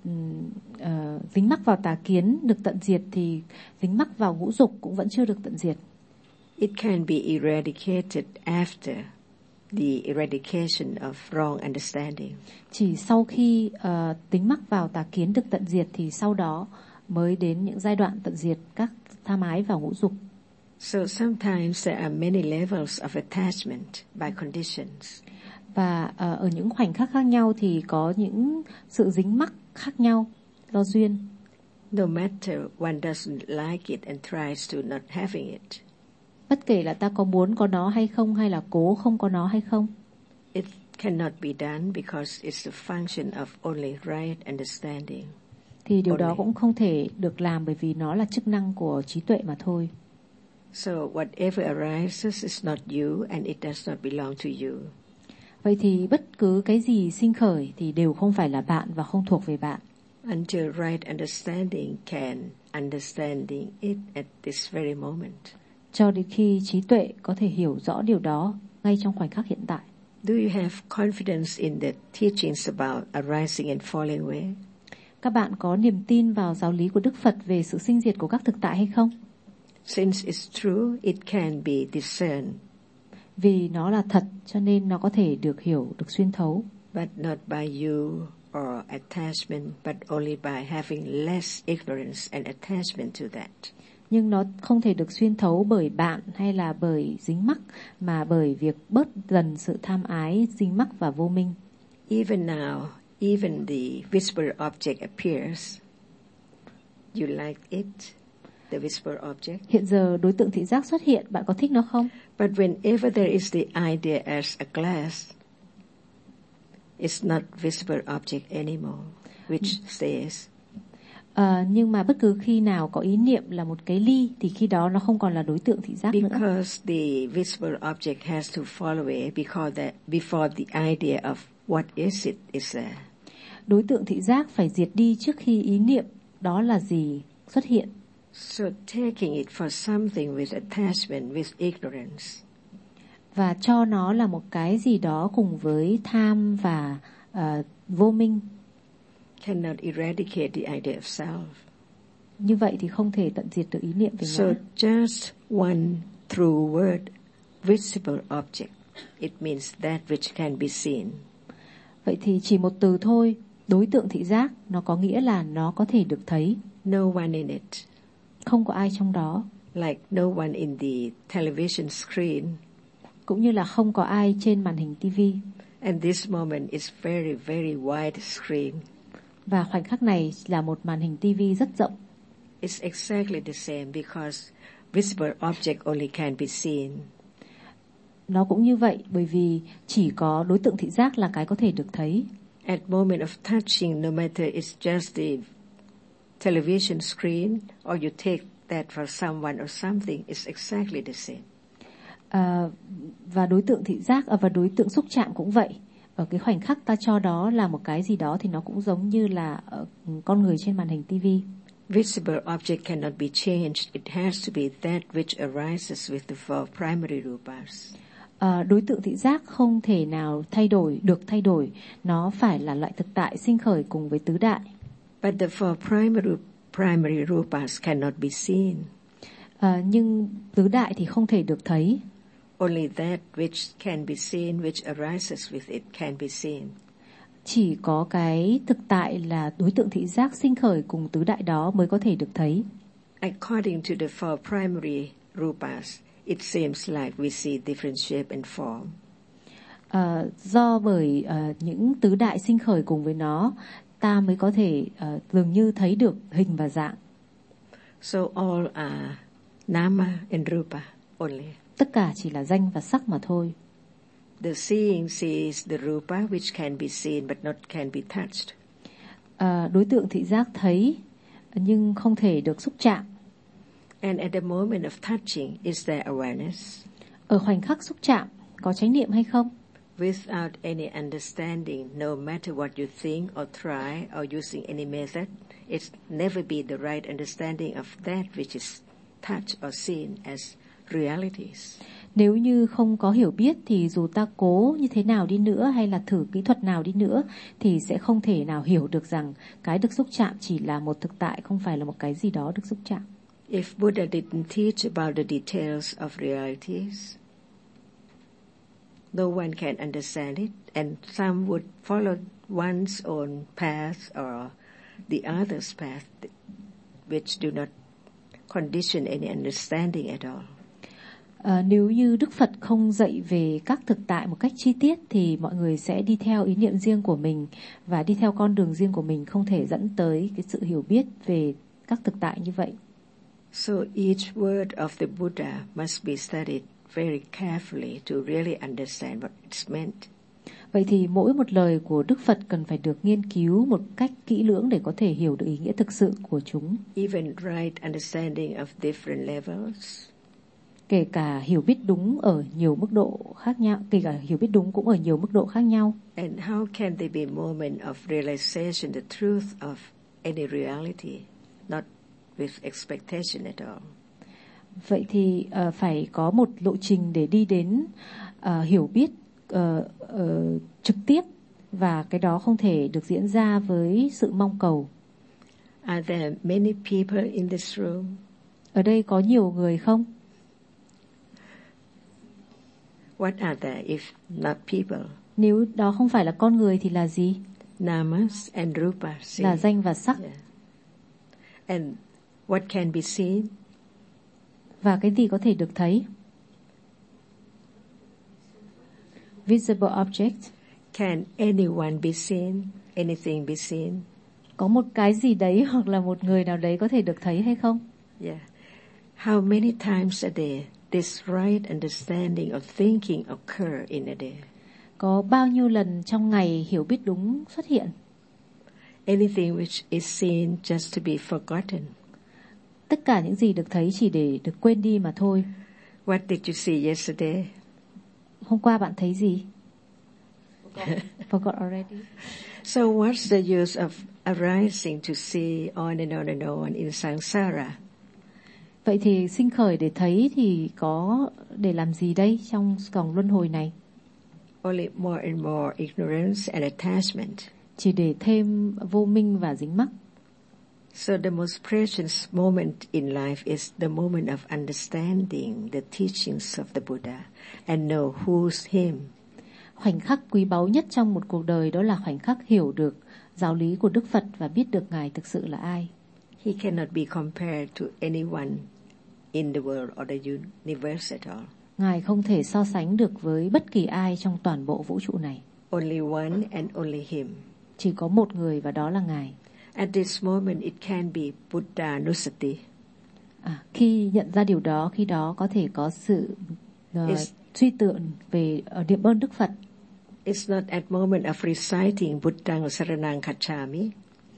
dính mắc vào tà kiến được tận diệt thì dính mắc vào ngũ dục cũng vẫn chưa được tận diệt. It can be eradicated after the eradication of wrong understanding. Chỉ sau khi dính mắc vào tà kiến được tận diệt thì sau đó mới đến những giai đoạn tận diệt các tham ái vào ngũ dục. So sometimes there are many levels of attachment by conditions. Và ở những khoảnh khắc khác nhau thì có những sự dính mắc khác nhau do duyên. No matter one doesn't like it and tries to not having it. Bất kể là ta có muốn có nó hay không, hay là cố không có nó hay không. It cannot be done because it's the function of only right understanding. Thì điều đó cũng không thể được làm bởi vì nó là chức năng của trí tuệ mà thôi. So whatever arises is not you and it does not belong to you. Vậy thì bất cứ cái gì sinh khởi thì đều không phải là bạn và không thuộc về bạn. Until right understanding can understanding it at this very moment. Cho đến khi trí tuệ có thể hiểu rõ điều đó ngay trong khoảnh khắc hiện tại. Do you have confidence in the teachings about arising and falling away? Các bạn có niềm tin vào giáo lý của Đức Phật về sự sinh diệt của các thực tại hay không? Since it's true, it can be discerned. Vì nó là thật cho nên nó có thể được hiểu, được xuyên thấu. But not by you or attachment, but only by having less ignorance and attachment to that. Nhưng nó không thể được xuyên thấu bởi bạn hay là bởi dính mắc, mà bởi việc bớt dần sự tham ái, dính mắc và vô minh. Even now, even the visible object appears. You like it, the visible object? Hiện giờ đối tượng thị giác xuất hiện, bạn có thích nó không? But whenever there is the idea as a glass, it's not visible object anymore, which stays. Nhưng mà bất cứ khi nào có ý niệm là một cái ly thì khi đó nó không còn là đối tượng thị giác nữa. Because the visible object has to fall away before the idea of what is it is there. Đối tượng thị giác phải diệt đi trước khi ý niệm đó là gì xuất hiện. So taking it for something with attachment, with ignorance. Và cho nó là một cái gì đó cùng với tham và vô minh. Cannot eradicate the idea of self. Như vậy thì không thể tận diệt được ý niệm về So ngã. just one true word, visible object. It means that which can be seen. Vậy thì chỉ một từ thôi, đối tượng thị giác, nó có nghĩa là nó có thể được thấy. No one in it. Không có ai trong đó. Like no one in the television screen. Cũng như là không có ai trên màn hình TV. And this moment is very, very wide screen. Và khoảnh khắc này là một màn hình TV rất rộng. It's exactly the same because visible object only can be seen. Nó cũng như vậy bởi vì chỉ có đối tượng thị giác là cái có thể được thấy. At moment of touching, no matter it's just the television screen or you take that for someone or something, it's exactly the same. Và đối tượng thị giác và đối tượng xúc chạm cũng vậy. Ở cái khoảnh khắc ta cho đó là một cái gì đó thì nó cũng giống như là con người trên màn hình TV. Visible object cannot be changed. It has to be that which arises with the four primary rupas. Đối tượng thị giác không thể nào được thay đổi. Nó phải là loại thực tại sinh khởi cùng với tứ đại. But the four primary rupas cannot be seen. Nhưng tứ đại thì không thể được thấy. Only that which can be seen, which arises with it, can be seen. Chỉ có cái thực tại là đối tượng thị giác sinh khởi cùng tứ đại đó mới có thể được thấy. According to the four primary rupas, it seems like we see different shape and form. Do bởi những tứ đại sinh khởi cùng với nó, ta mới có thể dường như thấy được hình và dạng. So all are nama and rupa only. Tất cả chỉ là danh và sắc mà thôi. The seeing sees the rupa which can be seen but not can be touched. Đối tượng thị giác thấy nhưng không thể được xúc chạm. And at the moment of touching, is there awareness? Ở khoảnh khắc xúc chạm, có chánh niệm hay không? Without any understanding, no matter what you think or try or using any method, it's never be the right understanding of that which is touched or seen as realities. Nếu như không có hiểu biết thì dù ta cố như thế nào đi nữa hay là thử kỹ thuật nào đi nữa thì sẽ không thể nào hiểu được rằng cái được xúc chạm chỉ là một thực tại, không phải là một cái gì đó được xúc chạm. If Buddha didn't teach about the details of realities, no one can understand it, and some would follow one's own path or the other's path, which do not condition any understanding at all. Nếu như Đức Phật không dạy về các thực tại một cách chi tiết thì mọi người sẽ đi theo ý niệm riêng của mình và đi theo con đường riêng của mình, không thể dẫn tới cái sự hiểu biết về các thực tại như vậy. So each word of the Buddha must be studied very carefully to really understand what it's meant. Vậy thì mỗi một lời của Đức Phật cần phải được nghiên cứu một cách kỹ lưỡng để có thể hiểu được ý nghĩa thực sự của chúng. Even right understanding of different levels. Kể cả hiểu biết đúng ở nhiều mức độ khác nhau, kể cả hiểu biết đúng cũng ở nhiều mức độ khác nhau. And how can there be moment of realization, the truth of any reality, not with expectation at all? Vậy thì phải có một lộ trình để đi đến hiểu biết trực tiếp, và cái đó không thể được diễn ra với sự mong cầu. Are there many people in this room? Ở đây có nhiều người không? What are they if not people? Nếu đó không phải là con người thì là gì? Namas and rupas. Là danh và sắc. Yeah. And what can be seen? Và cái gì có thể được thấy? Visible object. Can anyone be seen? Anything be seen? Có một cái gì đấy hoặc là một người nào đấy có thể được thấy hay không? Yeah. How many times a day this right understanding or thinking occur in a day? Có bao nhiêu lần trong ngày hiểu biết đúng xuất hiện? Anything which is seen just to be forgotten. Tất cả những gì được thấy chỉ để được quên đi mà thôi. What did you see yesterday? Hôm qua bạn thấy gì? Forgot already. So what's the use of arising to see on and on in samsara? Vậy thì sinh khởi để thấy thì có để làm gì đây trong vòng luân hồi này? Only more and more ignorance and attachment. Chỉ để thêm vô minh và dính mắc. So the most precious moment in life is the moment of understanding the teachings of the Buddha and know who's him. Khoảnh khắc quý báu nhất trong một cuộc đời đó là khoảnh khắc hiểu được giáo lý của Đức Phật và biết được Ngài thực sự là ai. He cannot be compared to anyone in the world or the universe at all. Ngài không thể so sánh được với bất kỳ ai trong toàn bộ vũ trụ này. Only one and only him. Chỉ có một người và đó là Ngài. At this moment it can be Buddha Nusati. Khi nhận ra điều đó, khi đó có thể có sự suy tưởng về niệm ơn Đức Phật. It's not at moment of reciting Buddhang Saranang Gacchami.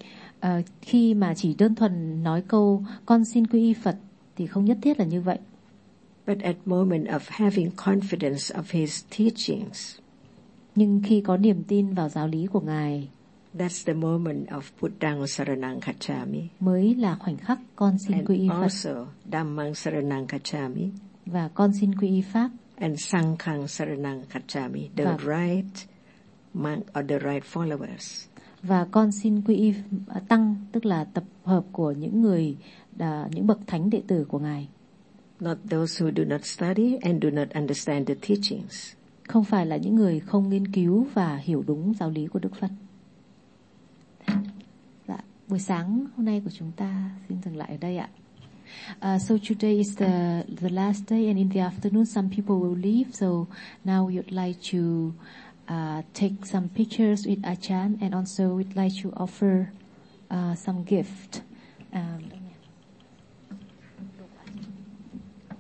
Khi mà chỉ đơn thuần nói câu con xin quy y Phật thì không nhất thiết là như vậy. But at moment of having confidence of his teachings. Nhưng khi có niềm tin vào giáo lý của Ngài, that's the moment of Buddhang Saranang Gacchami. Mới là khoảnh khắc con xin quy y Phật. And also Dhammang Saranang Gacchami. Và con xin quy y Pháp. And Sanghang Saranang Gacchami, the right monk or the right followers. Và con xin quy y tăng, tức là tập hợp của những người, những bậc thánh đệ tử của Ngài. Not those who do not study and do not understand the teachings. Không phải là những người không nghiên cứu và hiểu đúng giáo lý của Đức Phật. Dạ, buổi sáng hôm nay của chúng ta xin dừng lại ở đây ạ. So today is the last day, and in the afternoon some people will leave. So now we'd like to take some pictures with Achan, and also we'd like to offer some gift.